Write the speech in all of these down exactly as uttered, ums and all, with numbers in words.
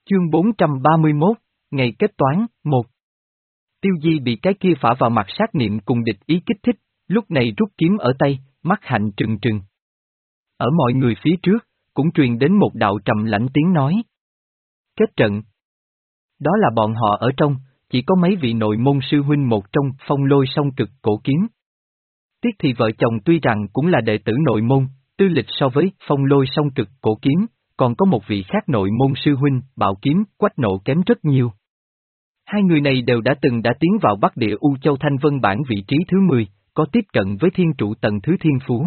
Chương bốn trăm ba mươi mốt, ngày kết toán, một. Tiêu Di bị cái kia phả vào mặt sát niệm cùng địch ý kích thích, lúc này rút kiếm ở tay, mắt hạnh trừng trừng. Ở mọi người phía trước, cũng truyền đến một đạo trầm lãnh tiếng nói. Kết trận. Đó là bọn họ ở trong, chỉ có mấy vị nội môn sư huynh một trong Phong Lôi Song Cực cổ kiếm. Tiếc thì vợ chồng tuy rằng cũng là đệ tử nội môn, tư lịch so với Phong Lôi Song Cực cổ kiếm, còn có một vị khác nội môn sư huynh, Bạo Kiếm, Quách Nộ kém rất nhiều. Hai người này đều đã từng đã tiến vào Bắc Địa U Châu Thanh Vân Bản vị trí thứ mười, có tiếp cận với thiên trụ tầng thứ thiên phú.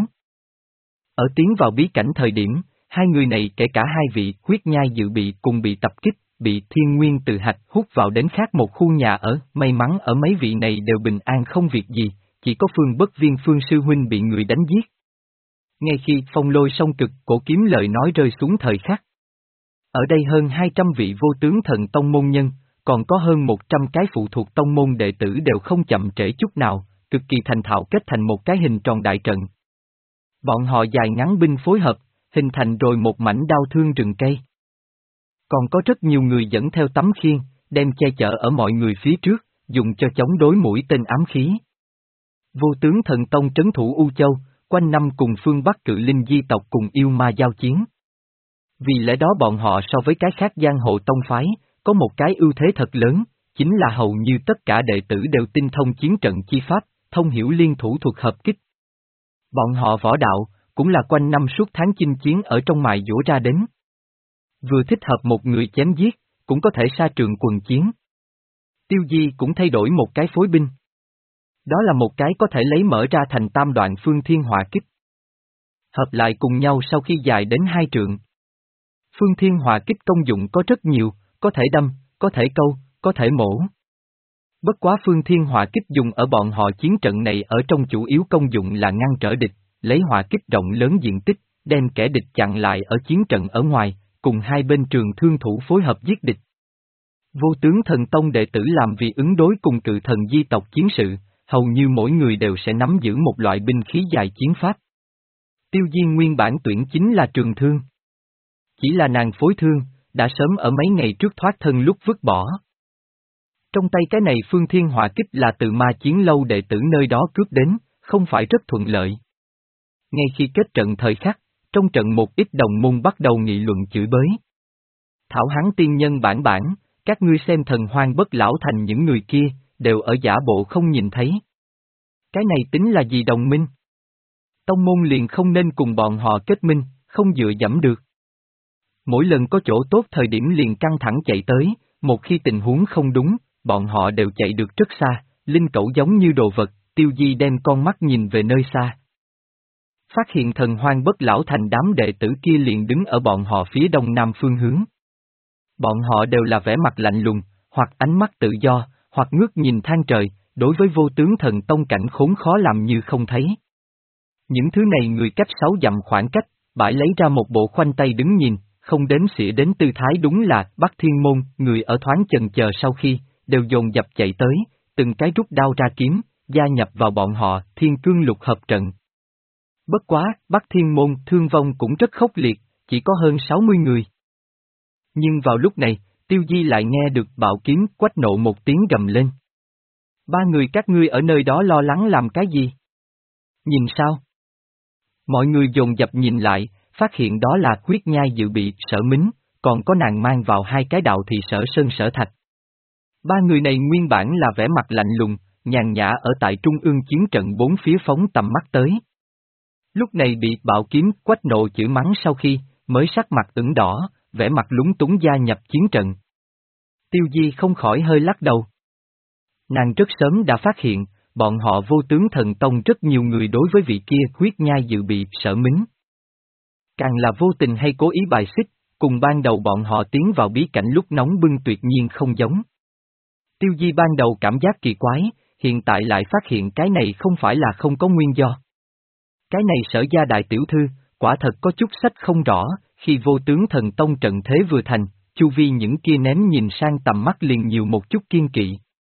Ở tiến vào bí cảnh thời điểm, hai người này kể cả hai vị huyết nhai dự bị cùng bị tập kích, bị thiên nguyên từ hạch hút vào đến khác một khu nhà ở, may mắn ở mấy vị này đều bình an không việc gì, chỉ có Phương Bất Viên Phương sư huynh bị người đánh giết. Ngay khi Phong Lôi Song Cực cổ kiếm lời nói rơi xuống thời khắc. Ở đây hơn hai trăm vị vô tướng thần tông môn nhân, còn có hơn một trăm cái phụ thuộc tông môn đệ tử đều không chậm trễ chút nào, cực kỳ thành thạo kết thành một cái hình tròn đại trận. Bọn họ dài ngắn binh phối hợp, hình thành rồi một mảnh đao thương rừng cây. Còn có rất nhiều người dẫn theo tấm khiên, đem che chở ở mọi người phía trước, dùng cho chống đối mũi tên ám khí. Vô tướng thần tông trấn thủ U Châu, quanh năm cùng phương Bắc cự linh di tộc cùng yêu ma giao chiến. Vì lẽ đó bọn họ so với cái khác giang hồ tông phái, có một cái ưu thế thật lớn, chính là hầu như tất cả đệ tử đều tinh thông chiến trận chi pháp, thông hiểu liên thủ thuật hợp kích. Bọn họ võ đạo, cũng là quanh năm suốt tháng chinh chiến ở trong mài dũa ra đến. Vừa thích hợp một người chém giết, cũng có thể sa trường quần chiến. Tiêu Di cũng thay đổi một cái phối binh. Đó là một cái có thể lấy mở ra thành tam đoạn phương thiên hỏa kích. Hợp lại cùng nhau sau khi dài đến hai trượng. Phương thiên hỏa kích công dụng có rất nhiều, có thể đâm, có thể câu, có thể mổ. Bất quá phương thiên hỏa kích dùng ở bọn họ chiến trận này ở trong chủ yếu công dụng là ngăn trở địch, lấy hỏa kích rộng lớn diện tích, đem kẻ địch chặn lại ở chiến trận ở ngoài, cùng hai bên trường thương thủ phối hợp giết địch. Vô tướng thần tông đệ tử làm vì ứng đối cùng cự thần di tộc chiến sự, hầu như mỗi người đều sẽ nắm giữ một loại binh khí dài chiến pháp. Tiêu Di nguyên bản tuyển chính là trường thương. Chỉ là nàng phối thương, đã sớm ở mấy ngày trước thoát thân lúc vứt bỏ. Trong tay cái này phương thiên hỏa kích là từ ma chiến lâu đệ tử nơi đó cướp đến, không phải rất thuận lợi. Ngay khi kết trận thời khắc, trong trận một ít đồng môn bắt đầu nghị luận chửi bới. Thảo hắn tiên nhân bản bản, các ngươi xem thần hoang bất lão thành những người kia, đều ở giả bộ không nhìn thấy. Cái này tính là gì đồng minh? Tông môn liền không nên cùng bọn họ kết minh, không dựa dẫm được. Mỗi lần có chỗ tốt thời điểm liền căng thẳng chạy tới, một khi tình huống không đúng, bọn họ đều chạy được rất xa, linh cẩu giống như đồ vật, Tiêu Di đem con mắt nhìn về nơi xa. Phát hiện thần hoang bất lão thành đám đệ tử kia liền đứng ở bọn họ phía đông nam phương hướng. Bọn họ đều là vẻ mặt lạnh lùng, hoặc ánh mắt tự do, hoặc ngước nhìn than trời, đối với vô tướng thần tông cảnh khốn khó làm như không thấy. Những thứ này người cách sáu dặm khoảng cách, bãi lấy ra một bộ khoanh tay đứng nhìn, không đếm xỉa đến tư thái đúng là Bắc Thiên Môn, người ở thoáng chần chờ sau khi, đều dồn dập chạy tới, từng cái rút đao ra kiếm, gia nhập vào bọn họ, thiên cương lục hợp trận. Bất quá, Bắc Thiên Môn thương vong cũng rất khốc liệt, chỉ có hơn sáu mươi người. Nhưng vào lúc này, Tiêu Di lại nghe được Bạo Kiếm Quách Nộ một tiếng gầm lên. Ba người các ngươi ở nơi đó lo lắng làm cái gì? Nhìn sao? Mọi người dồn dập nhìn lại, phát hiện đó là huyết nhai dự bị Sở Mính, còn có nàng mang vào hai cái đạo thì Sở Sơn Sở Thạch. Ba người này nguyên bản là vẻ mặt lạnh lùng, nhàn nhã ở tại trung ương chiến trận bốn phía phóng tầm mắt tới. Lúc này bị Bạo Kiếm Quách Nộ chửi mắng sau khi, mới sắc mặt ửng đỏ, vẻ mặt lúng túng gia nhập chiến trận. Tiêu Di không khỏi hơi lắc đầu. Nàng rất sớm đã phát hiện, bọn họ vô tướng thần tông rất nhiều người đối với vị kia huyết nhai dự bị Sở Mính. Càng là vô tình hay cố ý bài xích, cùng ban đầu bọn họ tiến vào bí cảnh lúc nóng bưng tuyệt nhiên không giống. Tiêu Di ban đầu cảm giác kỳ quái, hiện tại lại phát hiện cái này không phải là không có nguyên do. Cái này Sở gia đại tiểu thư, quả thật có chút sách không rõ, khi vô tướng thần tông trận thế vừa thành, chu vi những kia ném nhìn sang tầm mắt liền nhiều một chút kiên kỵ.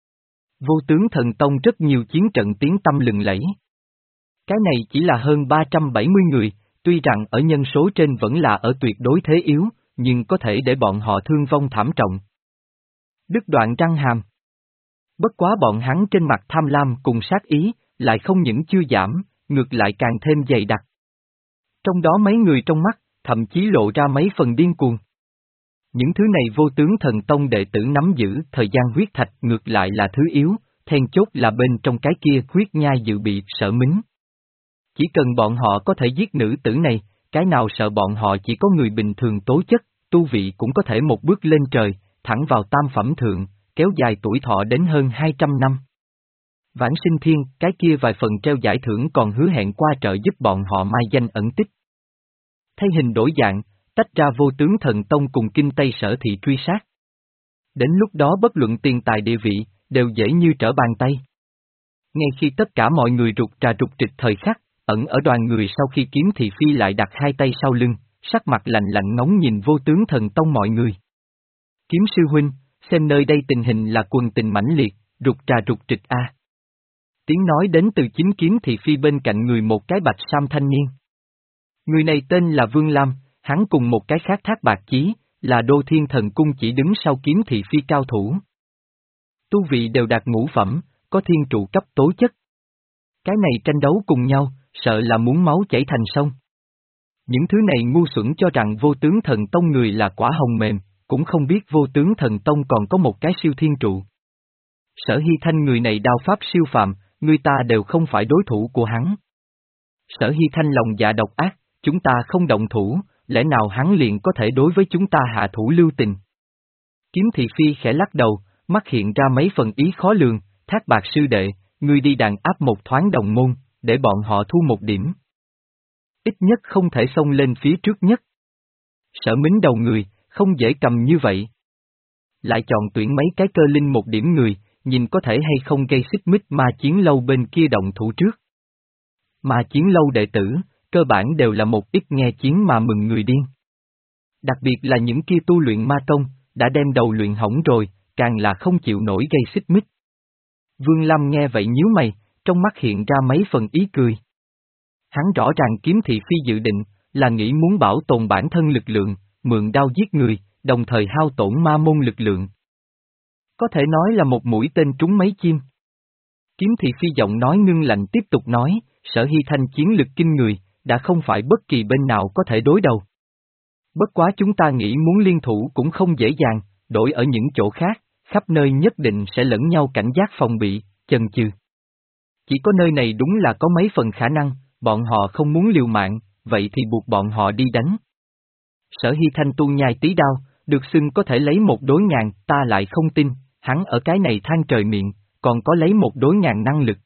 Vô tướng thần tông rất nhiều chiến trận tiếng tăm lừng lẫy. Cái này chỉ là hơn ba trăm bảy mươi người, tuy rằng ở nhân số trên vẫn là ở tuyệt đối thế yếu, nhưng có thể để bọn họ thương vong thảm trọng. Đứt đoạn răng hàm. Bất quá bọn hắn trên mặt tham lam cùng sát ý, lại không những chưa giảm, ngược lại càng thêm dày đặc. Trong đó mấy người trong mắt, thậm chí lộ ra mấy phần điên cuồng. Những thứ này vô tướng thần tông đệ tử nắm giữ thời gian huyết thạch ngược lại là thứ yếu, then chốt là bên trong cái kia huyết nhai dự bị Sở Mính. Chỉ cần bọn họ có thể giết nữ tử này, cái nào sợ bọn họ chỉ có người bình thường tố chất, tu vị cũng có thể một bước lên trời, thẳng vào tam phẩm thượng, kéo dài tuổi thọ đến hơn hai trăm năm. Vãng Sinh Thiên, cái kia vài phần treo giải thưởng còn hứa hẹn qua trợ giúp bọn họ mai danh ẩn tích. Thay hình đổi dạng, tách ra vô tướng thần tông cùng kinh Tây Sở thị truy sát. Đến lúc đó bất luận tiền tài địa vị, đều dễ như trở bàn tay. Ngay khi tất cả mọi người rụt rà rụt trịch thời khắc, ẩn ở đoàn người sau khi Kiếm Thị Phi lại đặt hai tay sau lưng, sắc mặt lạnh lạnh ngóng nhìn vô tướng thần tông mọi người. Kiếm sư huynh, xem nơi đây tình hình là quần tình mãnh liệt, rụt rà rụt trịch a. Tiếng nói đến từ chính Kiếm Thị Phi bên cạnh người một cái bạch sam thanh niên. Người này tên là Vương Lam, hắn cùng một cái khác Thác Bạt Chí, là Đô Thiên Thần Cung chỉ đứng sau Kiếm Thị Phi cao thủ. Tu vị đều đạt ngũ phẩm, có thiên trụ cấp tố chất. Cái này tranh đấu cùng nhau, sợ là muốn máu chảy thành sông. Những thứ này ngu xuẩn cho rằng vô tướng thần tông người là quả hồng mềm, cũng không biết vô tướng thần tông còn có một cái siêu thiên trụ. Sở Hy Thanh người này đao pháp siêu phàm, người ta đều không phải đối thủ của hắn. Sở Hy Thanh lòng dạ độc ác, chúng ta không động thủ, lẽ nào hắn liền có thể đối với chúng ta hạ thủ lưu tình? Kiếm Thị Phi khẽ lắc đầu, mắt hiện ra mấy phần ý khó lường, Thác Bạt sư đệ, ngươi đi đàn áp một thoáng đồng môn, để bọn họ thu một điểm. Ít nhất không thể xông lên phía trước nhất. Sở Mính đầu người, không dễ cầm như vậy. Lại chọn tuyển mấy cái cơ linh một điểm người, nhìn có thể hay không gây xích mích Ma Chiến Lâu bên kia động thủ trước. Ma Chiến Lâu đệ tử, cơ bản đều là một ít nghe chiến mà mừng người điên. Đặc biệt là những kia tu luyện ma công, đã đem đầu luyện hỏng rồi, càng là không chịu nổi gây xích mích. Vương Lâm nghe vậy nhíu mày, trong mắt hiện ra mấy phần ý cười. Hắn rõ ràng Kiếm Thị Phi dự định, là nghĩ muốn bảo tồn bản thân lực lượng, mượn đao giết người, đồng thời hao tổn ma môn lực lượng. Có thể nói là một mũi tên trúng mấy chim. Kiếm Thị Phi giọng nói ngưng lạnh tiếp tục nói, Sở Hy Thanh chiến lực kinh người, đã không phải bất kỳ bên nào có thể đối đầu. Bất quá chúng ta nghĩ muốn liên thủ cũng không dễ dàng, đổi ở những chỗ khác, khắp nơi nhất định sẽ lẫn nhau cảnh giác phòng bị, chần chừ. Chỉ có nơi này đúng là có mấy phần khả năng, bọn họ không muốn liều mạng, vậy thì buộc bọn họ đi đánh. Sở Hy Thanh tu nhai tí đao, được xưng có thể lấy một đối ngàn, ta lại không tin, hắn ở cái này than trời miệng, còn có lấy một đối ngàn năng lực.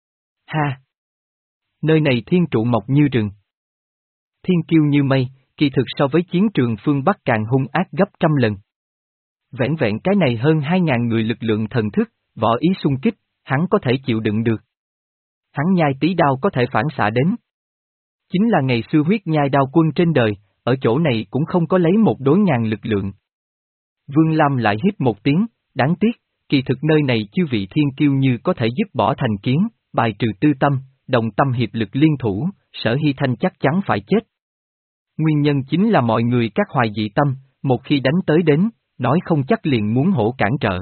Ha! Nơi này thiên trụ mọc như rừng. Thiên kiêu như mây, kỳ thực so với chiến trường phương Bắc càng hung ác gấp trăm lần. Vẹn vẹn cái này hơn hai ngàn người lực lượng thần thức, võ ý xung kích, hắn có thể chịu đựng được. Hắn nhai tí đao có thể phản xạ đến. Chính là ngày xưa huyết nhai đao quân trên đời, ở chỗ này cũng không có lấy một đối ngàn lực lượng. Vương Lam lại hít một tiếng, đáng tiếc, kỳ thực nơi này chư vị thiên kiêu như có thể dứt bỏ thành kiến, bài trừ tư tâm, đồng tâm hiệp lực liên thủ, Sở Hy Thanh chắc chắn phải chết. Nguyên nhân chính là mọi người các hoài dị tâm, một khi đánh tới đến, nói không chắc liền muốn hổ cản trở.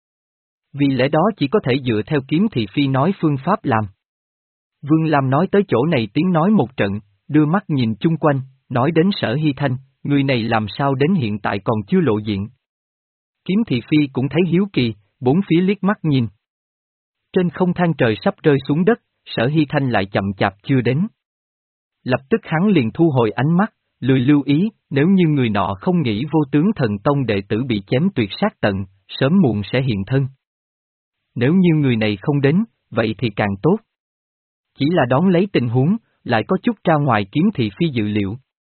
Vì lẽ đó chỉ có thể dựa theo Kiếm Thị Phi nói phương pháp làm. Vương Lam nói tới chỗ này tiếng nói một trận, đưa mắt nhìn chung quanh, nói đến Sở Hy Thanh, người này làm sao đến hiện tại còn chưa lộ diện. Kiếm Thị Phi cũng thấy hiếu kỳ, bốn phía liếc mắt nhìn. Trên không than trời sắp rơi xuống đất, Sở Hy Thanh lại chậm chạp chưa đến. Lập tức hắn liền thu hồi ánh mắt, lười lưu ý, nếu như người nọ không nghĩ vô tướng thần tông đệ tử bị chém tuyệt sát tận, sớm muộn sẽ hiện thân. Nếu như người này không đến, vậy thì càng tốt. Chỉ là đón lấy tình huống, lại có chút ra ngoài Kiếm Thị Phi dự liệu.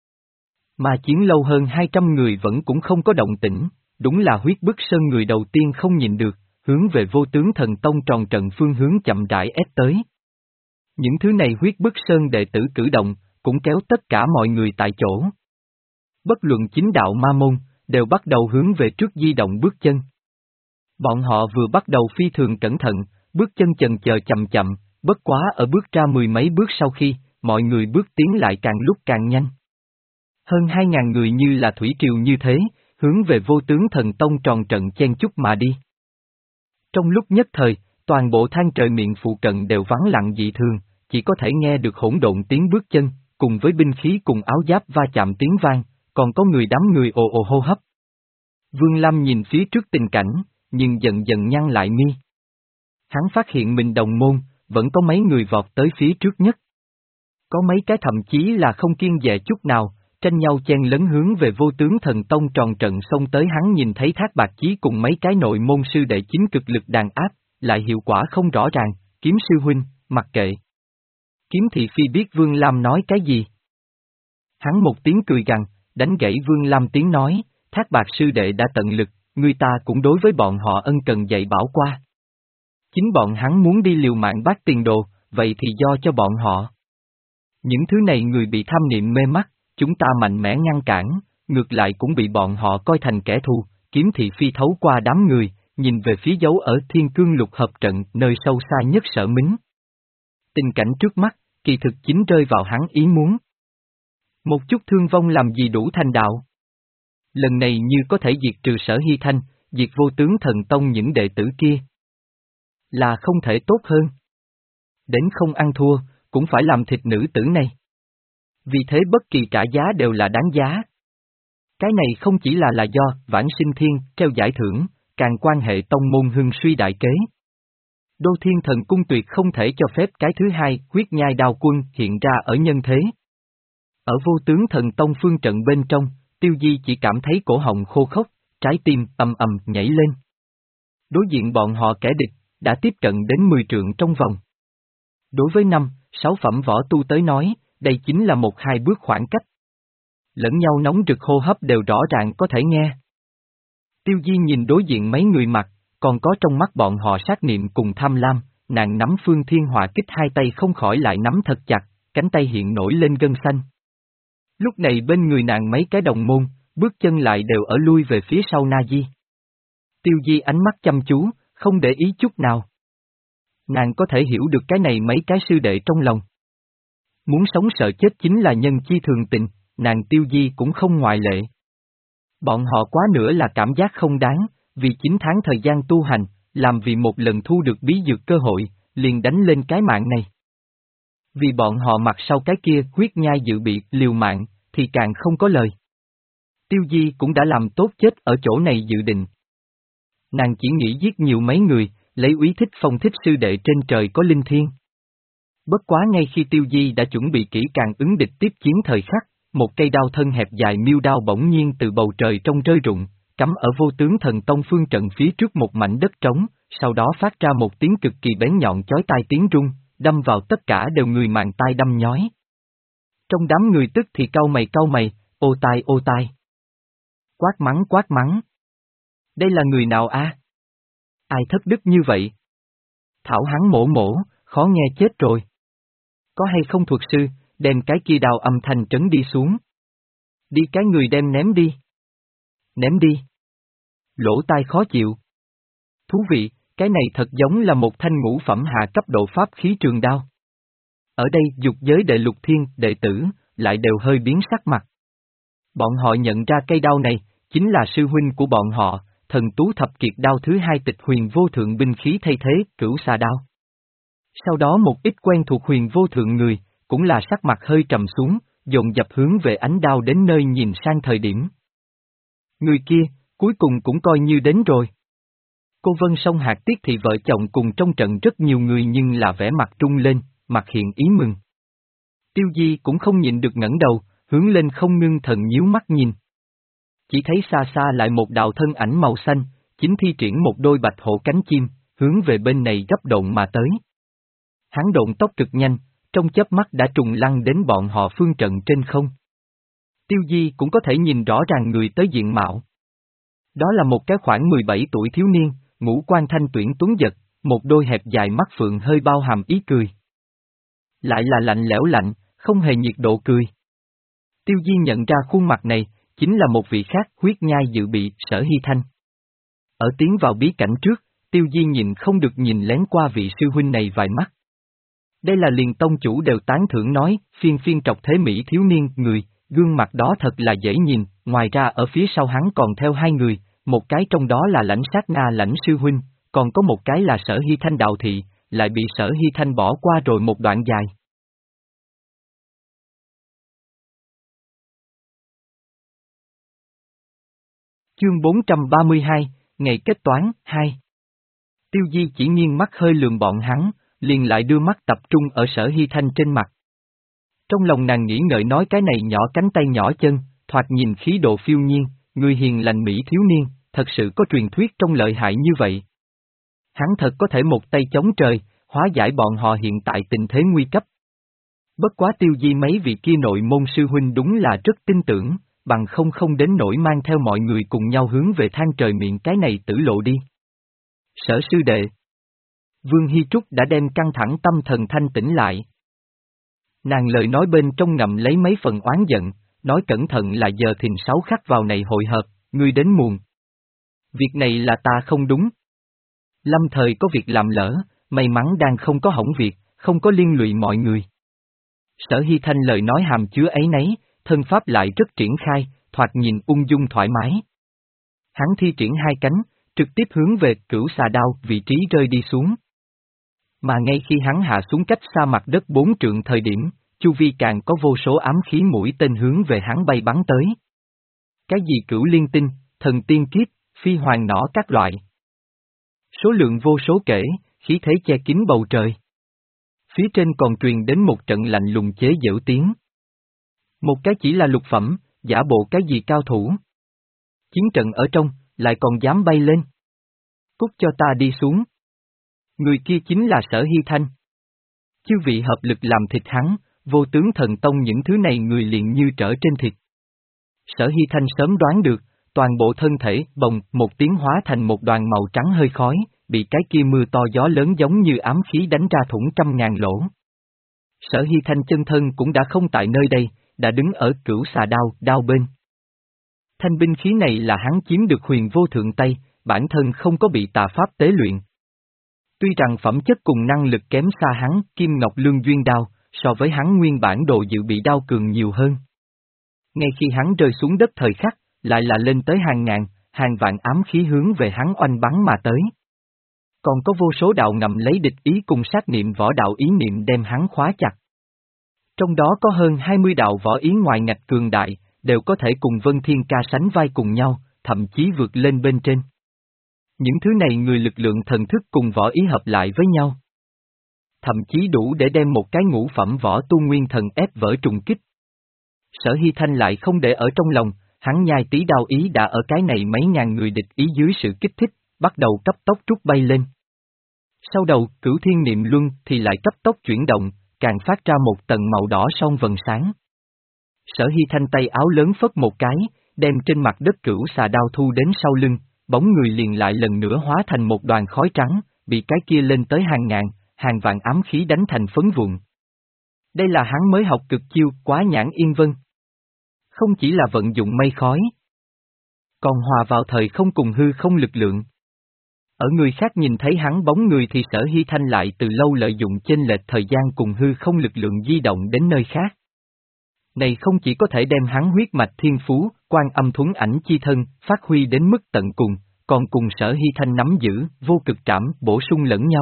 Mà chiến lâu hơn hai trăm người vẫn cũng không có động tĩnh, đúng là huyết bức sơn người đầu tiên không nhìn được, hướng về vô tướng thần tông tròn trận phương hướng chậm rãi ép tới. Những thứ này huyết bức sơn đệ tử cử động, cũng kéo tất cả mọi người tại chỗ. Bất luận chính đạo ma môn, đều bắt đầu hướng về trước di động bước chân. Bọn họ vừa bắt đầu phi thường cẩn thận, bước chân chần chờ chậm chậm, bất quá ở bước ra mười mấy bước sau khi, mọi người bước tiến lại càng lúc càng nhanh. Hơn hai ngàn người như là thủy triều như thế, hướng về Vô Tướng Thần Tông tròn trận chen chúc mà đi. Trong lúc nhất thời, toàn bộ thang trời miệng phụ cận đều vắng lặng dị thường, chỉ có thể nghe được hỗn độn tiếng bước chân, cùng với binh khí cùng áo giáp va chạm tiếng vang, còn có người đám người ồ ồ hô hấp. Vương Lâm nhìn phía trước tình cảnh, nhưng dần dần nhăn lại mi. Hắn phát hiện mình đồng môn, vẫn có mấy người vọt tới phía trước nhất. Có mấy cái thậm chí là không kiêng dè chút nào, tranh nhau chen lấn hướng về Vô Tướng Thần Tông tròn trận xông tới. Hắn nhìn thấy Thác Bạt Chí cùng mấy cái nội môn sư đệ chính cực lực đàn áp, lại hiệu quả không rõ ràng, Kiếm sư huynh, mặc kệ. Kiếm thị phi biết Vương Lam nói cái gì. Hắn một tiếng cười gằn, đánh gãy Vương Lam tiếng nói, Thác Bạt sư đệ đã tận lực, người ta cũng đối với bọn họ ân cần dạy bảo qua. Chính bọn hắn muốn đi liều mạng bát tiền đồ, vậy thì do cho bọn họ. Những thứ này người bị tham niệm mê mắt, chúng ta mạnh mẽ ngăn cản, ngược lại cũng bị bọn họ coi thành kẻ thù. Kiếm thị phi thấu qua đám người, nhìn về phía dấu ở Thiên Cương Lục Hợp Trận, nơi sâu xa nhất Sở Mính. Tình cảnh trước mắt, kỳ thực chính rơi vào hắn ý muốn. Một chút thương vong làm gì đủ thành đạo. Lần này như có thể diệt trừ Sở Hy Thanh, diệt Vô Tướng Thần Tông những đệ tử kia. Là không thể tốt hơn. Đến không ăn thua, cũng phải làm thịt nữ tử này. Vì thế bất kỳ trả giá đều là đáng giá. Cái này không chỉ là là do Vãng Sinh Thiên treo giải thưởng, càng quan hệ tông môn hưng suy đại kế. Đô Thiên Thần Cung tuyệt không thể cho phép cái thứ hai, huyết nhai đao quân hiện ra ở nhân thế. Ở Vô Tướng Thần Tông phương trận bên trong, Tiêu Di chỉ cảm thấy cổ họng khô khốc, trái tim ầm ầm nhảy lên. Đối diện bọn họ kẻ địch, đã tiếp cận đến mười trượng trong vòng. Đối với năm, sáu phẩm võ tu tới nói, đây chính là một hai bước khoảng cách. Lẫn nhau nóng rực hô hấp đều rõ ràng có thể nghe. Tiêu Di nhìn đối diện mấy người mặt, còn có trong mắt bọn họ sát niệm cùng tham lam, nàng nắm Phương Thiên Hỏa Kích hai tay không khỏi lại nắm thật chặt, cánh tay hiện nổi lên gân xanh. Lúc này bên người nàng mấy cái đồng môn, bước chân lại đều ở lui về phía sau Na Di. Tiêu Di ánh mắt chăm chú, không để ý chút nào. Nàng có thể hiểu được cái này mấy cái sư đệ trong lòng. Muốn sống sợ chết chính là nhân chi thường tình, nàng Tiêu Di cũng không ngoại lệ. Bọn họ quá nữa là cảm giác không đáng, vì chín tháng thời gian tu hành, làm vì một lần thu được bí dược cơ hội, liền đánh lên cái mạng này. Vì bọn họ mặt sau cái kia huyết nhai dự bị liều mạng, thì càng không có lời. Tiêu Di cũng đã làm tốt chết ở chỗ này dự định. Nàng chỉ nghĩ giết nhiều mấy người, lấy úy thích phong thích sư đệ trên trời có linh thiên. Bất quá ngay khi Tiêu Di đã chuẩn bị kỹ càng ứng địch tiếp chiến thời khắc, một cây đao thân hẹp dài miêu đao bỗng nhiên từ bầu trời trong rơi rụng, cắm ở Vô Tướng Thần Tông phương trận phía trước một mảnh đất trống, sau đó phát ra một tiếng cực kỳ bén nhọn chói tai tiếng rung, đâm vào tất cả đều người màng tai đâm nhói. Trong đám người tức thì cau mày cau mày, ô tai ô tai. Quát mắng quát mắng. Đây là người nào a? Ai thất đức như vậy? Thảo hắn mổ mổ, khó nghe chết rồi. Có hay không thuật sư, đem cái kia đào âm thanh trấn đi xuống. Đi cái người đem ném đi. Ném đi. Lỗ tai khó chịu. Thú vị, cái này thật giống là một thanh ngũ phẩm hạ cấp độ pháp khí trường đao. Ở đây dục giới đệ lục thiên, đệ tử, lại đều hơi biến sắc mặt. Bọn họ nhận ra cây đao này, chính là sư huynh của bọn họ, thần tú thập kiệt đao thứ hai tịch huyền vô thượng binh khí thay thế, cửu xà đao. Sau đó một ít quen thuộc huyền vô thượng người, cũng là sắc mặt hơi trầm xuống, dồn dập hướng về ánh đao đến nơi nhìn sang thời điểm. Người kia, cuối cùng cũng coi như đến rồi. Cô Vân Song Hạt Tiết thì vợ chồng cùng trong trận rất nhiều người nhưng là vẻ mặt trung lên, mặt hiện ý mừng. Tiêu Di cũng không nhịn được ngẩng đầu, hướng lên không ngưng thần nhíu mắt nhìn. Chỉ thấy xa xa lại một đạo thân ảnh màu xanh, chính thi triển một đôi bạch hổ cánh chim, hướng về bên này gấp độn mà tới. Hắn độn tốc cực nhanh, trong chớp mắt đã trùng lăn đến bọn họ phương trận trên không. Tiêu Di cũng có thể nhìn rõ ràng người tới diện mạo. Đó là một cái khoảng mười bảy tuổi thiếu niên, ngũ quan thanh tuyển tuấn giật, một đôi hẹp dài mắt phượng hơi bao hàm ý cười. Lại là lạnh lẽo lạnh, không hề nhiệt độ cười. Tiêu Di nhận ra khuôn mặt này, chính là một vị khác huyết nhai dự bị, Sở Hy Thanh. Ở tiến vào bí cảnh trước, Tiêu Di nhìn không được nhìn lén qua vị sư huynh này vài mắt. Đây là liền tông chủ đều tán thưởng nói, phiên phiên trọc thế Mỹ thiếu niên, người, gương mặt đó thật là dễ nhìn, ngoài ra ở phía sau hắn còn theo hai người, một cái trong đó là Lãnh Sát Na Lãnh sư huynh, còn có một cái là Sở Hy Thanh Đạo Thị, lại bị Sở Hy Thanh bỏ qua rồi một đoạn dài. Chương bốn trăm ba mươi hai, ngày kết toán, hai. Tiêu Di chỉ nghiêng mắt hơi lườm bọn hắn, liền lại đưa mắt tập trung ở Sở Hy Thanh trên mặt. Trong lòng nàng nghĩ ngợi nói cái này nhỏ cánh tay nhỏ chân, thoạt nhìn khí độ phiêu nhiên, người hiền lành mỹ thiếu niên, thật sự có truyền thuyết trong lợi hại như vậy. Hắn thật có thể một tay chống trời, hóa giải bọn họ hiện tại tình thế nguy cấp. Bất quá Tiêu Di mấy vị kia nội môn sư huynh đúng là rất tin tưởng, bằng không không đến nỗi mang theo mọi người cùng nhau hướng về thang trời miệng cái này tử lộ đi. Sở sư đệ. Vương Hy Trúc đã đem căng thẳng tâm thần thanh tĩnh lại. Nàng lời nói bên trong ngậm lấy mấy phần oán giận, nói cẩn thận là giờ thìn sáu khắc vào này hội hợp, ngươi đến muộn. Việc này là ta không đúng. Lâm thời có việc làm lỡ, may mắn đang không có hỏng việc, không có liên lụy mọi người. Sở Hy Thanh lời nói hàm chứa ấy nấy, thân pháp lại rất triển khai, thoạt nhìn ung dung thoải mái. Hắn thi triển hai cánh, trực tiếp hướng về Cửu Xà Đao vị trí rơi đi xuống. Mà ngay khi hắn hạ xuống cách xa mặt đất bốn trượng thời điểm, chu vi càng có vô số ám khí mũi tên hướng về hắn bay bắn tới. Cái gì cửu liên tinh, thần tiên kiếp, phi hoàng nỏ các loại. Số lượng vô số kể, khí thế che kín bầu trời. Phía trên còn truyền đến một trận lạnh lùng chế giễu tiếng. Một cái chỉ là lục phẩm, giả bộ cái gì cao thủ. Chiến trận ở trong, lại còn dám bay lên. Cút cho ta đi xuống. Người kia chính là Sở Hy Thanh. Chư vị hợp lực làm thịt hắn, vô tướng thần tông những thứ này người liền như trở trên thịt. Sở Hy Thanh sớm đoán được, toàn bộ thân thể bồng một tiếng hóa thành một đoàn màu trắng hơi khói, bị cái kia mưa to gió lớn giống như ám khí đánh ra thủng trăm ngàn lỗ. Sở Hy Thanh chân thân cũng đã không tại nơi đây, đã đứng ở Cửu Xà Đao, đao bên. Thanh binh khí này là hắn chiếm được Huyền Vô Thượng Tây, bản thân không có bị tà pháp tế luyện. Tuy rằng phẩm chất cùng năng lực kém xa hắn, Kim Ngọc Lương Duyên đao, so với hắn nguyên bản đồ dự bị đao cường nhiều hơn. Ngay khi hắn rơi xuống đất thời khắc, lại là lên tới hàng ngàn, hàng vạn ám khí hướng về hắn oanh bắn mà tới. Còn có vô số đạo ngầm lấy địch ý cùng sát niệm võ đạo ý niệm đem hắn khóa chặt. Trong đó có hơn hai mươi đạo võ ý ngoài ngạch cường đại, đều có thể cùng Vân Thiên Ca sánh vai cùng nhau, thậm chí vượt lên bên trên. Những thứ này người lực lượng thần thức cùng võ ý hợp lại với nhau. Thậm chí đủ để đem một cái ngũ phẩm võ tu nguyên thần ép vỡ trùng kích. Sở Hy Thanh lại không để ở trong lòng, hắn nhai tí đao ý đã ở cái này mấy ngàn người địch ý dưới sự kích thích, bắt đầu cấp tốc trút bay lên. Sau đầu, Cửu Thiên Niệm Luân thì lại cấp tốc chuyển động, càng phát ra một tầng màu đỏ son vầng sáng. Sở Hy Thanh tay áo lớn phất một cái, đem trên mặt đất Cửu Xà Đao thu đến sau lưng, bóng người liền lại lần nữa hóa thành một đoàn khói trắng, bị cái kia lên tới hàng ngàn, hàng vạn ám khí đánh thành phấn vụn. Đây là hắn mới học cực chiêu Quá Nhãn Yên Vân. Không chỉ là vận dụng mây khói, còn hòa vào thời không cùng hư không lực lượng. Ở người khác nhìn thấy hắn bóng người thì Sở Hy Thanh lại từ lâu lợi dụng chênh lệch thời gian cùng hư không lực lượng di động đến nơi khác. Này không chỉ có thể đem hắn huyết mạch thiên phú, Quan Âm Thuấn Ảnh chi thân, phát huy đến mức tận cùng, còn cùng Sở Hy Thanh nắm giữ, vô cực trảm, bổ sung lẫn nhau.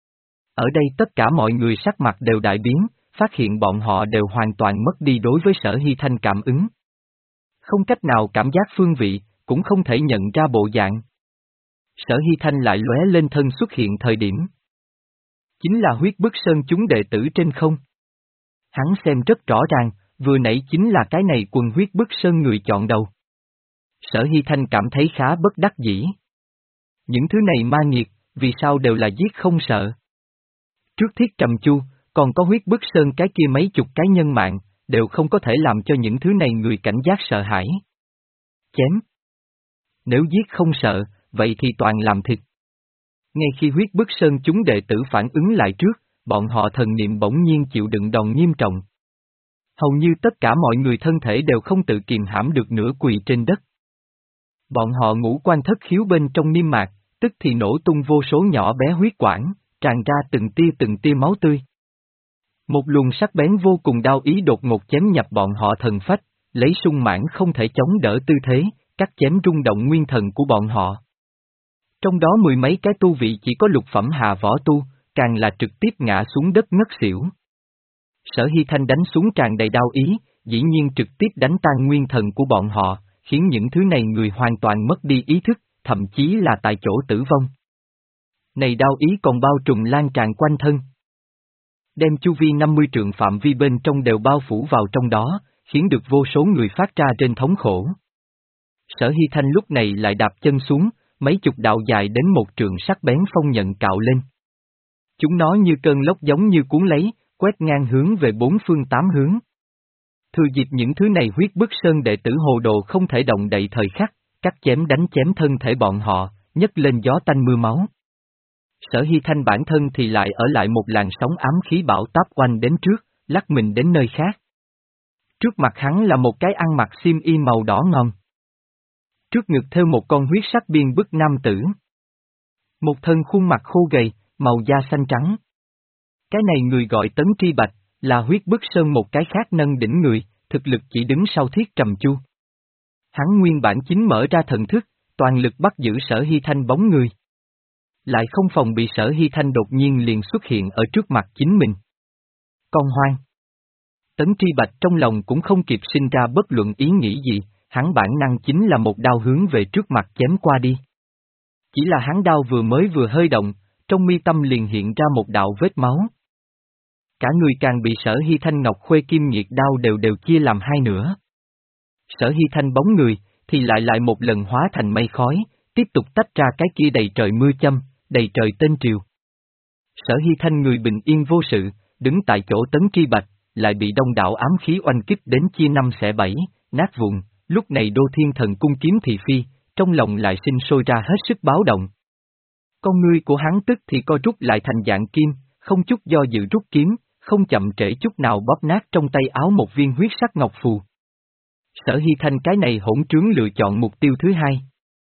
Ở đây tất cả mọi người sắc mặt đều đại biến, phát hiện bọn họ đều hoàn toàn mất đi đối với Sở Hy Thanh cảm ứng. Không cách nào cảm giác phương vị, cũng không thể nhận ra bộ dạng. Sở Hy Thanh lại lóe lên thân xuất hiện thời điểm. Chính là huyết bức sơn chúng đệ tử trên không. Hắn xem rất rõ ràng, vừa nãy chính là cái này quần huyết bức sơn người chọn đầu. Sở Hy Thanh cảm thấy khá bất đắc dĩ. Những thứ này ma nghiệt, vì sao đều là giết không sợ? Trước Thiết Trầm Chu, còn có huyết bức sơn cái kia mấy chục cái nhân mạng, đều không có thể làm cho những thứ này người cảnh giác sợ hãi. Chém. Nếu giết không sợ, vậy thì toàn làm thịt. Ngay khi huyết bức sơn chúng đệ tử phản ứng lại trước, bọn họ thần niệm bỗng nhiên chịu đựng đòn nghiêm trọng. Hầu như tất cả mọi người thân thể đều không tự kiềm hãm được nửa quỳ trên đất. Bọn họ ngũ quan thất khiếu bên trong niêm mạc, tức thì nổ tung vô số nhỏ bé huyết quản, tràn ra từng tia từng tia máu tươi. Một luồng sắc bén vô cùng đao ý đột ngột chém nhập bọn họ thần phách, lấy sung mãn không thể chống đỡ tư thế, cắt chém rung động nguyên thần của bọn họ. Trong đó mười mấy cái tu vị chỉ có lục phẩm hạ võ tu, càng là trực tiếp ngã xuống đất ngất xỉu. Sở Hy Thanh đánh xuống tràn đầy đao ý, dĩ nhiên trực tiếp đánh tan nguyên thần của bọn họ, khiến những thứ này người hoàn toàn mất đi ý thức, thậm chí là tại chỗ tử vong. Này đao ý còn bao trùm lan tràn quanh thân. Đem chu vi năm mươi trượng phạm vi bên trong đều bao phủ vào trong đó, khiến được vô số người phát ra trên thống khổ. Sở Hy Thanh lúc này lại đạp chân xuống, mấy chục đạo dài đến một trượng sắc bén phong nhận cạo lên. Chúng nó như cơn lốc giống như cuốn lấy, quét ngang hướng về bốn phương tám hướng. Thừa dịp những thứ này huyết bức sơn đệ tử hồ đồ không thể động đậy thời khắc, cắt chém đánh chém thân thể bọn họ, nhấc lên gió tanh mưa máu. Sở Hy Thanh bản thân thì lại ở lại một làn sóng ám khí bão táp oanh đến trước, lắc mình đến nơi khác. Trước mặt hắn là một cái ăn mặc xiêm y màu đỏ ngòm. Trước ngực thêu một con huyết sắc biên bức nam tử. Một thân khuôn mặt khô gầy, màu da xanh trắng. Cái này người gọi Tấn Tri Bạch, là huyết bức sơn một cái khác nâng đỉnh người, thực lực chỉ đứng sau Thiết Trầm Chu. Hắn nguyên bản chính mở ra thần thức, toàn lực bắt giữ Sở Hy Thanh bóng người. Lại không phòng bị Sở Hy Thanh đột nhiên liền xuất hiện ở trước mặt chính mình. Con hoang. Tấn Tri Bạch trong lòng cũng không kịp sinh ra bất luận ý nghĩ gì, hắn bản năng chính là một đao hướng về trước mặt chém qua đi. Chỉ là hắn đao vừa mới vừa hơi động, trong mi tâm liền hiện ra một đạo vết máu. Cả người càng bị Sở Hy Thanh ngọc khuê kim nhiệt đao đều đều chia làm hai nửa. Sở Hy Thanh bóng người, thì lại lại một lần hóa thành mây khói, tiếp tục tách ra cái kia đầy trời mưa châm, đầy trời tên triều. Sở Hy Thanh người bình yên vô sự, đứng tại chỗ Tấn Tri Bạch, lại bị đông đảo ám khí oanh kích đến chia năm xẻ bảy, nát vụn. Lúc này Đô Thiên Thần cung kiếm thị phi, trong lòng lại sinh sôi ra hết sức báo động. Con ngươi của hắn tức thì co rút lại thành dạng kim, không chút do dự rút kiếm, không chậm trễ chút nào bóp nát trong tay áo một viên huyết sắc ngọc phù. Sở Hy Thanh cái này hỗn trướng lựa chọn mục tiêu thứ hai.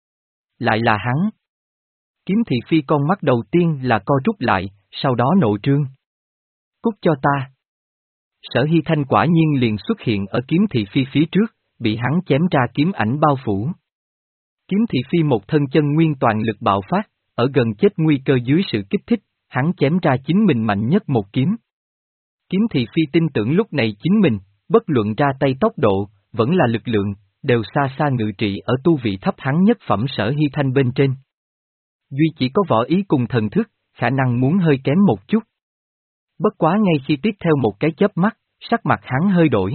Lại là hắn. Kiếm thị phi con mắt đầu tiên là co rút lại, sau đó nộ trương. Cút cho ta. Sở Hy Thanh quả nhiên liền xuất hiện ở kiếm thị phi phía trước, bị hắn chém ra kiếm ảnh bao phủ. Kiếm thị phi một thân chân nguyên toàn lực bạo phát, ở gần chết nguy cơ dưới sự kích thích, hắn chém ra chính mình mạnh nhất một kiếm. Kiếm thị phi tin tưởng lúc này chính mình, bất luận ra tay tốc độ, vẫn là lực lượng, đều xa xa ngự trị ở tu vị thấp hắn nhất phẩm Sở Hy Thanh bên trên. Duy chỉ có võ ý cùng thần thức, khả năng muốn hơi kém một chút. Bất quá ngay khi tiếp theo một cái chớp mắt, sắc mặt hắn hơi đổi.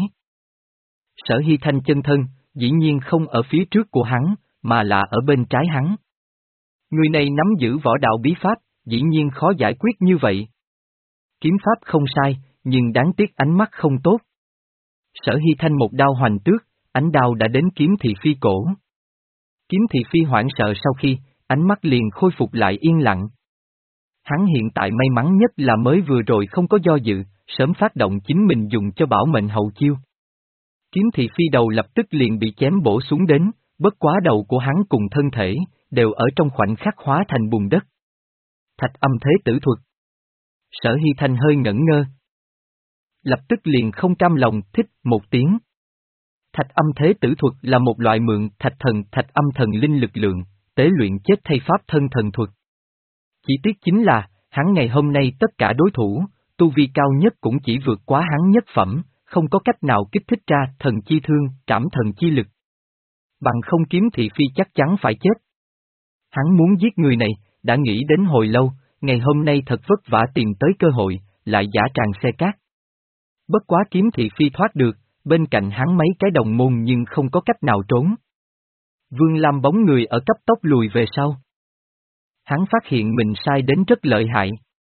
Sở Hy Thanh chân thân, dĩ nhiên không ở phía trước của hắn, mà là ở bên trái hắn. Người này nắm giữ võ đạo bí pháp, dĩ nhiên khó giải quyết như vậy. Kiếm pháp không sai, nhưng đáng tiếc ánh mắt không tốt. Sở Hy Thanh một đao hoành tước, ánh đao đã đến kiếm thị phi cổ. Kiếm thị phi hoảng sợ sau khi, ánh mắt liền khôi phục lại yên lặng. Hắn hiện tại may mắn nhất là mới vừa rồi không có do dự, sớm phát động chính mình dùng cho bảo mệnh hậu chiêu. Kiếm thị phi đầu lập tức liền bị chém bổ xuống đến, bất quá đầu của hắn cùng thân thể, đều ở trong khoảnh khắc hóa thành bùn đất. Thạch âm thế tử thuật. Sở Hy Thanh hơi ngẩn ngơ. Lập tức liền không cam lòng thích một tiếng. Thạch âm thế tử thuật là một loại mượn thạch thần thạch âm thần linh lực lượng, tế luyện chết thay pháp thân thần thuật. Chỉ tiếc chính là, hắn ngày hôm nay tất cả đối thủ, tu vi cao nhất cũng chỉ vượt quá hắn nhất phẩm, không có cách nào kích thích ra thần chi thương, trảm thần chi lực. Bằng không kiếm thị phi chắc chắn phải chết. Hắn muốn giết người này, đã nghĩ đến hồi lâu, ngày hôm nay thật vất vả tìm tới cơ hội, lại giả tràng xe cát. Bất quá kiếm thị phi thoát được, bên cạnh hắn mấy cái đồng môn nhưng không có cách nào trốn. Vương Lam bóng người ở cấp tốc lùi về sau. Hắn phát hiện mình sai đến rất lợi hại.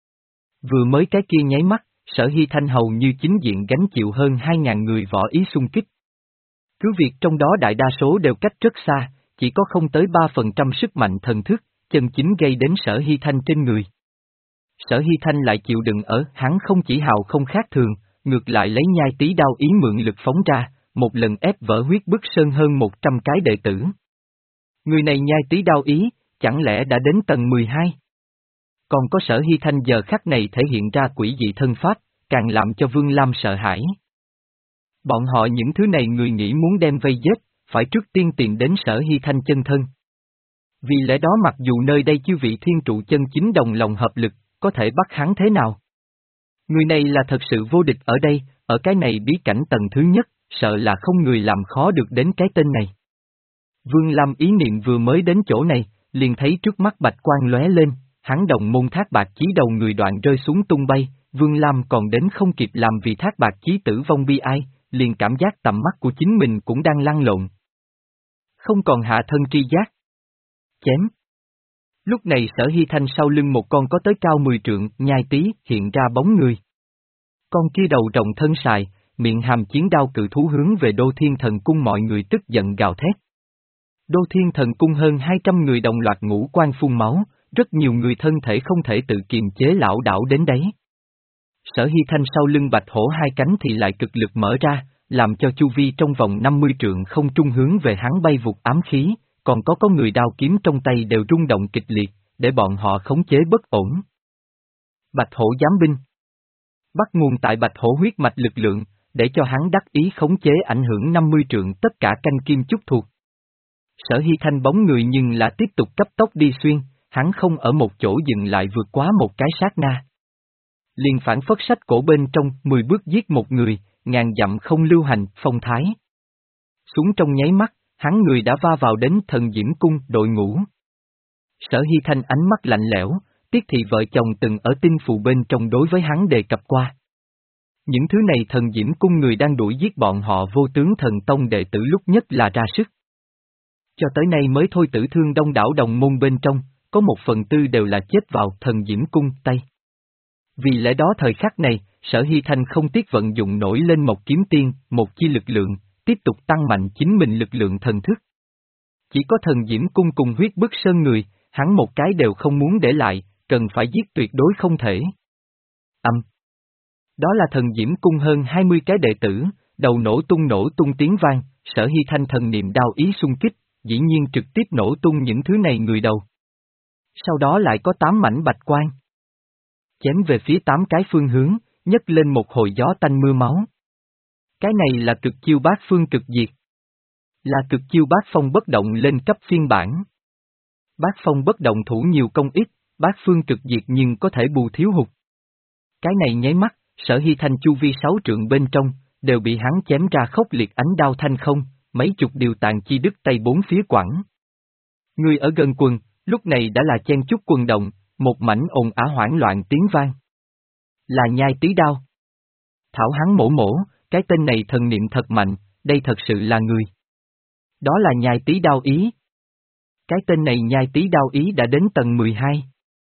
Vừa mới cái kia nháy mắt, Sở Hy Thanh hầu như chính diện gánh chịu hơn hai ngàn người võ ý xung kích. Cứ việc trong đó đại đa số đều cách rất xa, chỉ có không tới ba phần trăm sức mạnh thần thức, chân chính gây đến Sở Hy Thanh trên người. Sở Hy Thanh lại chịu đựng ở, hắn không chỉ hào không khác thường, ngược lại lấy nhai tí đao ý mượn lực phóng ra, một lần ép vỡ huyết bức sơn hơn một trăm cái đệ tử. Người này nhai tí đao ý, chẳng lẽ đã đến tầng mười hai? Còn có Sở Hy Thanh giờ khắc này thể hiện ra quỷ dị thân pháp, càng làm cho Vương Lam sợ hãi. Bọn họ những thứ này người nghĩ muốn đem vây giết, phải trước tiên tìm đến Sở Hy Thanh chân thân. Vì lẽ đó mặc dù nơi đây chư vị thiên trụ chân chính đồng lòng hợp lực, có thể bắt hắn thế nào? Người này là thật sự vô địch ở đây, ở cái này bí cảnh tầng thứ nhất, sợ là không người làm khó được đến cái tên này. Vương Lam ý niệm vừa mới đến chỗ này, liền thấy trước mắt bạch quang lóe lên, hắn đồng môn Thác Bạt Chí đầu người đoạn rơi xuống tung bay, Vương Lam còn đến không kịp làm vì Thác Bạt Chí tử vong bi ai, liền cảm giác tầm mắt của chính mình cũng đang lăn lộn. Không còn hạ thân tri giác. Chém. Lúc này Sở Hy Thanh sau lưng một con có tới cao mười trượng, nhai tí, hiện ra bóng người. Con kia đầu rồng thân sài, miệng hàm chiến đao cự thú hướng về Đô Thiên Thần Cung, mọi người tức giận gào thét. Đô Thiên Thần Cung hơn hai trăm người đồng loạt ngũ quan phun máu, rất nhiều người thân thể không thể tự kiềm chế lảo đảo đến đấy. Sở Hy Thanh sau lưng bạch hổ hai cánh thì lại cực lực mở ra, làm cho chu vi trong vòng năm mươi trượng không trung hướng về hắn bay vụt ám khí, còn có có người đao kiếm trong tay đều rung động kịch liệt, để bọn họ khống chế bất ổn. Bạch hổ giám binh. Bắt nguồn tại bạch hổ huyết mạch lực lượng, để cho hắn đắc ý khống chế ảnh hưởng năm mươi trượng tất cả canh kim chúc thuộc. Sở Hy Thanh bóng người nhưng là tiếp tục cấp tốc đi xuyên, hắn không ở một chỗ dừng lại vượt quá một cái sát na. Liền phản phất sách cổ bên trong, mười bước giết một người, ngàn dặm không lưu hành, phong thái. Xuống trong nháy mắt, hắn người đã va vào đến Thần Diễm Cung đội ngũ. Sở Hy Thanh ánh mắt lạnh lẽo, tiếc thì vợ chồng từng ở tinh phù bên trong đối với hắn đề cập qua. Những thứ này Thần Diễm Cung người đang đuổi giết bọn họ vô tướng thần tông đệ tử lúc nhất là ra sức. Cho tới nay mới thôi tử thương đông đảo đồng môn bên trong, có một phần tư đều là chết vào Thần Diễm Cung tay. Vì lẽ đó thời khắc này, Sở Hy Thanh không tiếc vận dụng nổi lên một kiếm tiên, một chi lực lượng, tiếp tục tăng mạnh chính mình lực lượng thần thức. Chỉ có Thần Diễm Cung cùng huyết bức sơn người, hắn một cái đều không muốn để lại, cần phải giết tuyệt đối không thể. Âm. Đó là Thần Diễm Cung hơn hai mươi cái đệ tử, đầu nổ tung nổ tung tiếng vang, Sở Hy Thanh thần niệm đao ý xung kích, dĩ nhiên trực tiếp nổ tung những thứ này người đầu. Sau đó lại có tám mảnh bạch quang. Chém về phía tám cái phương hướng, nhấc lên một hồi gió tanh mưa máu. Cái này là cực chiêu bát phương cực diệt. Là cực chiêu bát phong bất động lên cấp phiên bản. Bát phong bất động thủ nhiều công ít, bát phương cực diệt nhưng có thể bù thiếu hụt. Cái này nháy mắt, Sở Hy Thanh chu vi sáu trượng bên trong, đều bị hắn chém ra khốc liệt ánh đao thanh không, mấy chục điều tàn chi đứt tay bốn phía quẳng. Người ở gần quần, lúc này đã là chen chúc quần động, một mảnh ồn ào hoảng loạn tiếng vang. Là nhai tí đao. Thảo hắn mổ mổ, cái tên này thần niệm thật mạnh, đây thật sự là người. Đó là nhai tí đao ý. Cái tên này nhai tí đao ý đã đến tầng mười hai.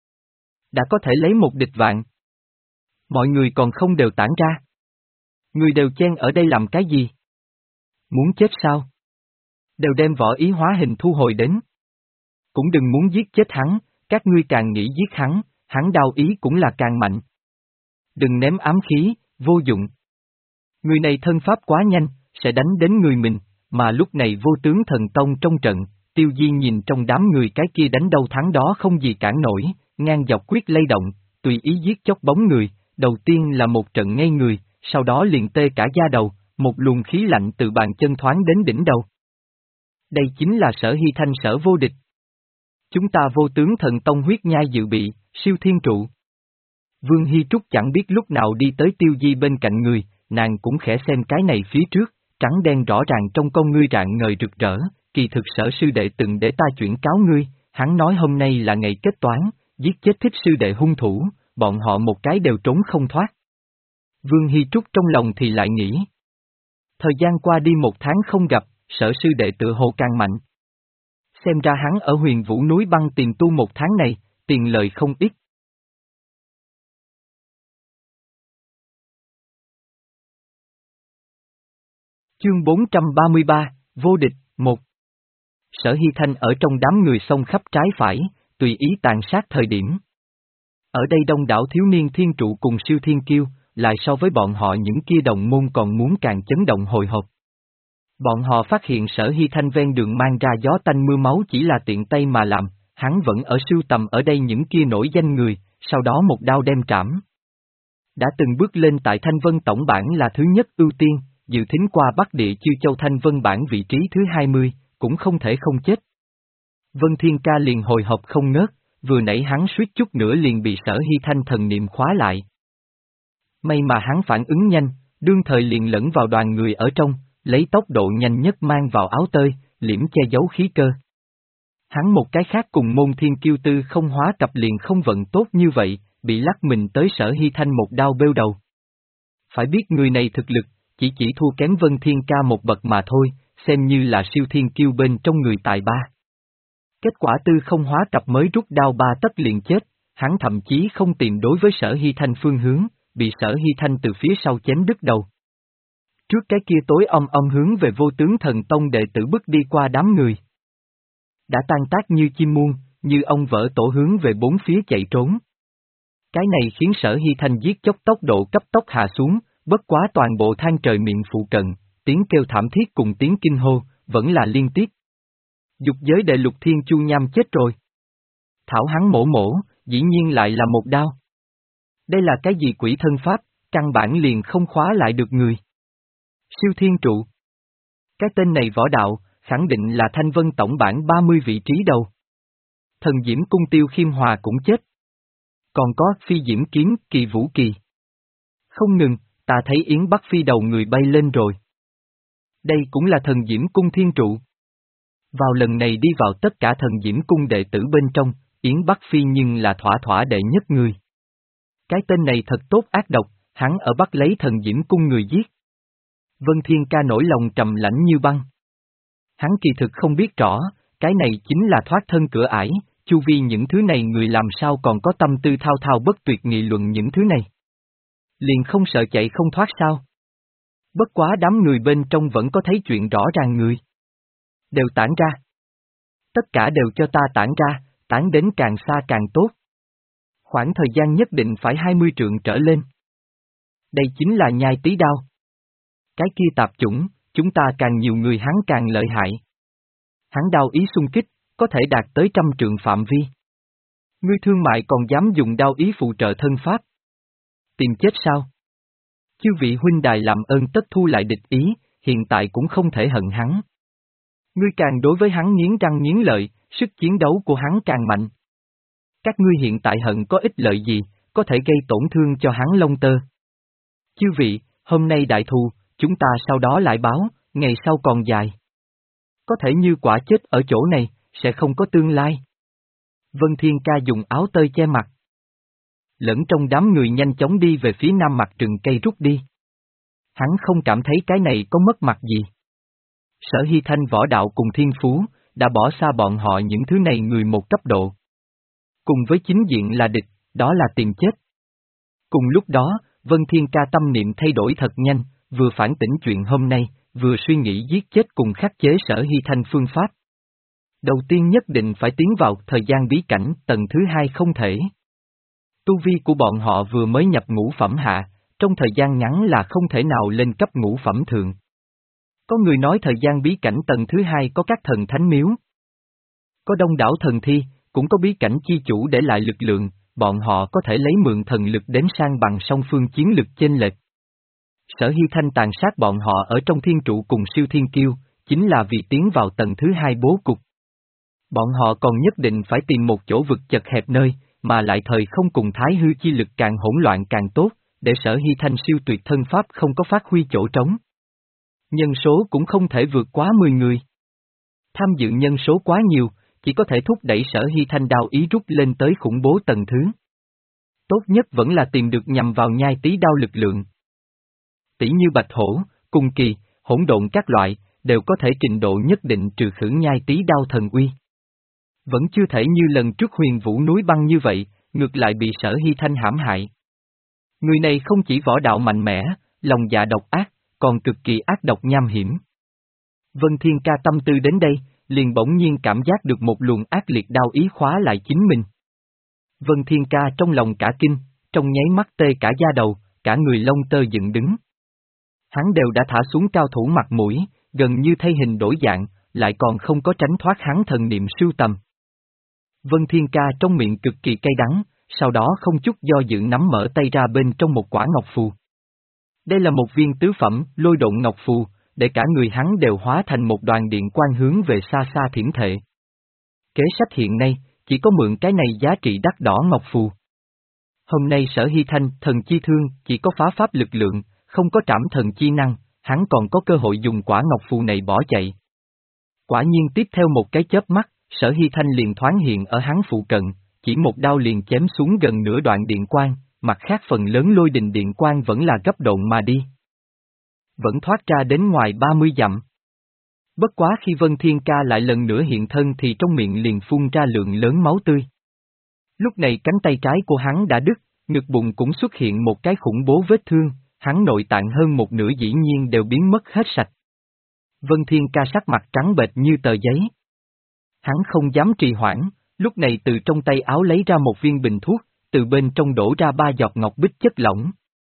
Đã có thể lấy một địch vạn. Mọi người còn không đều tản ra. Người đều chen ở đây làm cái gì? Muốn chết sao? Đều đem võ ý hóa hình thu hồi đến. Cũng đừng muốn giết chết hắn, các ngươi càng nghĩ giết hắn, hắn đao ý cũng là càng mạnh. Đừng ném ám khí, vô dụng. Người này thân pháp quá nhanh, sẽ đánh đến người mình, mà lúc này vô tướng thần tông trong trận, Tiêu Di nhìn trong đám người cái kia đánh đâu thắng đó không gì cản nổi, ngang dọc quyết lay động, tùy ý giết chóc bóng người, đầu tiên là một trận ngay người, sau đó liền tê cả da đầu, một luồng khí lạnh từ bàn chân thoáng đến đỉnh đầu. Đây chính là Sở Hy Thanh Sở vô địch. Chúng ta vô tướng thần tông huyết nhai dự bị, siêu thiên trụ. Vương Hy Trúc chẳng biết lúc nào đi tới Tiêu Di bên cạnh người, nàng cũng khẽ xem cái này phía trước, trắng đen rõ ràng trong con ngươi rạng ngời rực rỡ, kỳ thực Sở sư đệ từng để ta chuyển cáo ngươi, hắn nói hôm nay là ngày kết toán, giết chết thích sư đệ hung thủ, bọn họ một cái đều trốn không thoát. Vương Hy Trúc trong lòng thì lại nghĩ. Thời gian qua đi một tháng không gặp, Sở sư đệ tự hồ càng mạnh. Xem ra hắn ở Huyền Vũ núi băng tiền tu một tháng này, tiền lời không ít. Chương bốn trăm ba mươi ba, Vô địch, một. Sở Hy Thanh ở trong đám người xông khắp trái phải, tùy ý tàn sát thời điểm. Ở đây đông đảo thiếu niên thiên trụ cùng siêu thiên kiêu, lại so với bọn họ những kia đồng môn còn muốn càng chấn động hồi hộp. Bọn họ phát hiện Sở Hy Thanh ven đường mang ra gió tanh mưa máu chỉ là tiện tay mà làm, hắn vẫn ở sưu tầm ở đây những kia nổi danh người, sau đó một đao đem trảm. Đã từng bước lên tại Thanh Vân tổng bản là thứ nhất ưu tiên, dự thính qua Bắc Địa Chư Châu Thanh Vân bản vị trí thứ hai mươi, cũng không thể không chết. Vân Thiên Ca liền hồi hộp không ngớt, vừa nãy hắn suýt chút nữa liền bị Sở Hy Thanh thần niệm khóa lại. May mà hắn phản ứng nhanh, đương thời liền lẫn vào đoàn người ở trong, lấy tốc độ nhanh nhất mang vào áo tơi, liễm che giấu khí cơ. Hắn một cái khác cùng môn thiên kiêu tư không hóa cặp liền không vận tốt như vậy, bị lắc mình tới Sở Hy Thanh một đao bêu đầu. Phải biết người này thực lực, chỉ chỉ thua kém Vân Thiên Ca một bậc mà thôi, xem như là siêu thiên kiêu bên trong người tài ba. Kết quả tư không hóa cặp mới rút đao ba tấc liền chết, hắn thậm chí không tìm đối với Sở Hy Thanh phương hướng, bị Sở Hy Thanh từ phía sau chém đứt đầu. Trước cái kia tối om om hướng về Vô Tướng Thần Tông đệ tử bước đi qua đám người. Đã tan tác như chim muôn, như ông vỡ tổ hướng về bốn phía chạy trốn. Cái này khiến Sở Hy Thanh giết chóc tốc độ cấp tốc hạ xuống, bất quá toàn bộ than trời miệng phụ cận, tiếng kêu thảm thiết cùng tiếng kinh hô, vẫn là liên tiếp. Dục giới đệ Lục Thiên Chu Nham chết rồi. Thảo hắn mổ mổ, dĩ nhiên lại là một đao. Đây là cái gì quỷ thân pháp, căn bản liền không khóa lại được người. Siêu thiên trụ. Cái tên này võ đạo, khẳng định là Thanh Vân tổng bản ba mươi vị trí đầu. Thần Diễm Cung Tiêu Khiêm Hòa cũng chết. Còn có Phi Diễm Kiếm, Kỳ Vũ Kỳ. Không ngừng, ta thấy Yến Bắc Phi đầu người bay lên rồi. Đây cũng là Thần Diễm Cung Thiên Trụ. Vào lần này đi vào tất cả Thần Diễm Cung đệ tử bên trong, Yến Bắc Phi nhưng là thỏa thỏa đệ nhất người. Cái tên này thật tốt ác độc, hắn ở Bắc lấy Thần Diễm Cung người giết. Vân Thiên Ca nổi lòng trầm lãnh như băng. Hắn kỳ thực không biết rõ, cái này chính là thoát thân cửa ải, chu vi những thứ này người làm sao còn có tâm tư thao thao bất tuyệt nghị luận những thứ này. Liền không sợ chạy không thoát sao? Bất quá đám người bên trong vẫn có thấy chuyện rõ ràng người. Đều tản ra. Tất cả đều cho ta tản ra, tản đến càng xa càng tốt. Khoảng thời gian nhất định phải hai mươi trượng trở lên. Đây chính là nhai tí đao. Cái kia tạp chủng, chúng ta càng nhiều người hắn càng lợi hại. Hắn đao ý xung kích, có thể đạt tới trăm trượng phạm vi. Ngươi thương mại còn dám dùng đao ý phụ trợ thân pháp. Tìm chết sao? Chư vị huynh đài làm ơn tất thu lại địch ý, hiện tại cũng không thể hận hắn. Ngươi càng đối với hắn nghiến răng nghiến lợi, sức chiến đấu của hắn càng mạnh. Các ngươi hiện tại hận có ích lợi gì, có thể gây tổn thương cho hắn lông tơ. Chư vị, hôm nay đại thù, chúng ta sau đó lại báo, ngày sau còn dài. Có thể như quả chết ở chỗ này, sẽ không có tương lai. Vân Thiên Ca dùng áo tơi che mặt. Lẫn trong đám người nhanh chóng đi về phía nam mặt rừng cây rút đi. Hắn không cảm thấy cái này có mất mặt gì. Sở Hy Thanh võ đạo cùng thiên phú, đã bỏ xa bọn họ những thứ này người một cấp độ. Cùng với chính diện là địch, đó là tìm chết. Cùng lúc đó, Vân Thiên Ca tâm niệm thay đổi thật nhanh, vừa phản tỉnh chuyện hôm nay, vừa suy nghĩ giết chết cùng khắc chế Sở Hy Thanh phương pháp. Đầu tiên nhất định phải tiến vào thời gian bí cảnh, tầng thứ hai không thể. Tu vi của bọn họ vừa mới nhập ngũ phẩm hạ, trong thời gian ngắn là không thể nào lên cấp ngũ phẩm thượng. Có người nói thời gian bí cảnh tầng thứ hai có các thần thánh miếu. Có đông đảo thần thi, cũng có bí cảnh chi chủ để lại lực lượng, bọn họ có thể lấy mượn thần lực đến sang bằng song phương chiến lực chênh lệch. Sở Hy Thanh tàn sát bọn họ ở trong thiên trụ cùng siêu thiên kiêu, chính là vì tiến vào tầng thứ hai bố cục. Bọn họ còn nhất định phải tìm một chỗ vực chật hẹp nơi, mà lại thời không cùng thái hư chi lực càng hỗn loạn càng tốt, để Sở Hy Thanh siêu tuyệt thân pháp không có phát huy chỗ trống. Nhân số cũng không thể vượt quá mười người. Tham dự nhân số quá nhiều, chỉ có thể thúc đẩy Sở Hy Thanh đao ý rút lên tới khủng bố tầng thứ. Tốt nhất vẫn là tìm được nhằm vào nhai tí đao lực lượng. Tỷ như bạch hổ, cung kỳ, hỗn độn các loại, đều có thể trình độ nhất định trừ khử nhai tí đao thần uy. Vẫn chưa thể như lần trước Huyền Vũ núi băng như vậy, ngược lại bị Sở Hy Thanh hãm hại. Người này không chỉ võ đạo mạnh mẽ, lòng dạ độc ác, còn cực kỳ ác độc nham hiểm. Vân Thiên Ca tâm tư đến đây, liền bỗng nhiên cảm giác được một luồng ác liệt đao ý khóa lại chính mình. Vân Thiên Ca trong lòng cả kinh, trong nháy mắt tê cả da đầu, cả người lông tơ dựng đứng. Hắn đều đã thả xuống cao thủ mặt mũi, gần như thay hình đổi dạng, lại còn không có tránh thoát hắn thần niệm sưu tầm. Vân Thiên Ca trong miệng cực kỳ cay đắng, sau đó không chút do dự nắm mở tay ra bên trong một quả ngọc phù. Đây là một viên tứ phẩm, lôi độn ngọc phù, để cả người hắn đều hóa thành một đoàn điện quang hướng về xa xa thiểm thệ. Kế sách hiện nay, chỉ có mượn cái này giá trị đắt đỏ ngọc phù. Hôm nay Sở Hy Thanh, thần chi thương, chỉ có phá pháp lực lượng, không có trảm thần chi năng, hắn còn có cơ hội dùng quả ngọc phù này bỏ chạy. Quả nhiên tiếp theo một cái chớp mắt, Sở Hy Thanh liền thoáng hiện ở hắn phụ cận, chỉ một đao liền chém xuống gần nửa đoạn điện quang, mặt khác phần lớn lôi đình điện quang vẫn là gấp độn mà đi. Vẫn thoát ra đến ngoài ba mươi dặm. Bất quá khi Vân Thiên Ca lại lần nữa hiện thân thì trong miệng liền phun ra lượng lớn máu tươi. Lúc này cánh tay trái của hắn đã đứt, ngực bụng cũng xuất hiện một cái khủng bố vết thương, hắn nội tạng hơn một nửa dĩ nhiên đều biến mất hết sạch. Vân Thiên Ca sắc mặt trắng bệch như tờ giấy. Hắn không dám trì hoãn, lúc này từ trong tay áo lấy ra một viên bình thuốc, từ bên trong đổ ra ba giọt ngọc bích chất lỏng.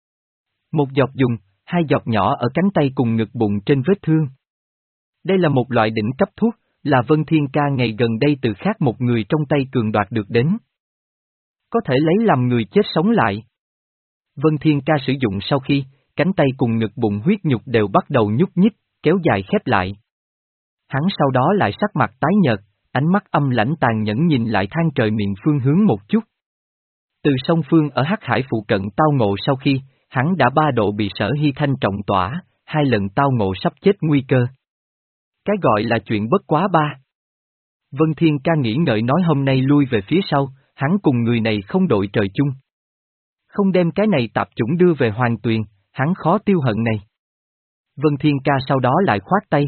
Một giọt dùng, hai giọt nhỏ ở cánh tay cùng ngực bụng trên vết thương. Đây là một loại đỉnh cấp thuốc, là Vân Thiên Ca ngày gần đây từ khác một người trong tay cường đoạt được đến. Có thể lấy làm người chết sống lại. Vân Thiên Ca sử dụng sau khi, cánh tay cùng ngực bụng huyết nhục đều bắt đầu nhúc nhích, kéo dài khép lại. Hắn sau đó lại sắc mặt tái nhợt, ánh mắt âm lãnh tàn nhẫn nhìn lại thang trời miệng phương hướng một chút. Từ sông Phương ở Hắc Hải phụ cận tao ngộ sau khi, hắn đã ba độ bị Sở Hy Thanh trọng tỏa, hai lần tao ngộ sắp chết nguy cơ. Cái gọi là chuyện bất quá ba. Vân Thiên Ca nghĩ ngợi nói hôm nay lui về phía sau, hắn cùng người này không đội trời chung. Không đem cái này tạp chủng đưa về Hoàng Tuyền, hắn khó tiêu hận này. Vân Thiên Ca sau đó lại khoát tay.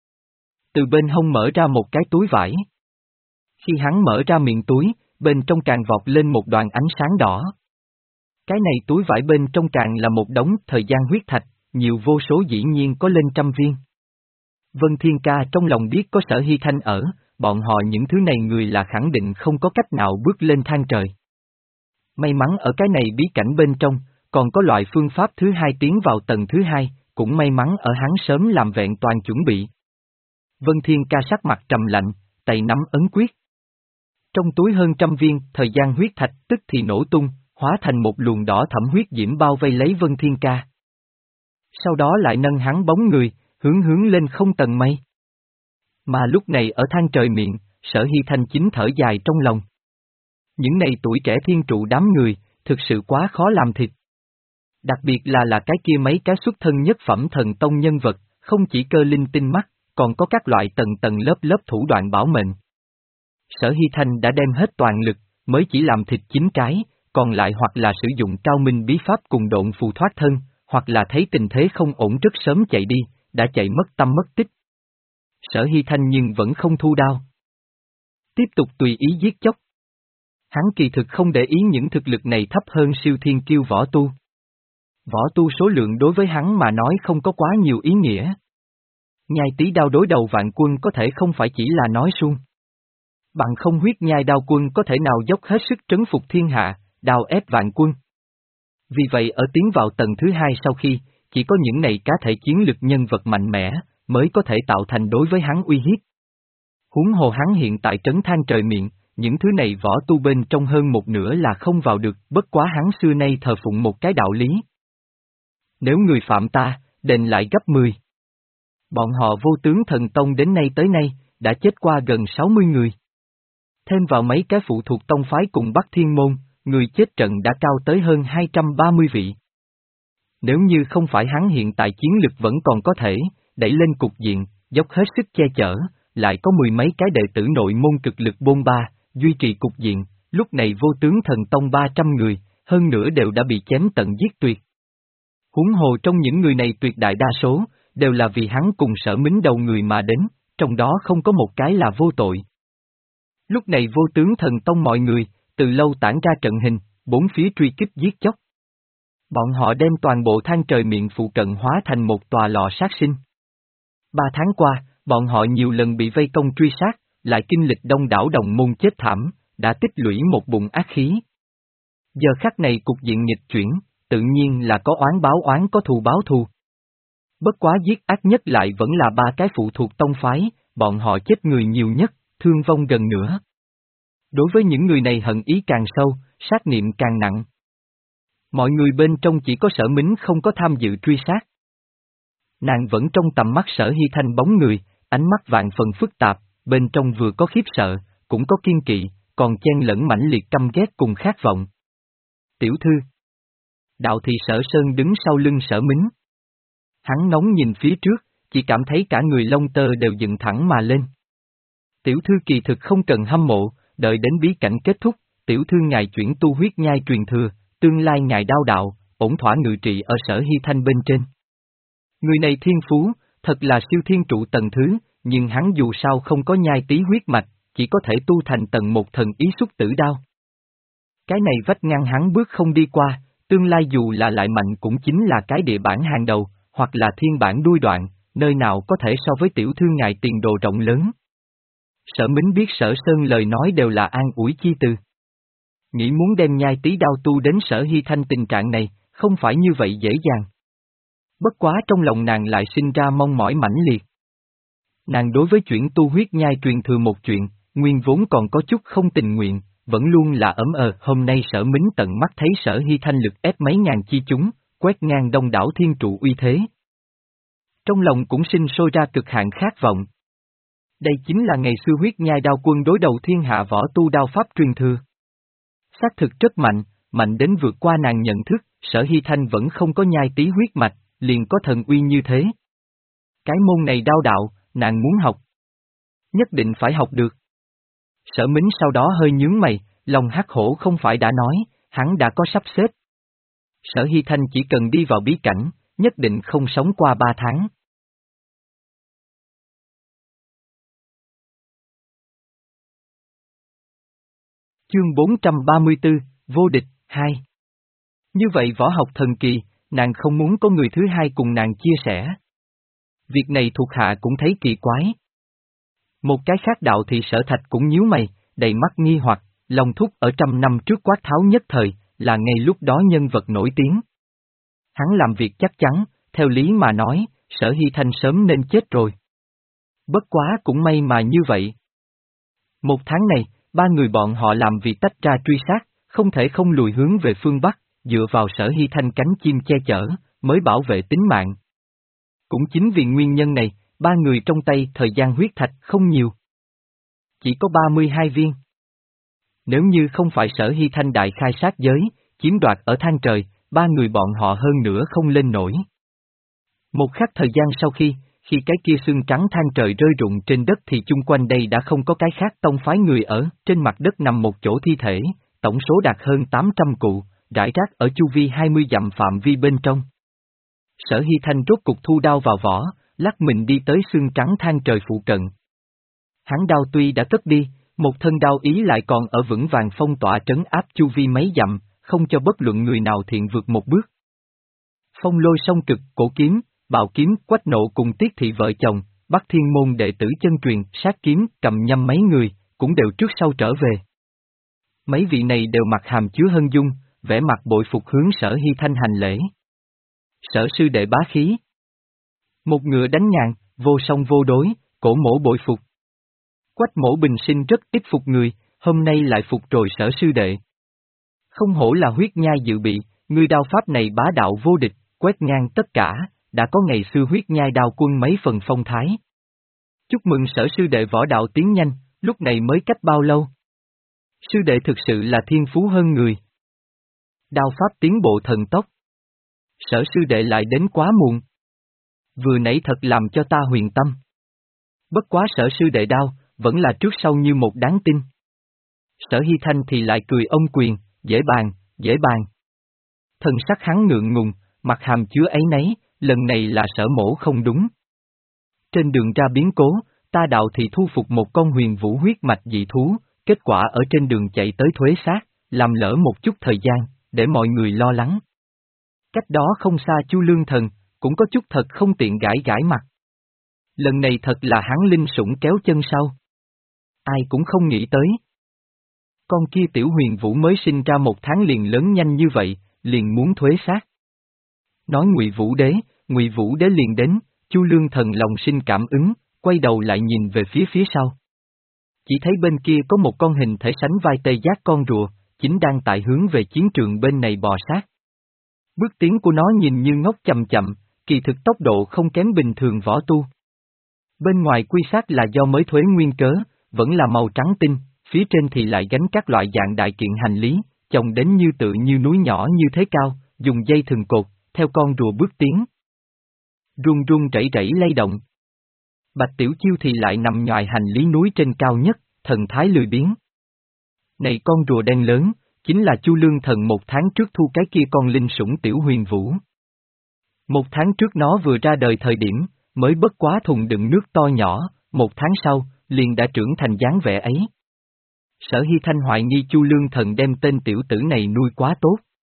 Từ bên hông mở ra một cái túi vải. Khi hắn mở ra miệng túi, bên trong càng vọt lên một đoàn ánh sáng đỏ. Cái này túi vải bên trong càng là một đống thời gian huyết thạch, nhiều vô số dĩ nhiên có lên trăm viên. Vân Thiên Ca trong lòng biết có Sở Hy Thanh ở, bọn họ những thứ này người là khẳng định không có cách nào bước lên thang trời. May mắn ở cái này bí cảnh bên trong, còn có loại phương pháp thứ hai tiến vào tầng thứ hai, cũng may mắn ở hắn sớm làm vẹn toàn chuẩn bị. Vân Thiên Ca sắc mặt trầm lạnh, tay nắm ấn quyết. Trong túi hơn trăm viên, thời gian huyết thạch tức thì nổ tung, hóa thành một luồng đỏ thẫm huyết diễm bao vây lấy Vân Thiên Ca. Sau đó lại nâng hắn bóng người, hướng hướng lên không tầng mây. Mà lúc này ở thang trời miệng, Sở Hy Thanh chính thở dài trong lòng. Những này tuổi trẻ thiên trụ đám người, thực sự quá khó làm thịt. Đặc biệt là là cái kia mấy cái xuất thân nhất phẩm thần tông nhân vật, không chỉ cơ linh tinh mắt, còn có các loại tầng tầng lớp lớp thủ đoạn bảo mệnh. Sở Hy Thanh đã đem hết toàn lực, mới chỉ làm thịt chín cái, còn lại hoặc là sử dụng cao minh bí pháp cùng độn phù thoát thân, hoặc là thấy tình thế không ổn rất sớm chạy đi, đã chạy mất tâm mất tích. Sở Hy Thanh nhưng vẫn không thu đao. Tiếp tục tùy ý giết chóc. Hắn kỳ thực không để ý những thực lực này thấp hơn siêu thiên kiêu võ tu. Võ tu số lượng đối với hắn mà nói không có quá nhiều ý nghĩa. Nhai tí đao đối đầu vạn quân có thể không phải chỉ là nói suông. Bằng không huyết nhai đao quân có thể nào dốc hết sức trấn phục thiên hạ, đao ép vạn quân. Vì vậy ở tiến vào tầng thứ hai sau khi, chỉ có những này cá thể chiến lực nhân vật mạnh mẽ, mới có thể tạo thành đối với hắn uy hiếp. Huống hồ hắn hiện tại trấn thang trời miệng, những thứ này võ tu bên trong hơn một nửa là không vào được, bất quá hắn xưa nay thờ phụng một cái đạo lý. Nếu người phạm ta, đền lại gấp mười. Bọn họ vô tướng thần tông đến nay tới nay, đã chết qua gần sáu mươi người. Thêm vào mấy cái phụ thuộc tông phái cùng Bắc Thiên Môn, người chết trận đã cao tới hơn hai trăm ba mươi vị. Nếu như không phải hắn hiện tại chiến lực vẫn còn có thể, đẩy lên cục diện, dốc hết sức che chở, lại có mười mấy cái đệ tử nội môn cực lực bôn ba, duy trì cục diện, lúc này vô tướng thần tông ba trăm người, hơn nữa đều đã bị chém tận giết tuyệt. Huống hồ trong những người này tuyệt đại đa số, đều là vì hắn cùng Sở Mính đầu người mà đến, trong đó không có một cái là vô tội. Lúc này vô tướng thần tông mọi người, từ lâu tản ra trận hình, bốn phía truy kích giết chóc. Bọn họ đem toàn bộ thang trời miệng phụ cận hóa thành một tòa lò sát sinh. Ba tháng qua, bọn họ nhiều lần bị vây công truy sát, lại kinh lịch đông đảo đồng môn chết thảm, đã tích lũy một bụng ác khí. Giờ khắc này cục diện nghịch chuyển, tự nhiên là có oán báo oán có thù báo thù. Bất quá giết ác nhất lại vẫn là ba cái phụ thuộc tông phái, bọn họ chết người nhiều nhất, thương vong gần nữa. Đối với những người này hận ý càng sâu, sát niệm càng nặng. Mọi người bên trong chỉ có Sở Mính không có tham dự truy sát. Nàng vẫn trong tầm mắt Sở Hy Thanh bóng người, ánh mắt vạn phần phức tạp, bên trong vừa có khiếp sợ, cũng có kiên kỵ, còn chen lẫn mãnh liệt căm ghét cùng khát vọng. Tiểu thư. Đạo thị Sở Sơn đứng sau lưng Sở Mính. Hắn nóng nhìn phía trước, chỉ cảm thấy cả người lông tơ đều dựng thẳng mà lên. Tiểu thư kỳ thực không cần hâm mộ, đợi đến bí cảnh kết thúc, tiểu thư ngài chuyển tu huyết nhai truyền thừa, tương lai ngài đao đạo, ổn thỏa ngự trị ở Sở Hy Thanh bên trên. Người này thiên phú, thật là siêu thiên trụ tầng thứ, nhưng hắn dù sao không có nhai tí huyết mạch, chỉ có thể tu thành tầng một thần ý xuất tử đao. Cái này vách ngăn hắn bước không đi qua, tương lai dù là lại mạnh cũng chính là cái địa bản hàng đầu, hoặc là thiên bản đuôi đoạn, nơi nào có thể so với tiểu thư ngài tiền đồ rộng lớn. Sở Mính biết Sở Sơn lời nói đều là an ủi chi từ. Nghĩ muốn đem nhai tí đao tu đến Sở Hy Thanh tình trạng này, không phải như vậy dễ dàng. Bất quá trong lòng nàng lại sinh ra mong mỏi mãnh liệt. Nàng đối với chuyển tu huyết nhai truyền thừa một chuyện, nguyên vốn còn có chút không tình nguyện, vẫn luôn là ấm ờ. Hôm nay Sở Mính tận mắt thấy Sở Hy Thanh lực ép mấy ngàn chi chúng, quét ngang đông đảo thiên trụ uy thế. Trong lòng cũng sinh sôi ra cực hạn khát vọng. Đây chính là ngày xưa huyết nhai đao quân đối đầu thiên hạ võ tu đao pháp truyền thừa. Xác thực rất mạnh, mạnh đến vượt qua nàng nhận thức, Sở Hy Thanh vẫn không có nhai tí huyết mạch, liền có thần uy như thế. Cái môn này đao đạo, nàng muốn học. Nhất định phải học được. Sở Mính sau đó hơi nhướng mày, lòng hắc hổ không phải đã nói, hắn đã có sắp xếp. Sở Hy Thanh chỉ cần đi vào bí cảnh, nhất định không sống qua ba tháng. Chương bốn trăm ba mươi tư, Vô địch, hai. Như vậy võ học thần kỳ, nàng không muốn có người thứ hai cùng nàng chia sẻ. Việc này thuộc hạ cũng thấy kỳ quái. Một cái khác đạo thì Sở Thạch cũng nhíu mày, đầy mắt nghi hoặc, Long Thúc ở trăm năm trước quát tháo nhất thời, là ngay lúc đó nhân vật nổi tiếng. Hắn làm việc chắc chắn, theo lý mà nói, Sở Hy Thanh sớm nên chết rồi. Bất quá cũng may mà như vậy. Một tháng này, ba người bọn họ làm việc tách ra truy sát, không thể không lùi hướng về phương Bắc, dựa vào Sở Hy Thanh cánh chim che chở, mới bảo vệ tính mạng. Cũng chính vì nguyên nhân này, ba người trong tay thời gian huyết thạch không nhiều. Chỉ có ba mươi hai viên. Nếu như không phải Sở Hy Thanh đại khai sát giới, chiếm đoạt ở thang trời, ba người bọn họ hơn nữa không lên nổi. Một khắc thời gian sau khi, khi cái kia xương trắng than trời rơi rụng trên đất thì chung quanh đây đã không có cái khác tông phái người ở, trên mặt đất nằm một chỗ thi thể, tổng số đạt hơn tám trăm cụ, rải rác ở chu vi hai mươi dặm phạm vi bên trong. Sở Hy Thanh rốt cục thu đao vào vỏ, lắc mình đi tới xương trắng than trời phụ cận. Hắn đao tuy đã cất đi, một thân đao ý lại còn ở vững vàng phong tỏa trấn áp chu vi mấy dặm, không cho bất luận người nào thiện vượt một bước. Phong lôi song cực, cổ kiếm, bào kiếm, quách nộ cùng Tiết thị vợ chồng, Bắc Thiên môn đệ tử chân truyền, sát kiếm, cầm nhâm mấy người, cũng đều trước sau trở về. Mấy vị này đều mặc hàm chứa hân dung, vẻ mặt bội phục hướng Sở Hy Thanh hành lễ. Sở sư đệ bá khí. Một ngựa đánh ngàn, vô song vô đối, cổ mổ bội phục. Quách mổ bình sinh rất ít phục người, hôm nay lại phục rồi Sở sư đệ. Không hổ là huyết nhai dự bị, ngươi đao pháp này bá đạo vô địch, quét ngang tất cả, đã có ngày xưa huyết nhai đao quân mấy phần phong thái. Chúc mừng Sở sư đệ võ đạo tiến nhanh, lúc này mới cách bao lâu? Sư đệ thực sự là thiên phú hơn người. Đao pháp tiến bộ thần tốc. Sở sư đệ lại đến quá muộn. Vừa nãy thật làm cho ta huyền tâm. Bất quá Sở sư đệ đao, vẫn là trước sau như một đáng tin. Sở Hy Thanh thì lại cười ôm quyền, dễ bàn, dễ bàn. Thần sắc hắn ngượng ngùng, mặt hàm chứa áy náy, lần này là Sở mổ không đúng. Trên đường ra biến cố, ta đạo thì thu phục một con huyền vũ huyết mạch dị thú, kết quả ở trên đường chạy tới thuế sát, làm lỡ một chút thời gian, để mọi người lo lắng. Cách đó không xa Chu Lương Thần, cũng có chút thật không tiện gãi gãi mặt. Lần này thật là hắn linh sủng kéo chân sau. Ai cũng không nghĩ tới. Con kia tiểu huyền vũ mới sinh ra một tháng liền lớn nhanh như vậy, liền muốn thuế sát. Nói Ngụy Vũ Đế, Ngụy Vũ Đế liền đến, Chu Lương Thần lòng sinh cảm ứng, quay đầu lại nhìn về phía phía sau. Chỉ thấy bên kia có một con hình thể sánh vai tê giác con rùa, chính đang tại hướng về chiến trường bên này bò sát. Bước tiến của nó nhìn như ngốc chậm chậm, kỳ thực tốc độ không kém bình thường võ tu. Bên ngoài quy sát là do mới thuế nguyên cớ, vẫn là màu trắng tinh, phía trên thì lại gánh các loại dạng đại kiện hành lý, chồng đến như tự như núi nhỏ như thế cao, dùng dây thừng cột, theo con rùa bước tiến. Run run rẩy rẩy lay động. Bạch Tiểu Chiêu thì lại nằm ngoài hành lý núi trên cao nhất, thần thái lười biếng. Này con rùa đen lớn, chính là Chu Lương Thần một tháng trước thu cái kia con linh sủng Tiểu Huyền Vũ. Một tháng trước nó vừa ra đời thời điểm, mới bất quá thùng đựng nước to nhỏ, một tháng sau, liền đã trưởng thành dáng vẻ ấy. Sở Hy Thanh hoài nghi Chu Lương Thần đem tên tiểu tử này nuôi quá tốt.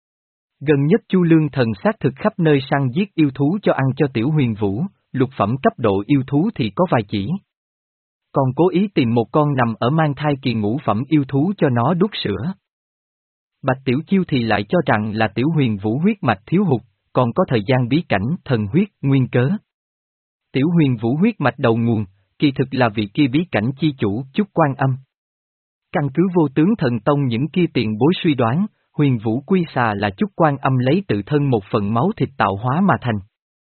Gần nhất Chu Lương Thần xác thực khắp nơi săn giết yêu thú cho ăn cho Tiểu Huyền Vũ, lục phẩm cấp độ yêu thú thì có vài chỉ. Còn cố ý tìm một con nằm ở mang thai kỳ ngũ phẩm yêu thú cho nó đút sữa. Bạch Tiểu Chiêu thì lại cho rằng là Tiểu Huyền Vũ huyết mạch thiếu hụt, còn có thời gian bí cảnh thần huyết nguyên cớ. Tiểu Huyền Vũ huyết mạch đầu nguồn, kỳ thực là vị kia bí cảnh chi chủ Chúc Quan Âm. Căn cứ vô tướng thần tông những kia tiền bối suy đoán, Huyền Vũ Quy Xà là Chúc Quan Âm lấy tự thân một phần máu thịt tạo hóa mà thành.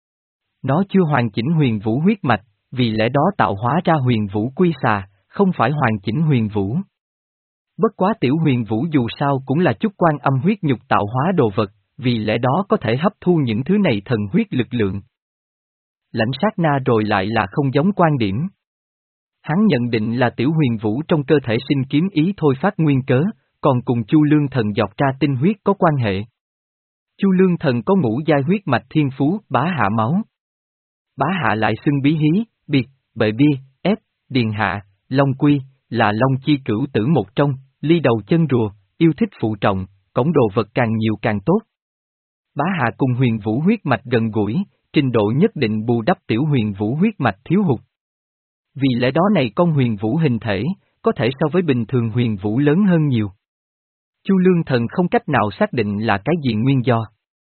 Nó chưa hoàn chỉnh Huyền Vũ huyết mạch, vì lẽ đó tạo hóa ra Huyền Vũ Quy Xà, không phải hoàn chỉnh Huyền Vũ. Bất quá Tiểu Huyền Vũ dù sao cũng là Chúc Quan Âm huyết nhục tạo hóa đồ vật, vì lẽ đó có thể hấp thu những thứ này thần huyết lực lượng. Lãnh sát na rồi lại là không giống quan điểm. Hắn nhận định là Tiểu Huyền Vũ trong cơ thể sinh kiếm ý thôi phát nguyên cớ, còn cùng Chu Lương Thần dọc ra tinh huyết có quan hệ. Chu Lương Thần có ngũ giai huyết mạch thiên phú, bá hạ máu. Bá hạ lại xưng bí hí, biệt, bệ bia, ép, điền hạ, long quy, là long chi cửu tử một trong, ly đầu chân rùa, yêu thích phụ trọng, cổng đồ vật càng nhiều càng tốt. Bá hạ cùng Huyền Vũ huyết mạch gần gũi, trình độ nhất định bù đắp Tiểu Huyền Vũ huyết mạch thiếu hụt. Vì lẽ đó này con Huyền Vũ hình thể, có thể so với bình thường Huyền Vũ lớn hơn nhiều. Chu Lương Thần không cách nào xác định là cái gì nguyên do.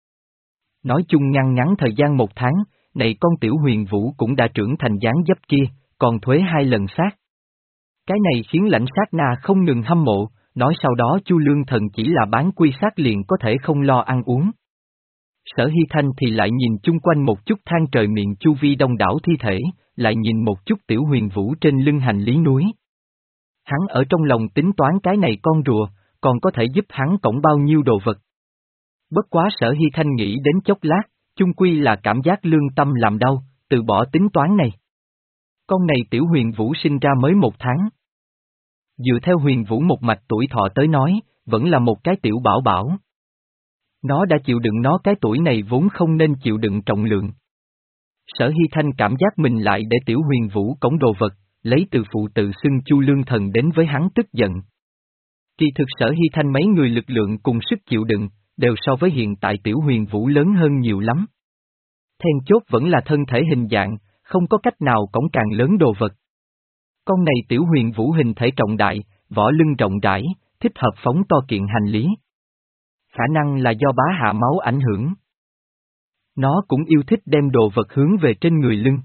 Nói chung ngăn ngắn thời gian một tháng, này con Tiểu Huyền Vũ cũng đã trưởng thành dáng dấp kia, còn thuế hai lần sát. Cái này khiến lãnh sát na không ngừng hâm mộ, nói sau đó Chu Lương Thần chỉ là bán quy sát liền có thể không lo ăn uống. Sở Hy Thanh thì lại nhìn chung quanh một chút than trời miệng chu vi đông đảo thi thể, lại nhìn một chút Tiểu Huyền Vũ trên lưng hành lý núi. Hắn ở trong lòng tính toán cái này con rùa, còn có thể giúp hắn cõng bao nhiêu đồ vật. Bất quá Sở Hy Thanh nghĩ đến chốc lát, chung quy là cảm giác lương tâm làm đau, từ bỏ tính toán này. Con này Tiểu Huyền Vũ sinh ra mới một tháng. Dựa theo Huyền Vũ một mạch tuổi thọ tới nói, vẫn là một cái tiểu bảo bảo. Nó đã chịu đựng nó cái tuổi này vốn không nên chịu đựng trọng lượng. Sở Hy Thanh cảm giác mình lại để Tiểu Huyền Vũ cõng đồ vật, lấy từ phụ tự xưng Chu Lương Thần đến với hắn tức giận. Kỳ thực Sở Hy Thanh mấy người lực lượng cùng sức chịu đựng, đều so với hiện tại Tiểu Huyền Vũ lớn hơn nhiều lắm. Then chốt vẫn là thân thể hình dạng, không có cách nào cõng càng lớn đồ vật. Con này Tiểu Huyền Vũ hình thể trọng đại, vỏ lưng rộng rãi, thích hợp phóng to kiện hành lý. Khả năng là do bá hạ máu ảnh hưởng. Nó cũng yêu thích đem đồ vật hướng về trên người lưng.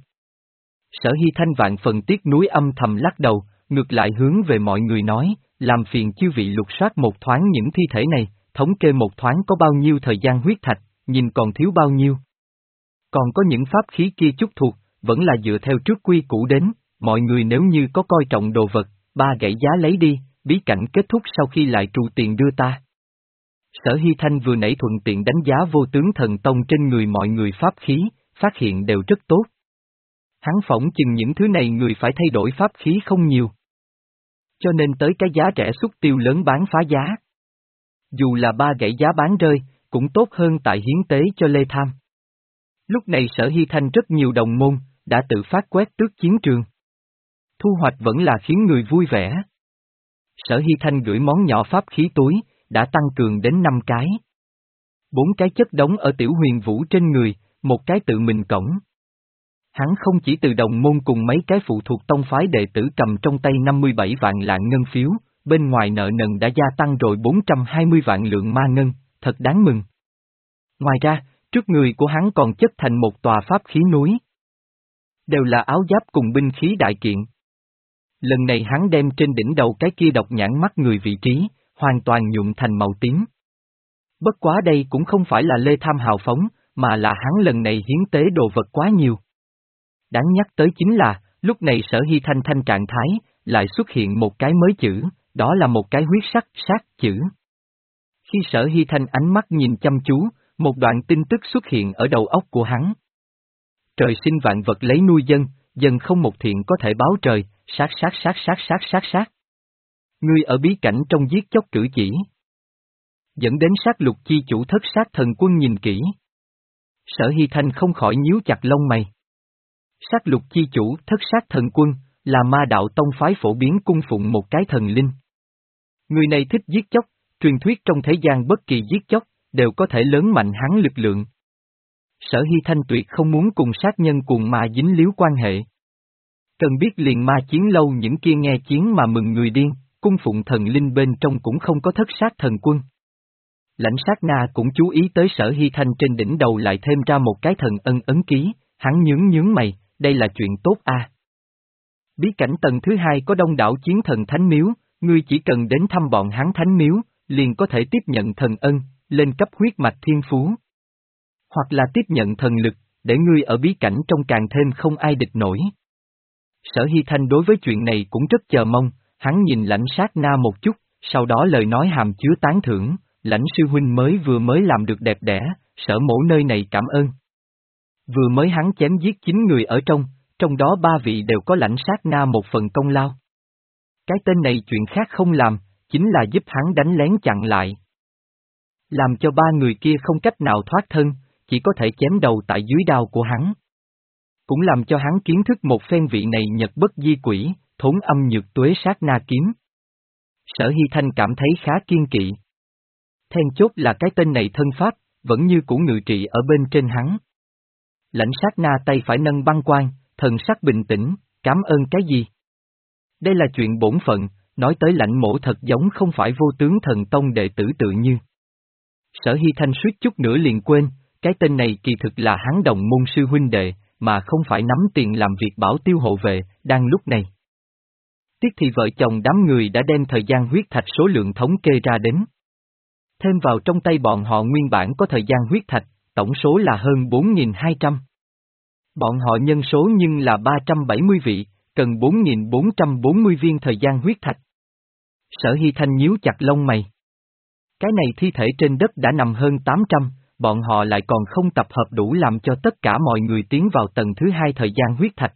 Sở Hy Thanh vạn phần tiếc nuối âm thầm lắc đầu, ngược lại hướng về mọi người nói, làm phiền chư vị lục soát một thoáng những thi thể này, thống kê một thoáng có bao nhiêu thời gian huyết thạch, nhìn còn thiếu bao nhiêu. Còn có những pháp khí kia chút thuộc, vẫn là dựa theo trước quy củ đến, mọi người nếu như có coi trọng đồ vật, ba gãy giá lấy đi, bí cảnh kết thúc sau khi lại trù tiền đưa ta. Sở Hy Thanh vừa nãy thuận tiện đánh giá vô tướng thần tông trên người mọi người pháp khí, phát hiện đều rất tốt. Hắn phỏng chừng những thứ này người phải thay đổi pháp khí không nhiều. Cho nên tới cái giá rẻ xúc tiêu lớn bán phá giá. Dù là ba gãy giá bán rơi, cũng tốt hơn tại hiến tế cho Lê Tham. Lúc này Sở Hy Thanh rất nhiều đồng môn, đã tự phát quét tước chiến trường. Thu hoạch vẫn là khiến người vui vẻ. Sở Hy Thanh gửi món nhỏ pháp khí túi, đã tăng cường đến năm cái. Bốn cái chất đống ở Tiểu Huyền Vũ trên người, một cái tự mình cõng. Hắn không chỉ từ đồng môn cùng mấy cái phụ thuộc tông phái đệ tử cầm trong tay năm mươi bảy vạn lạng ngân phiếu, bên ngoài nợ nần đã gia tăng rồi bốn trăm hai mươi vạn lượng ma ngân, thật đáng mừng. Ngoài ra, trước người của hắn còn chất thành một tòa pháp khí núi. Đều là áo giáp cùng binh khí đại kiện. Lần này hắn đem trên đỉnh đầu cái kia độc nhãn mắt người vị trí, hoàn toàn nhuộm thành màu tím. Bất quá đây cũng không phải là Lê Tham hào phóng, mà là hắn lần này hiến tế đồ vật quá nhiều. Đáng nhắc tới chính là, lúc này Sở Hy Thanh thanh trạng thái, lại xuất hiện một cái mới chữ, đó là một cái huyết sắc sát chữ. Khi Sở Hy Thanh ánh mắt nhìn chăm chú, một đoạn tin tức xuất hiện ở đầu óc của hắn. Trời sinh vạn vật lấy nuôi dân, dân không một thiện có thể báo trời, sát sát sát sát sát sát sát. Ngươi ở bí cảnh trong giết chóc cử chỉ. Dẫn đến sát lục chi chủ thất sát thần quân nhìn kỹ. Sở Hy Thanh không khỏi nhíu chặt lông mày. Sát lục chi chủ thất sát thần quân, là ma đạo tông phái phổ biến cung phụng một cái thần linh. Người này thích giết chóc, truyền thuyết trong thế gian bất kỳ giết chóc, đều có thể lớn mạnh hắn lực lượng. Sở Hy Thanh tuyệt không muốn cùng sát nhân cuồng ma dính líu quan hệ. Cần biết liền ma chiến lâu những kia nghe chiến mà mừng người điên, cung phụng thần linh bên trong cũng không có thất sát thần quân. Lãnh sát na cũng chú ý tới Sở Hy Thanh trên đỉnh đầu lại thêm ra một cái thần ân ấn ký, hắn nhướng nhướng mày, đây là chuyện tốt a. À. Bí cảnh tầng thứ hai có đông đảo chiến thần thánh miếu, ngươi chỉ cần đến thăm bọn hắn thánh miếu, liền có thể tiếp nhận thần ân, lên cấp huyết mạch thiên phú. Hoặc là tiếp nhận thần lực, để ngươi ở bí cảnh trong càng thêm không ai địch nổi. Sở Hy Thanh đối với chuyện này cũng rất chờ mong, hắn nhìn lãnh sát na một chút, sau đó lời nói hàm chứa tán thưởng, lãnh sư huynh mới vừa mới làm được đẹp đẽ, sở mổ nơi này cảm ơn. Vừa mới hắn chém giết chín người ở trong, trong đó ba vị đều có lãnh sát na một phần công lao. Cái tên này chuyện khác không làm, chính là giúp hắn đánh lén chặn lại. Làm cho ba người kia không cách nào thoát thân, chỉ có thể chém đầu tại dưới đao của hắn. Cũng làm cho hắn kiến thức một phen vị này nhật bất di quỷ, thốn âm nhược tuế sát na kiếm. Sở Hy Thanh cảm thấy khá kiên kỵ. Then chốt là cái tên này thân pháp, vẫn như cũ ngự trị ở bên trên hắn. Lãnh sát na tay phải nâng băng quan, thần sắc bình tĩnh, cảm ơn cái gì? Đây là chuyện bổn phận, nói tới lãnh mổ thật giống không phải vô tướng thần tông đệ tử tự như. Sở Hy Thanh suýt chút nữa liền quên, cái tên này kỳ thực là hắn đồng môn sư huynh đệ, mà không phải nắm tiền làm việc bảo tiêu hộ vệ, đang lúc này. Tiếc thì vợ chồng đám người đã đem thời gian huyết thạch số lượng thống kê ra đến. Thêm vào trong tay bọn họ nguyên bản có thời gian huyết thạch, tổng số là hơn bốn nghìn hai trăm. Bọn họ nhân số nhưng là ba trăm bảy mươi vị, cần bốn nghìn bốn trăm bốn mươi viên thời gian huyết thạch. Sở Hy Thanh nhíu chặt lông mày. Cái này thi thể trên đất đã nằm hơn tám trăm, bọn họ lại còn không tập hợp đủ làm cho tất cả mọi người tiến vào tầng thứ hai thời gian huyết thạch.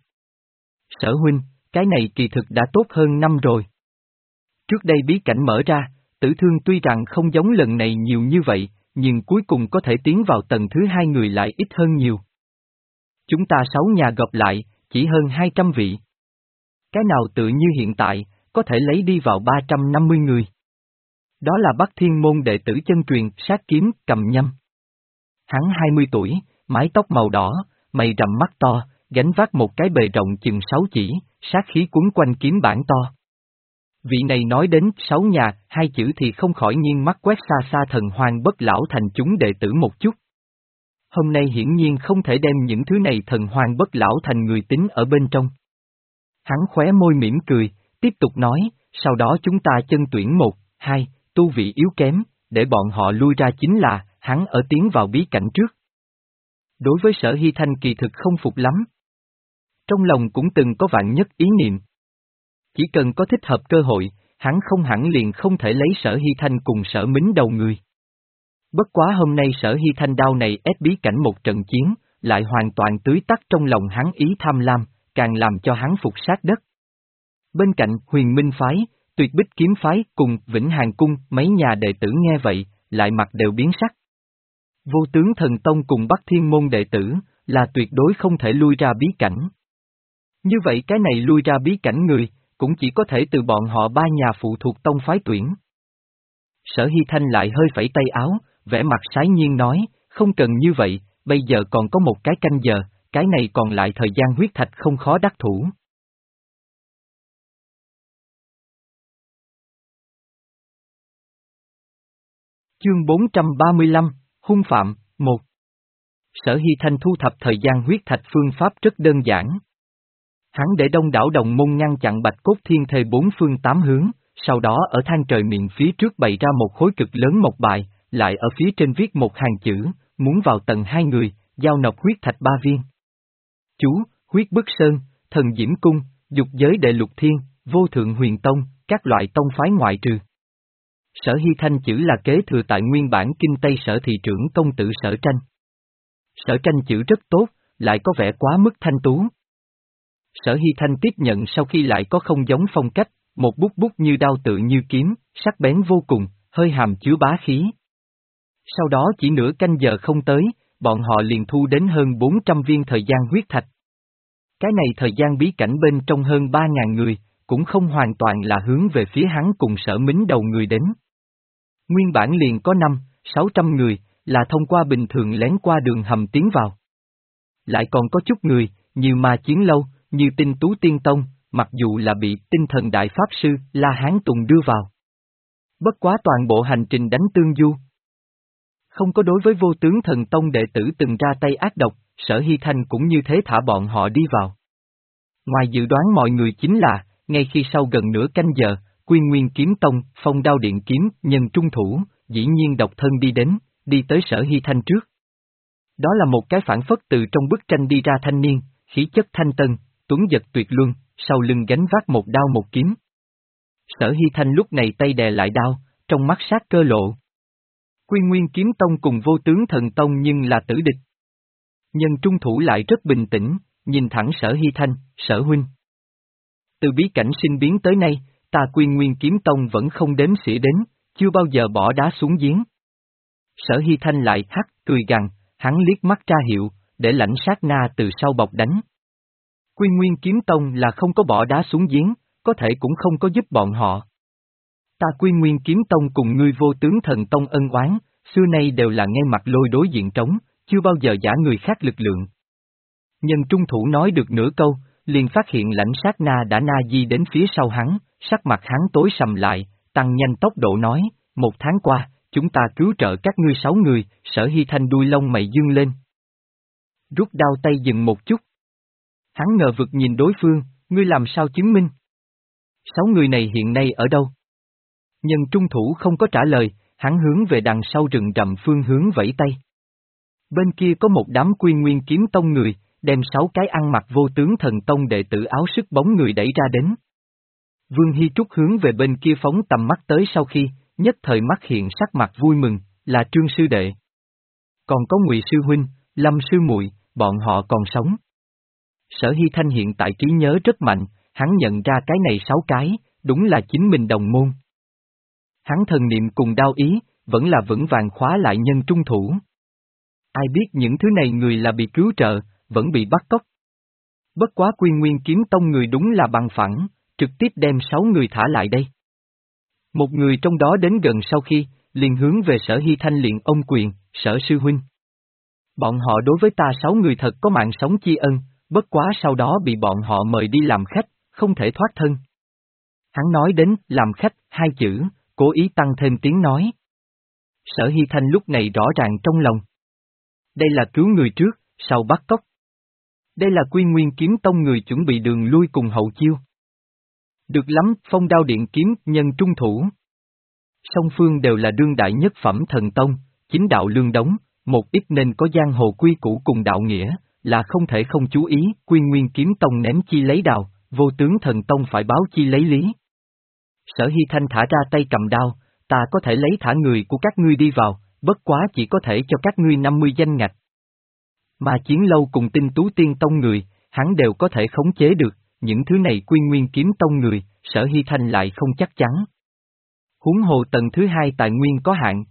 Sở huynh, cái này kỳ thực đã tốt hơn năm rồi. Trước đây bí cảnh mở ra, tử thương tuy rằng không giống lần này nhiều như vậy, nhưng cuối cùng có thể tiến vào tầng thứ hai người lại ít hơn nhiều. Chúng ta sáu nhà gộp lại, chỉ hơn hai trăm vị. Cái nào tự như hiện tại, có thể lấy đi vào ba trăm năm mươi người. Đó là Bắc Thiên môn đệ tử chân truyền, sát kiếm, cầm nhâm. Hắn hai mươi tuổi, mái tóc màu đỏ, mày rậm mắt to, gánh vác một cái bề rộng chừng sáu chỉ, sát khí cuốn quanh kiếm bản to. Vị này nói đến sáu nhà, hai chữ thì không khỏi nhiên mắt quét xa xa thần hoang bất lão thành chúng đệ tử một chút. Hôm nay hiển nhiên không thể đem những thứ này thần hoang bất lão thành người tính ở bên trong. Hắn khóe môi mỉm cười, tiếp tục nói, sau đó chúng ta chân tuyển một, hai, tu vị yếu kém, để bọn họ lui ra chính là, hắn ở tiến vào bí cảnh trước. Đối với Sở Hy Thanh kỳ thực không phục lắm. Trong lòng cũng từng có vạn nhất ý niệm. Chỉ cần có thích hợp cơ hội, hắn không hẳn liền không thể lấy Sở Hy Thanh cùng Sở Mính đầu người. Bất quá hôm nay Sở Hy Thanh đao này ép bí cảnh một trận chiến, lại hoàn toàn tưới tắt trong lòng hắn ý tham lam, càng làm cho hắn phục sát đất. Bên cạnh Huyền Minh Phái, Tuyệt Bích Kiếm Phái cùng Vĩnh Hàn Cung, mấy nhà đệ tử nghe vậy, lại mặt đều biến sắc. Vô tướng thần tông cùng Bắc Thiên môn đệ tử, là tuyệt đối không thể lui ra bí cảnh. Như vậy cái này lui ra bí cảnh người, cũng chỉ có thể từ bọn họ ba nhà phụ thuộc tông phái tuyển. Sở Hy Thanh lại hơi phẩy tay áo, vẻ mặt sái nhiên nói, không cần như vậy, bây giờ còn có một cái canh giờ, cái này còn lại thời gian huyết thạch không khó đắc thủ. Chương bốn trăm ba mươi lăm, Hung Phạm, một. Sở Hy Thanh thu thập thời gian huyết thạch phương pháp rất đơn giản. Hắn để đông đảo đồng môn ngăn chặn Bạch Cốt Thiên Thê bốn phương tám hướng, sau đó ở thang trời miệng phía trước bày ra một khối cực lớn mộc bài, lại ở phía trên viết một hàng chữ, muốn vào tầng hai người, giao nộp huyết thạch ba viên. Chú, huyết bức sơn, thần diễm cung, dục giới đệ lục thiên, vô thượng huyền tông, các loại tông phái ngoại trừ. Sở Hy Thanh chữ là kế thừa tại nguyên bản kinh Tây Sở thị trưởng công tử Sở Tranh. Sở Tranh chữ rất tốt, lại có vẻ quá mức thanh tú. Sở Hy Thanh tiếp nhận sau khi lại có không giống phong cách, một bút bút như đao tự như kiếm, sắc bén vô cùng, hơi hàm chứa bá khí. Sau đó chỉ nửa canh giờ không tới, bọn họ liền thu đến hơn bốn trăm viên thời gian huyết thạch. Cái này thời gian bí cảnh bên trong hơn ba ngàn người, cũng không hoàn toàn là hướng về phía hắn cùng Sở Mính đầu người đến. Nguyên bản liền có năm, sáu trăm người, là thông qua bình thường lén qua đường hầm tiến vào. Lại còn có chút người, như Ma Chiến Lâu, như Tinh Tú Tiên Tông, mặc dù là bị Tinh Thần Đại Pháp Sư La Hán Tùng đưa vào. Bất quá toàn bộ hành trình đánh tương du. Không có đối với Vô Tướng Thần Tông đệ tử từng ra tay ác độc, Sở Hy Thanh cũng như thế thả bọn họ đi vào. Ngoài dự đoán mọi người chính là, ngay khi sau gần nửa canh giờ, Quy Nguyên Kiếm Tông, Phong Đao Điện Kiếm, nhân trung thủ, dĩ nhiên độc thân đi đến, đi tới Sở Hy Thanh trước. Đó là một cái phản phất từ trong bức tranh đi ra thanh niên, khí chất thanh tân, tuấn giật tuyệt luân, sau lưng gánh vác một đao một kiếm. Sở Hy Thanh lúc này tay đè lại đao, trong mắt sát cơ lộ. Quy Nguyên Kiếm Tông cùng Vô Tướng Thần Tông nhưng là tử địch. Nhân trung thủ lại rất bình tĩnh, nhìn thẳng Sở Hy Thanh, Sở huynh. Từ bí cảnh sinh biến tới nay, ta Quy Nguyên Kiếm Tông vẫn không đếm xỉa đến, chưa bao giờ bỏ đá xuống giếng. Sở Hy Thanh lại hắc, cười gằn, hắn liếc mắt ra hiệu, để lãnh sát na từ sau bọc đánh. Quy Nguyên Kiếm Tông là không có bỏ đá xuống giếng, có thể cũng không có giúp bọn họ. Ta Quy Nguyên Kiếm Tông cùng ngươi Vô Tướng Thần Tông ân oán, xưa nay đều là ngay mặt lôi đối diện trống, chưa bao giờ giả người khác lực lượng. Nhân trung thủ nói được nửa câu, liền phát hiện lãnh sát na đã na di đến phía sau hắn, sắc mặt hắn tối sầm lại, tăng nhanh tốc độ nói, một tháng qua, chúng ta cứu trợ các ngươi sáu người, Sở Hy Thanh đuôi lông mày dương lên. Rút đao tay dừng một chút. Hắn ngờ vực nhìn đối phương, ngươi làm sao chứng minh? Sáu người này hiện nay ở đâu? Nhân trung thủ không có trả lời, hắn hướng về đằng sau rừng rậm phương hướng vẫy tay. Bên kia có một đám Quy Nguyên Kiếm Tông người, đem sáu cái ăn mặc Vô Tướng Thần Tông đệ tử áo sức bóng người đẩy ra đến. Vương Hy Trúc hướng về bên kia phóng tầm mắt tới sau khi, nhất thời mắt hiện sắc mặt vui mừng, là Trương sư đệ. Còn có Ngụy sư huynh, Lâm sư muội, bọn họ còn sống. Sở Hy Thanh hiện tại trí nhớ rất mạnh, hắn nhận ra cái này sáu cái, đúng là chính mình đồng môn. Hắn thần niệm cùng đao ý, vẫn là vững vàng khóa lại nhân trung thủ. Ai biết những thứ này người là bị cứu trợ, vẫn bị bắt cóc. Bất quá Quy Nguyên Kiếm Tông người đúng là bằng phẳng, trực tiếp đem sáu người thả lại đây. Một người trong đó đến gần sau khi, liền hướng về Sở Hy Thanh liền ôm quyền, Sở sư huynh. Bọn họ đối với ta sáu người thật có mạng sống tri ân, bất quá sau đó bị bọn họ mời đi làm khách, không thể thoát thân. Hắn nói đến làm khách hai chữ, cố ý tăng thêm tiếng nói. Sở Hy Thanh lúc này rõ ràng trong lòng. Đây là cứu người trước, sau bắt cóc. Đây là Quy Nguyên Kiếm Tông người chuẩn bị đường lui cùng hậu chiêu. Được lắm, Phong Đao Điện Kiếm, nhân trung thủ. Song phương đều là đương đại nhất phẩm thần tông, chính đạo lương đống, một ít nên có giang hồ quy củ cùng đạo nghĩa, là không thể không chú ý, Quy Nguyên Kiếm Tông ném chi lấy đào, Vô Tướng Thần Tông phải báo chi lấy lý. Sở Hy Thanh thả ra tay cầm đao, ta có thể lấy thả người của các ngươi đi vào, bất quá chỉ có thể cho các ngươi năm mươi danh ngạch. Mà Chiến Lâu cùng Tinh Tú Tiên Tông người, hắn đều có thể khống chế được, những thứ này Quy Nguyên Kiếm Tông người, Sở Hy Thanh lại không chắc chắn. Huống hồ tầng thứ hai tài nguyên có hạn.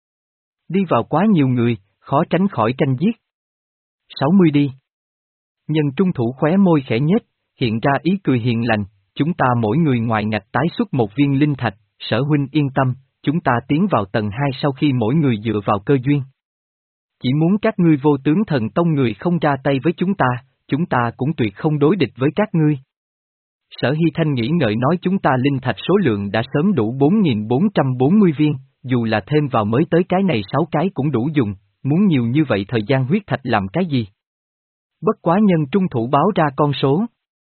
Đi vào quá nhiều người, khó tránh khỏi tranh giết. sáu mươi đi. Nhân trung thủ khóe môi khẽ nhếch, hiện ra ý cười hiền lành, chúng ta mỗi người ngoài ngạch tái xuất một viên linh thạch, Sở huynh yên tâm, chúng ta tiến vào tầng hai sau khi mỗi người dựa vào cơ duyên. Chỉ muốn các ngươi Vô Tướng Thần Tông người không ra tay với chúng ta, chúng ta cũng tuyệt không đối địch với các ngươi. Sở Hy Thanh nghĩ ngợi nói chúng ta linh thạch số lượng đã sớm đủ bốn nghìn bốn trăm bốn mươi viên, dù là thêm vào mới tới cái này sáu cái cũng đủ dùng, muốn nhiều như vậy thời gian huyết thạch làm cái gì? Bất quá nhân trung thủ báo ra con số.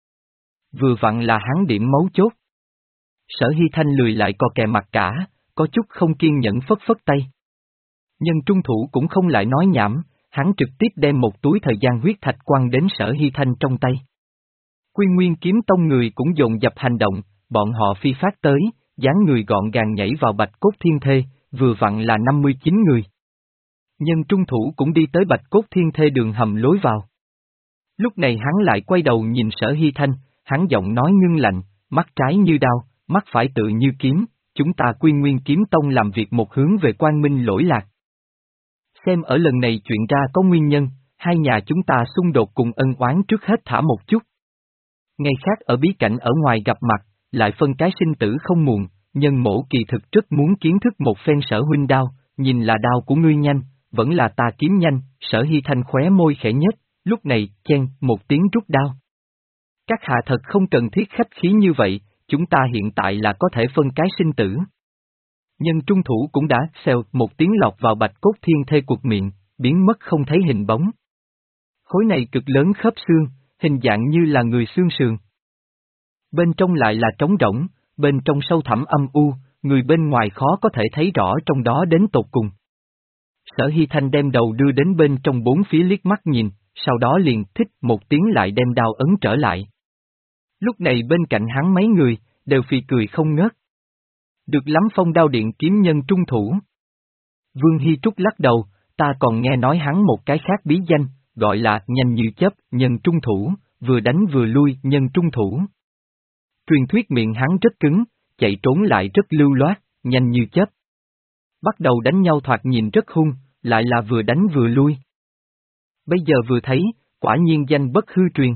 Vừa vặn là hắn điểm mấu chốt. Sở Hy Thanh lười lại co kè mặt cả, có chút không kiên nhẫn phất phất tay. Nhân trung thủ cũng không lại nói nhảm, hắn trực tiếp đem một túi thời gian huyết thạch quăng đến Sở Hy Thanh trong tay. Quy Nguyên kiếm tông người cũng dồn dập hành động, bọn họ phi phát tới, dáng người gọn gàng nhảy vào Bạch Cốt Thiên Thê, vừa vặn là năm mươi chín người. Nhân trung thủ cũng đi tới Bạch Cốt Thiên Thê đường hầm lối vào. Lúc này hắn lại quay đầu nhìn Sở Hy Thanh, hắn giọng nói ngưng lạnh, mắt trái như đao, mắt phải tự như kiếm, chúng ta Quy Nguyên kiếm tông làm việc một hướng về quang minh lỗi lạc. Xem ở lần này chuyện ra có nguyên nhân, hai nhà chúng ta xung đột cùng ân oán trước hết thả một chút. Ngày khác ở bí cảnh ở ngoài gặp mặt, lại phân cái sinh tử không muộn, nhân mổ kỳ thực rất muốn kiến thức một phen Sở huynh đao, nhìn là đao của ngươi nhanh, vẫn là ta kiếm nhanh, Sở Hy Thanh khóe môi khẽ nhếch, lúc này, chen, một tiếng rút đao. Các hạ thật không cần thiết khách khí như vậy, chúng ta hiện tại là có thể phân cái sinh tử. Nhân trung thủ cũng đã, xèo, một tiếng lọt vào Bạch Cốt Thiên Thê quật miệng, biến mất không thấy hình bóng. Khối này cực lớn khớp xương, hình dạng như là người xương sườn. Bên trong lại là trống rỗng, bên trong sâu thẳm âm u, người bên ngoài khó có thể thấy rõ trong đó đến tột cùng. Sở Hy Thanh đem đầu đưa đến bên trong bốn phía liếc mắt nhìn, sau đó liền thích một tiếng lại đem đao ấn trở lại. Lúc này bên cạnh hắn mấy người, đều phì cười không ngớt. Được lắm phong đao điện kiếm nhân trung thủ. Vương Hy Trúc lắc đầu, ta còn nghe nói hắn một cái khác bí danh, gọi là nhanh như chớp, nhân trung thủ, vừa đánh vừa lui, nhân trung thủ. Truyền thuyết miệng hắn rất cứng, chạy trốn lại rất lưu loát, nhanh như chớp. Bắt đầu đánh nhau thoạt nhìn rất hung, lại là vừa đánh vừa lui. Bây giờ vừa thấy, quả nhiên danh bất hư truyền.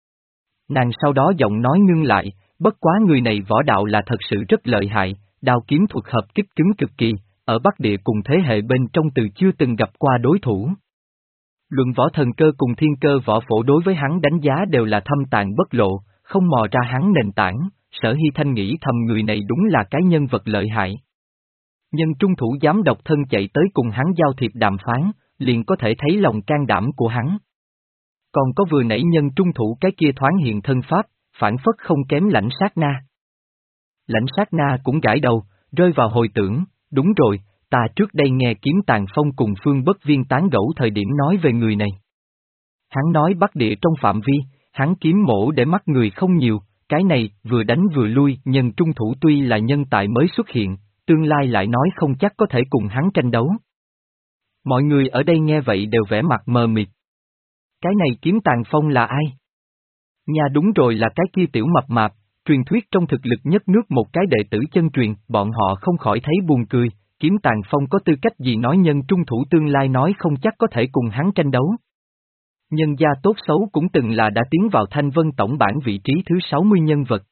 Nàng sau đó giọng nói ngưng lại, bất quá người này võ đạo là thật sự rất lợi hại, đao kiếm thuật hợp kích cứng cực kỳ, ở Bắc Địa cùng thế hệ bên trong từ chưa từng gặp qua đối thủ. Luận võ thần cơ cùng thiên cơ võ phổ đối với hắn đánh giá đều là thâm tàn bất lộ, không mò ra hắn nền tảng, Sở Hy Thanh nghĩ thầm người này đúng là cái nhân vật lợi hại. Nhân trung thủ dám độc thân chạy tới cùng hắn giao thiệp đàm phán, liền có thể thấy lòng can đảm của hắn. Còn có vừa nãy nhân trung thủ cái kia thoáng hiện thân pháp, phản phất không kém lãnh sát na. Lãnh sát na cũng gãi đầu, rơi vào hồi tưởng, đúng rồi, ta trước đây nghe Kiếm Tàn Phong cùng Phương Bất Viên tán gẫu thời điểm nói về người này. Hắn nói Bắc Địa trong phạm vi, hắn kiếm mổ để mắt người không nhiều, cái này vừa đánh vừa lui, nhân trung thủ tuy là nhân tài mới xuất hiện, tương lai lại nói không chắc có thể cùng hắn tranh đấu. Mọi người ở đây nghe vậy đều vẻ mặt mờ mịt. Cái này Kiếm Tàn Phong là ai? Nhà đúng rồi là cái kia tiểu mập mạp, truyền thuyết trong thực lực nhất nước một cái đệ tử chân truyền, bọn họ không khỏi thấy buồn cười, Kiếm Tàn Phong có tư cách gì nói nhân trung thủ tương lai nói không chắc có thể cùng hắn tranh đấu. Nhân gia tốt xấu cũng từng là đã tiến vào Thanh Vân tổng bảng vị trí thứ sáu mươi nhân vật.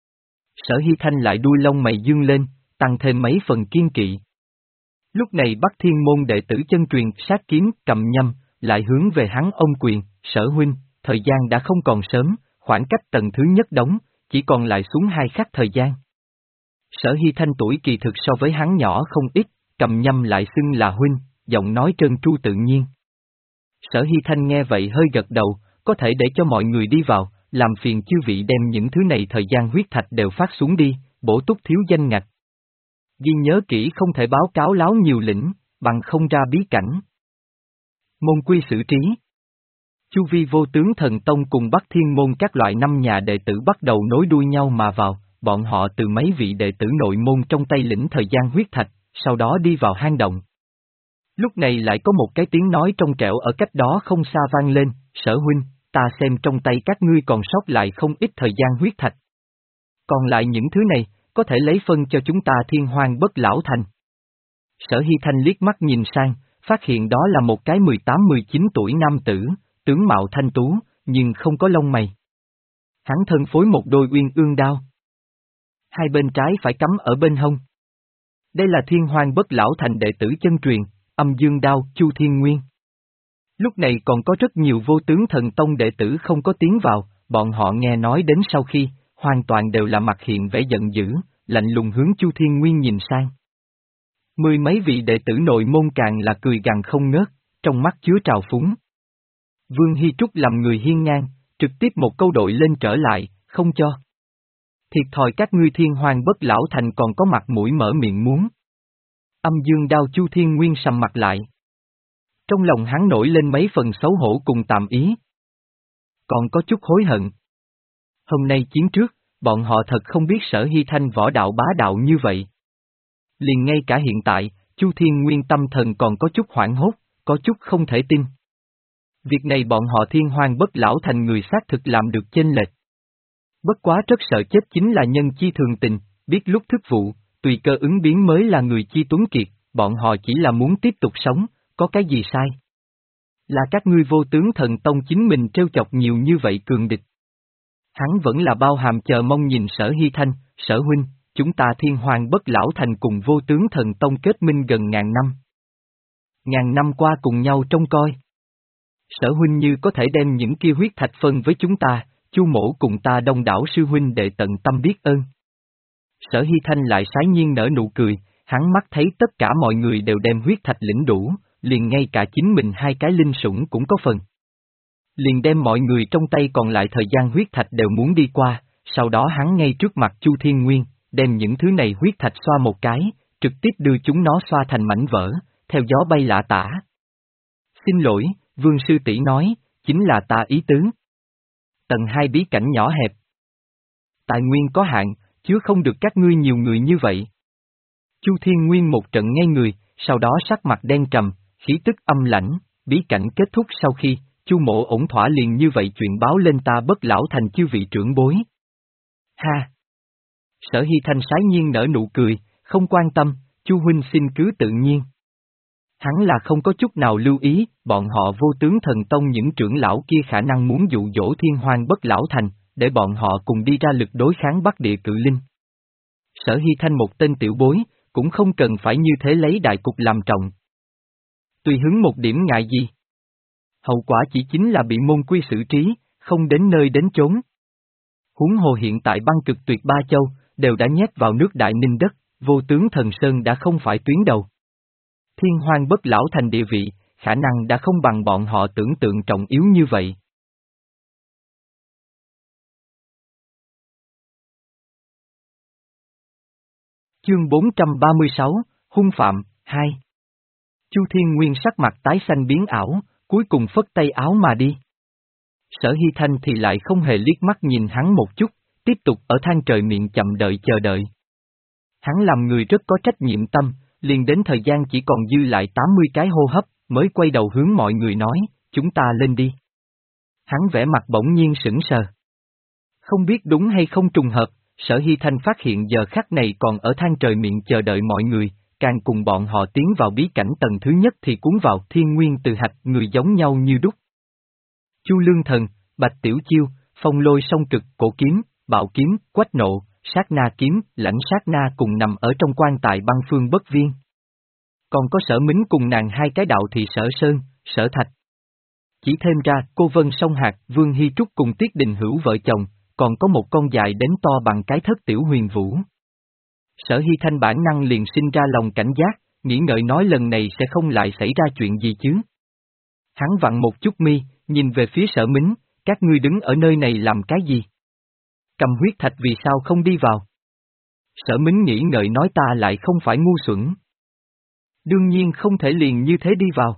Sở Hy Thanh lại đuôi lông mày dương lên, tăng thêm mấy phần kiên kỵ. Lúc này Bắc Thiên môn đệ tử chân truyền sát kiếm cầm nhâm, lại hướng về hắn ôm quyền, Sở huynh, thời gian đã không còn sớm, khoảng cách tầng thứ nhất đóng, chỉ còn lại xuống hai khắc thời gian. Sở Hy Thanh tuổi kỳ thực so với hắn nhỏ không ít, cầm nhâm lại xưng là huynh, giọng nói trơn tru tự nhiên. Sở Hy Thanh nghe vậy hơi gật đầu, có thể để cho mọi người đi vào, làm phiền chư vị đem những thứ này thời gian huyết thạch đều phát xuống đi, bổ túc thiếu danh ngạch. Ghi nhớ kỹ không thể báo cáo láo nhiều lĩnh, bằng không ra bí cảnh. Môn quy xử trí. Chu vi vô tướng thần tông cùng Bắc Thiên môn các loại năm nhà đệ tử bắt đầu nối đuôi nhau mà vào, bọn họ từ mấy vị đệ tử nội môn trong tay lĩnh thời gian huyết thạch, sau đó đi vào hang động. Lúc này lại có một cái tiếng nói trong trẻo ở cách đó không xa vang lên, Sở huynh, ta xem trong tay các ngươi còn sót lại không ít thời gian huyết thạch. Còn lại những thứ này, có thể lấy phân cho chúng ta thiên hoang bất lão thành. Sở Hy Thanh liếc mắt nhìn sang, phát hiện đó là một cái mười tám mười chín tuổi nam tử, tướng mạo thanh tú, nhưng không có lông mày. Hắn thân phối một đôi uyên ương đao. Hai bên trái phải cắm ở bên hông. Đây là thiên hoang bất lão thành đệ tử chân truyền, âm dương đao, Chu Thiên Nguyên. Lúc này còn có rất nhiều vô tướng thần tông đệ tử không có tiến vào, bọn họ nghe nói đến sau khi, hoàn toàn đều là mặt hiện vẻ giận dữ, lạnh lùng hướng Chu Thiên Nguyên nhìn sang. Mười mấy vị đệ tử nội môn càng là cười gằn không ngớt, trong mắt chứa trào phúng. Vương Hy Trúc làm người hiên ngang, trực tiếp một câu đội lên trở lại, không cho. Thiệt thòi các ngươi thiên hoang bất lão thành còn có mặt mũi mở miệng muốn. Âm dương đao Chu Thiên Nguyên sầm mặt lại. Trong lòng hắn nổi lên mấy phần xấu hổ cùng tạm ý. Còn có chút hối hận. Hôm nay chiến trước, bọn họ thật không biết Sở Hy Thanh võ đạo bá đạo như vậy. Liền ngay cả hiện tại, Chu Thiên Nguyên tâm thần còn có chút hoảng hốt, có chút không thể tin. Việc này bọn họ Thiên Hoang Bất Lão Thành người xác thực làm được chênh lệch. Bất quá rất sợ chết chính là nhân chi thường tình, biết lúc thức vụ, tùy cơ ứng biến mới là người chi tuấn kiệt, bọn họ chỉ là muốn tiếp tục sống, có cái gì sai? Là các ngươi Vô Tướng Thần Tông chính mình trêu chọc nhiều như vậy cường địch. Hắn vẫn là bao hàm chờ mong nhìn Sở Hy Thanh, Sở huynh, chúng ta Thiên Hoang Bất Lão Thành cùng Vô Tướng Thần Tông kết minh gần ngàn năm. Ngàn năm qua cùng nhau trông coi. Sở huynh như có thể đem những kia huyết thạch phân với chúng ta, Chu mỗ cùng ta đông đảo sư huynh đệ tận tâm biết ơn. Sở Hy Thanh lại sái nhiên nở nụ cười, hắn mắt thấy tất cả mọi người đều đem huyết thạch lĩnh đủ, liền ngay cả chính mình hai cái linh sủng cũng có phần. Liền đem mọi người trong tay còn lại thời gian huyết thạch đều muốn đi qua, sau đó hắn ngay trước mặt Chu Thiên Nguyên, đem những thứ này huyết thạch xoa một cái, trực tiếp đưa chúng nó xoa thành mảnh vỡ, theo gió bay lả tả. Xin lỗi, Vương sư tỷ nói, chính là ta ý tứ. Tầng hai bí cảnh nhỏ hẹp. Tài nguyên có hạn, chứa không được các ngươi nhiều người như vậy. Chu Thiên Nguyên một trận ngay người, sau đó sắc mặt đen trầm, khí tức âm lãnh, bí cảnh kết thúc sau khi, Chu mộ ổn thỏa liền như vậy chuyện báo lên ta Bất Lão Thành chư vị trưởng bối. Ha! Sở Hy Thanh sái nhiên nở nụ cười, không quan tâm, Chu huynh xin cứ tự nhiên. Hắn là không có chút nào lưu ý, bọn họ Vô Tướng Thần Tông những trưởng lão kia khả năng muốn dụ dỗ Thiên Hoang Bất Lão Thành, để bọn họ cùng đi ra lực đối kháng Bắc Địa Cự Linh. Sở Hy Thanh một tên tiểu bối, cũng không cần phải như thế lấy đại cục làm trọng. Tùy hứng một điểm ngại gì? Hậu quả chỉ chính là bị môn quy xử trí, không đến nơi đến chốn. Huống hồ hiện tại băng cực tuyệt ba châu, đều đã nhét vào nước Đại Ninh đất, Vô Tướng Thần Sơn đã không phải tuyến đầu. Thiên Hoang Bất Lão Thành địa vị, khả năng đã không bằng bọn họ tưởng tượng trọng yếu như vậy. Chương bốn trăm ba mươi sáu, Hung Phạm, hai. Chu Thiên Nguyên sắc mặt tái xanh biến ảo, cuối cùng phất tay áo mà đi. Sở Hy Thanh thì lại không hề liếc mắt nhìn hắn một chút, tiếp tục ở than trời miệng chậm đợi chờ đợi. Hắn làm người rất có trách nhiệm tâm, liền đến thời gian chỉ còn dư lại tám mươi cái hô hấp, mới quay đầu hướng mọi người nói, chúng ta lên đi. Hắn vẽ mặt bỗng nhiên sững sờ. Không biết đúng hay không trùng hợp, Sở Hy Thanh phát hiện giờ khắc này còn ở than trời miệng chờ đợi mọi người, càng cùng bọn họ tiến vào bí cảnh tầng thứ nhất thì cuốn vào thiên nguyên từ hạch người giống nhau như đúc. Chu Lương Thần, Bạch Tiểu Chiêu, Phong Lôi Song Cực, Cổ Kiếm, Bạo Kiếm, Quách Nộ, Sát Na Kiếm, Lãnh Sát Na cùng nằm ở trong quan tài băng phương bất viên. Còn có Sở Mính cùng nàng hai cái đạo thị Sở Sơn, Sở Thạch. Chỉ thêm ra, cô Vân Song Hạc, Vương Hy Trúc cùng Tiết Đình Hữu vợ chồng, còn có một con dài đến to bằng cái thất tiểu huyền vũ. Sở Hy Thanh bản năng liền sinh ra lòng cảnh giác, nghĩ ngợi nói lần này sẽ không lại xảy ra chuyện gì chứ. Hắn vặn một chút mi, nhìn về phía Sở Mính, các ngươi đứng ở nơi này làm cái gì? Cầm huyết thạch vì sao không đi vào? Sở Mính nghĩ ngợi nói ta lại không phải ngu xuẩn. Đương nhiên không thể liền như thế đi vào.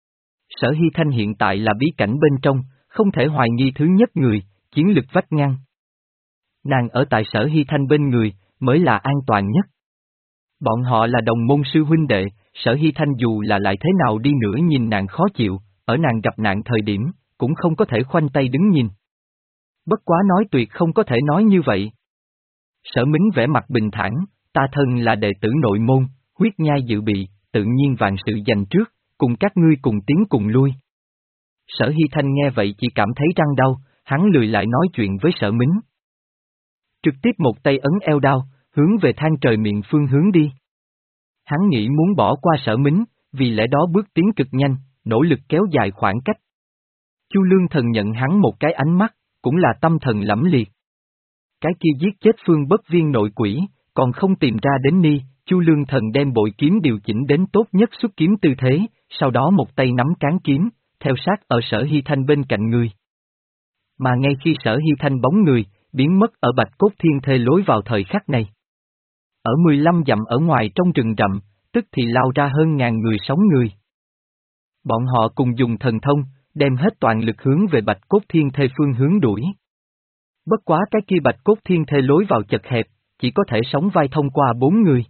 Sở Hy Thanh hiện tại là bí cảnh bên trong, không thể hoài nghi thứ nhất người, chiến lực vách ngăn. Nàng ở tại Sở Hy Thanh bên người, mới là an toàn nhất. Bọn họ là đồng môn sư huynh đệ, Sở Hy Thanh dù là lại thế nào đi nữa nhìn nàng khó chịu, ở nàng gặp nạn thời điểm, cũng không có thể khoanh tay đứng nhìn. Bất quá nói tuyệt không có thể nói như vậy. Sở Mính vẻ mặt bình thản, ta thân là đệ tử nội môn, huyết nhai dự bị, tự nhiên vạn sự dành trước, cùng các ngươi cùng tiến cùng lui. Sở Hy Thanh nghe vậy chỉ cảm thấy răng đau, hắn lười lại nói chuyện với Sở Mính. Trực tiếp một tay ấn eo đao, hướng về than trời miệng phương hướng đi. Hắn nghĩ muốn bỏ qua Sở Mính, vì lẽ đó bước tiến cực nhanh, nỗ lực kéo dài khoảng cách. Chu Lương Thần nhận hắn một cái ánh mắt, cũng là tâm thần lẫm liệt. Cái kia giết chết Phương Bất Viên nội quỷ, còn không tìm ra đến ni, Chu Lương Thần đem bội kiếm điều chỉnh đến tốt nhất xuất kiếm tư thế, sau đó một tay nắm cán kiếm, theo sát ở Sở Hy Thanh bên cạnh người. Mà ngay khi Sở Hy Thanh bóng người, biến mất ở Bạch Cốt Thiên Thê lối vào thời khắc này. Ở mười lăm dặm ở ngoài trong rừng rậm, tức thì lao ra hơn ngàn người sống người. Bọn họ cùng dùng thần thông, đem hết toàn lực hướng về Bạch Cốt Thiên Thê phương hướng đuổi. Bất quá cái kia Bạch Cốt Thiên Thê lối vào chật hẹp, chỉ có thể sóng vai thông qua bốn người.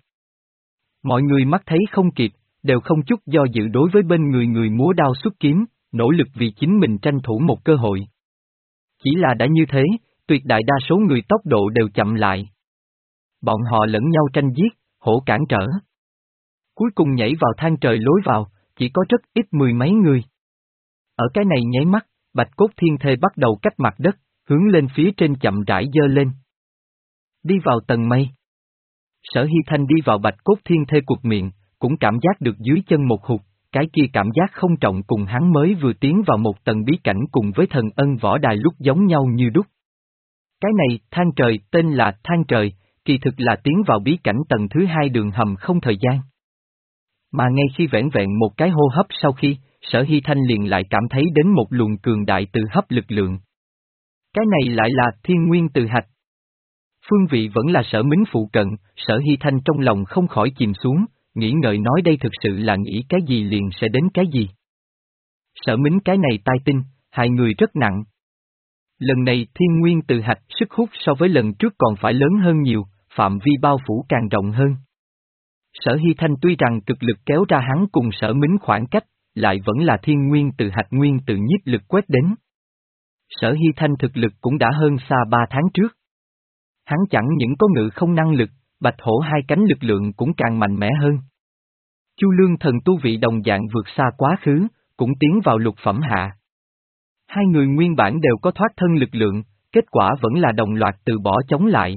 Mọi người mắt thấy không kịp, đều không chút do dự đối với bên người người múa đao xuất kiếm, nỗ lực vì chính mình tranh thủ một cơ hội. Chỉ là đã như thế, tuyệt đại đa số người tốc độ đều chậm lại. Bọn họ lẫn nhau tranh giết, hổ cản trở. Cuối cùng nhảy vào thang trời lối vào, chỉ có rất ít mười mấy người. Ở cái này nháy mắt, Bạch Cốt Thiên Thê bắt đầu cách mặt đất, hướng lên phía trên chậm rãi dơ lên. Đi vào tầng mây. Sở Hy Thanh đi vào Bạch Cốt Thiên Thê cuộc miệng, cũng cảm giác được dưới chân một hụt, cái kia cảm giác không trọng cùng hắn mới vừa tiến vào một tầng bí cảnh cùng với thần ân võ đài lúc giống nhau như đúc. Cái này, thang trời, tên là thang trời, kỳ thực là tiến vào bí cảnh tầng thứ hai đường hầm không thời gian. Mà ngay khi vẻn vẹn một cái hô hấp sau khi, Sở Hy Thanh liền lại cảm thấy đến một luồng cường đại từ hấp lực lượng. Cái này lại là thiên nguyên từ hạch. Phương vị vẫn là Sở Mính phụ cận, Sở Hy Thanh trong lòng không khỏi chìm xuống, nghĩ ngợi nói đây thực sự là nghĩ cái gì liền sẽ đến cái gì. Sở Mính cái này tai tinh, hại người rất nặng. Lần này thiên nguyên từ hạch sức hút so với lần trước còn phải lớn hơn nhiều, phạm vi bao phủ càng rộng hơn. Sở Hy Thanh tuy rằng cực lực kéo ra hắn cùng Sở Mính khoảng cách, lại vẫn là thiên nguyên từ hạch nguyên từ nhiếp lực quét đến. Sở Hy Thanh thực lực cũng đã hơn xa ba tháng trước. Hắn chẳng những có ngự không năng lực, bạch hổ hai cánh lực lượng cũng càng mạnh mẽ hơn. Chu Lương Thần tu vị đồng dạng vượt xa quá khứ, cũng tiến vào lục phẩm hạ. Hai người nguyên bản đều có thoát thân lực lượng, kết quả vẫn là đồng loạt từ bỏ chống lại.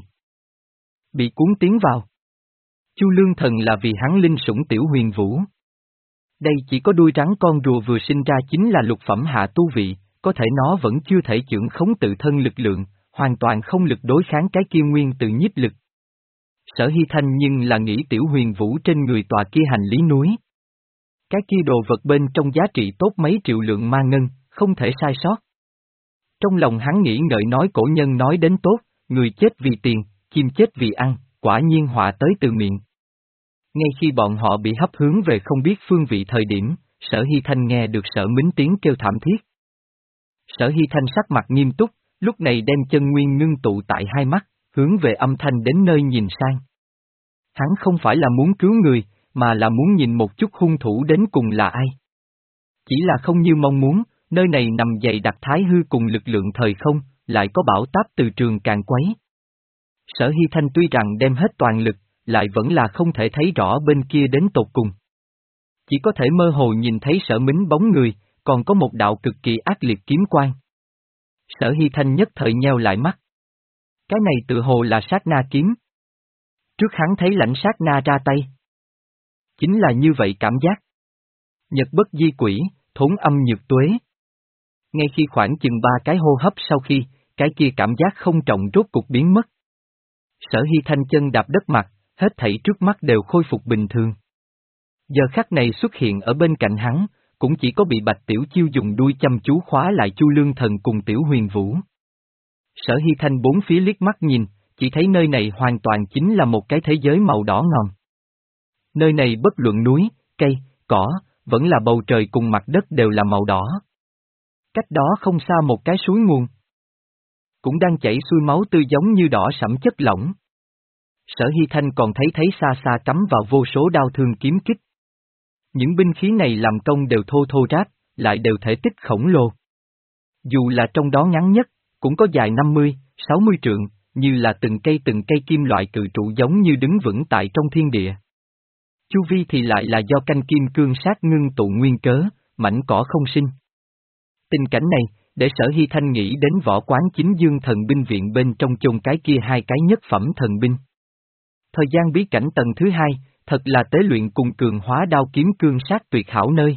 Bị cuốn tiến vào. Chu Lương Thần là vì hắn linh sủng Tiểu Huyền Vũ. Đây chỉ có đuôi rắn con rùa vừa sinh ra chính là lục phẩm hạ tu vị, có thể nó vẫn chưa thể chưởng khống tự thân lực lượng, hoàn toàn không lực đối kháng cái kia nguyên tự nhiếp lực. Sở Hy Thanh nhưng là nghĩ Tiểu Huyền Vũ trên người tòa kia hành lý núi. Cái kia đồ vật bên trong giá trị tốt mấy triệu lượng ma ngân, không thể sai sót. Trong lòng hắn nghĩ ngợi nói cổ nhân nói đến tốt, người chết vì tiền, chim chết vì ăn, quả nhiên họa tới từ miệng. Ngay khi bọn họ bị hấp hướng về không biết phương vị thời điểm, Sở Hy Thanh nghe được Sở Mính tiếng kêu thảm thiết. Sở Hy Thanh sắc mặt nghiêm túc, lúc này đem chân nguyên ngưng tụ tại hai mắt, hướng về âm thanh đến nơi nhìn sang. Hắn không phải là muốn cứu người, mà là muốn nhìn một chút hung thủ đến cùng là ai. Chỉ là không như mong muốn, nơi này nằm dày đặc thái hư cùng lực lượng thời không, lại có bão táp từ trường càn quấy. Sở Hy Thanh tuy rằng đem hết toàn lực, lại vẫn là không thể thấy rõ bên kia đến tột cùng. Chỉ có thể mơ hồ nhìn thấy Sở Mính bóng người, còn có một đạo cực kỳ ác liệt kiếm quang. Sở Hy Thanh nhất thời nheo lại mắt. Cái này tự hồ là sát na kiếm. Trước hắn thấy lãnh sát na ra tay. Chính là như vậy cảm giác. Nhật bất di quỷ, thốn âm nhược tuế. Ngay khi khoảng chừng ba cái hô hấp sau khi, cái kia cảm giác không trọng rốt cục biến mất. Sở Hy Thanh chân đạp đất mặt, hết thảy trước mắt đều khôi phục bình thường. Giờ khắc này xuất hiện ở bên cạnh hắn, cũng chỉ có bị Bạch Tiểu Chiêu dùng đuôi chăm chú khóa lại Chu Lương Thần cùng Tiểu Huyền Vũ. Sở Hy Thanh bốn phía liếc mắt nhìn, chỉ thấy nơi này hoàn toàn chính là một cái thế giới màu đỏ ngòm. Nơi này bất luận núi, cây, cỏ, vẫn là bầu trời cùng mặt đất đều là màu đỏ. Cách đó không xa một cái suối nguồn, cũng đang chảy xuôi máu tươi giống như đỏ sẫm chất lỏng. Sở Hy Thanh còn thấy thấy xa xa cắm vào vô số đao thương kiếm kích. Những binh khí này làm công đều thô thô ráp, lại đều thể tích khổng lồ. Dù là trong đó ngắn nhất, cũng có dài năm mươi, sáu mươi trượng, như là từng cây từng cây kim loại cự trụ giống như đứng vững tại trong thiên địa. Chu vi thì lại là do canh kim cương sát ngưng tụ nguyên cớ, mảnh cỏ không sinh. Tình cảnh này, để Sở Hy Thanh nghĩ đến võ quán chính dương thần binh viện bên trong chôn cái kia hai cái nhất phẩm thần binh. Thời gian bí cảnh tầng thứ hai, thật là tế luyện cùng cường hóa đao kiếm cương sát tuyệt hảo nơi.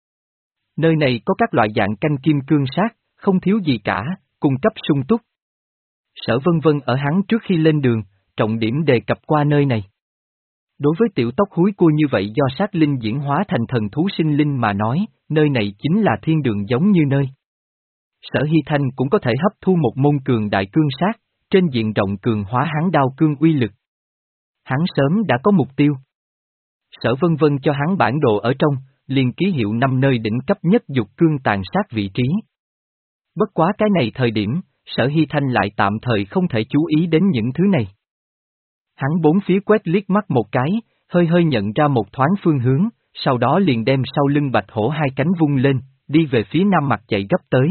Nơi này có các loại dạng canh kim cương sát, không thiếu gì cả, cung cấp sung túc. Sở Vân Vân ở hắn trước khi lên đường, trọng điểm đề cập qua nơi này. Đối với tiểu tóc húi cua như vậy do sát linh diễn hóa thành thần thú sinh linh mà nói, nơi này chính là thiên đường giống như nơi. Sở Hy Thanh cũng có thể hấp thu một môn cường đại cương sát, trên diện rộng cường hóa hắn đao cương uy lực. Hắn sớm đã có mục tiêu. Sở Vân Vân cho hắn bản đồ ở trong, liền ký hiệu năm nơi đỉnh cấp nhất dục cương tàn sát vị trí. Bất quá cái này thời điểm, Sở Hy Thanh lại tạm thời không thể chú ý đến những thứ này. Hắn bốn phía quét liếc mắt một cái, hơi hơi nhận ra một thoáng phương hướng, sau đó liền đem sau lưng bạch hổ hai cánh vung lên, đi về phía nam mặt chạy gấp tới.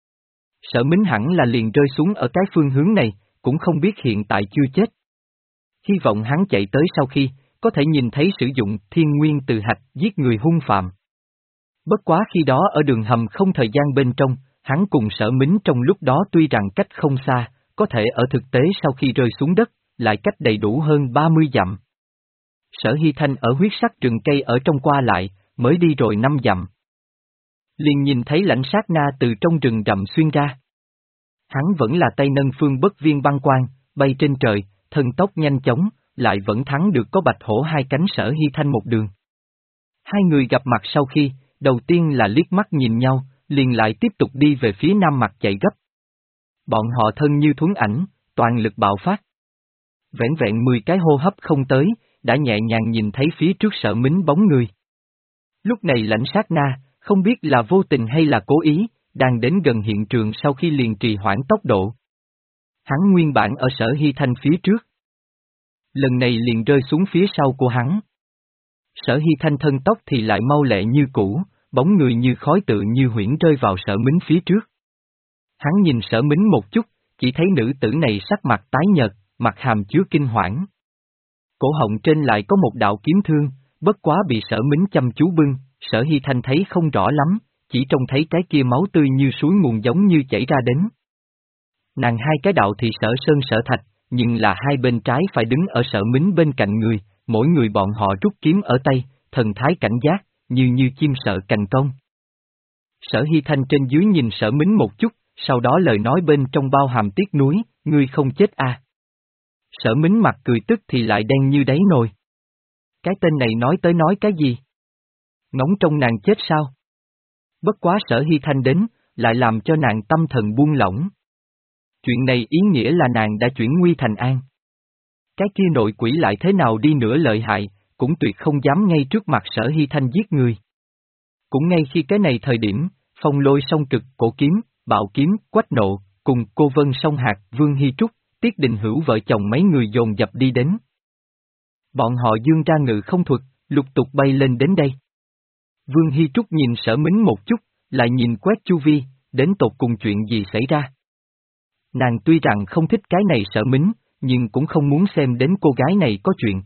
Sở Mính hẳn là liền rơi xuống ở cái phương hướng này, cũng không biết hiện tại chưa chết. Hy vọng hắn chạy tới sau khi, có thể nhìn thấy sử dụng thiên nguyên từ hạch giết người hung phạm. Bất quá khi đó ở đường hầm không thời gian bên trong, hắn cùng Sở Mính trong lúc đó tuy rằng cách không xa, có thể ở thực tế sau khi rơi xuống đất, lại cách đầy đủ hơn ba mươi dặm. Sở Hy Thanh ở huyết sắc rừng cây ở trong qua lại, mới đi rồi năm dặm. Liền nhìn thấy lãnh sát na từ trong rừng rậm xuyên ra. Hắn vẫn là tay nâng phương bất viên băng quang, bay trên trời, thân tốc nhanh chóng, lại vẫn thắng được có bạch hổ hai cánh Sở Hy Thanh một đường. Hai người gặp mặt sau khi, đầu tiên là liếc mắt nhìn nhau, liền lại tiếp tục đi về phía nam mặt chạy gấp. Bọn họ thân như thuấn ảnh, toàn lực bạo phát. Vẻn vẹn mười cái hô hấp không tới, đã nhẹ nhàng nhìn thấy phía trước Sở Mính bóng người. Lúc này lãnh sát na, không biết là vô tình hay là cố ý, đang đến gần hiện trường sau khi liền trì hoãn tốc độ. Hắn nguyên bản ở Sở Hy Thanh phía trước. Lần này liền rơi xuống phía sau của hắn. Sở Hy Thanh thân tốc thì lại mau lẹ như cũ, bóng người như khói tự như huyễn rơi vào Sở Mính phía trước. Hắn nhìn Sở Mính một chút, chỉ thấy nữ tử này sắc mặt tái nhợt, mặt hàm chứa kinh hoảng. Cổ họng trên lại có một đạo kiếm thương, bất quá bị Sở Mính chăm chú bưng, Sở Hy Thanh thấy không rõ lắm, chỉ trông thấy cái kia máu tươi như suối nguồn giống như chảy ra đến. Nàng hai cái đạo thì Sở Sơn Sở Thạch, nhưng là hai bên trái phải đứng ở Sở Mính bên cạnh người, mỗi người bọn họ rút kiếm ở tay, thần thái cảnh giác, như như chim sợ cành công. Sở Hy Thanh trên dưới nhìn Sở Mính một chút, sau đó lời nói bên trong bao hàm tiếc nuối, ngươi không chết à. Sở Mính mặt cười tức thì lại đen như đáy nồi. Cái tên này nói tới nói cái gì? Ngóng trong nàng chết sao? Bất quá Sở Hy Thanh đến, lại làm cho nàng tâm thần buông lỏng. Chuyện này ý nghĩa là nàng đã chuyển nguy thành an. Cái kia nội quỷ lại thế nào đi nữa lợi hại, cũng tuyệt không dám ngay trước mặt Sở Hy Thanh giết người. Cũng ngay khi cái này thời điểm, Phong Lôi song cực, cổ kiếm, bạo kiếm, quách nộ, cùng cô Vân song hạt, Vương Hy Trúc, Tiết Đình Hữu vợ chồng mấy người dồn dập đi đến. Bọn họ dương ra ngự không thuật, lục tục bay lên đến đây. Vương Hy Trúc nhìn Sở Mính một chút, lại nhìn quét chu vi, đến tột cùng chuyện gì xảy ra. Nàng tuy rằng không thích cái này Sở Mính, nhưng cũng không muốn xem đến cô gái này có chuyện.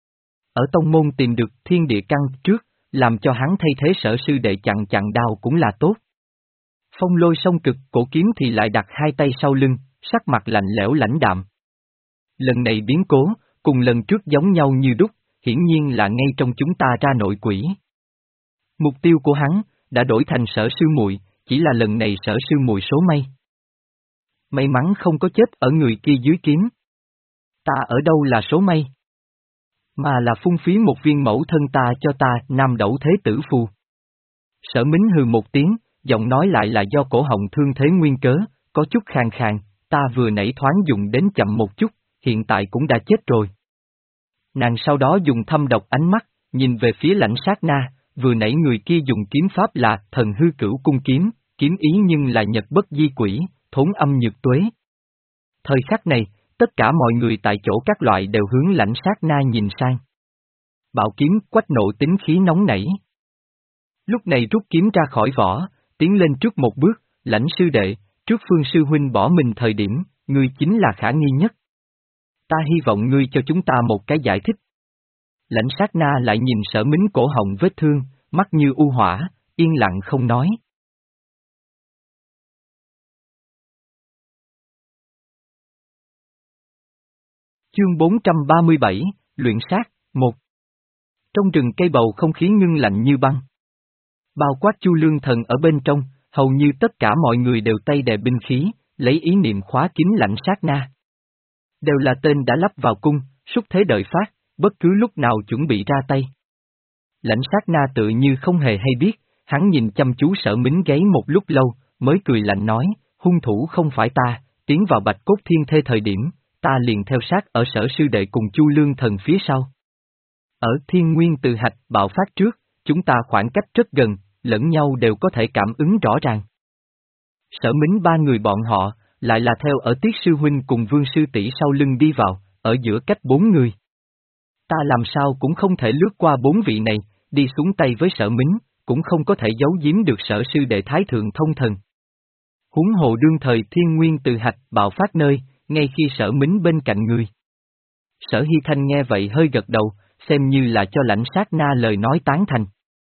Ở tông môn tìm được thiên địa căn trước, làm cho hắn thay thế Sở sư đệ chặn chặn đao cũng là tốt. Phong Lôi song cực, cổ kiếm thì lại đặt hai tay sau lưng, sắc mặt lạnh lẽo lãnh đạm. Lần này biến cố, cùng lần trước giống nhau như đúc, hiển nhiên là ngay trong chúng ta ra nội quỷ. Mục tiêu của hắn, đã đổi thành Sở sư muội, chỉ là lần này Sở sư muội số may. May mắn không có chết ở người kia dưới kiếm. Ta ở đâu là số may? Mà là phung phí một viên mẫu thân ta cho ta nam đẩu thế tử phù. Sở Mính hừ một tiếng, giọng nói lại là do cổ họng thương thế nguyên cớ, có chút khàn khàn, ta vừa nãy thoáng dùng đến chậm một chút, hiện tại cũng đã chết rồi. Nàng sau đó dùng thâm độc ánh mắt, nhìn về phía lãnh sát na, vừa nãy người kia dùng kiếm pháp là thần hư cửu cung kiếm, kiếm ý nhưng là nhật bất di quỷ, thốn âm nhược tuế. Thời khắc này, tất cả mọi người tại chỗ các loại đều hướng lãnh sát na nhìn sang. Bạo kiếm quách nộ tính khí nóng nảy. Lúc này rút kiếm ra khỏi vỏ, tiến lên trước một bước, lãnh sư đệ, trước Phương sư huynh bỏ mình thời điểm, ngươi chính là khả nghi nhất. Ta hy vọng ngươi cho chúng ta một cái giải thích. Lãnh sát na lại nhìn Sở Mính cổ họng vết thương, mắt như u hỏa, yên lặng không nói. Chương bốn trăm ba mươi bảy, Luyện sát, một. Trong rừng cây bầu không khí ngưng lạnh như băng. Bao quát Chu Lương Thần ở bên trong, hầu như tất cả mọi người đều tay đè binh khí, lấy ý niệm khóa kín lãnh sát na. Đều là tên đã lắp vào cung, xúc thế đợi phát, bất cứ lúc nào chuẩn bị ra tay. Lãnh sát na tự như không hề hay biết, hắn nhìn chăm chú Sở Mính gáy một lúc lâu, mới cười lạnh nói, hung thủ không phải ta, tiến vào Bạch Cốt Thiên Thê thời điểm, ta liền theo sát ở Sở sư đệ cùng Chu Lương Thần phía sau. Ở thiên nguyên từ hạch bạo phát trước, chúng ta khoảng cách rất gần, lẫn nhau đều có thể cảm ứng rõ ràng. Sở Mính ba người bọn họ, lại là theo ở Tiết sư huynh cùng Vương sư tỷ sau lưng đi vào, ở giữa cách bốn người. Ta làm sao cũng không thể lướt qua bốn vị này, đi xuống tay với Sở Mính, cũng không có thể giấu giếm được Sở sư đệ Thái thượng thông thần. Huống hồ đương thời thiên nguyên từ hạch bạo phát nơi, ngay khi Sở Mính bên cạnh người. Sở Hy Thanh nghe vậy hơi gật đầu, xem như là cho lãnh sát na lời nói tán thành.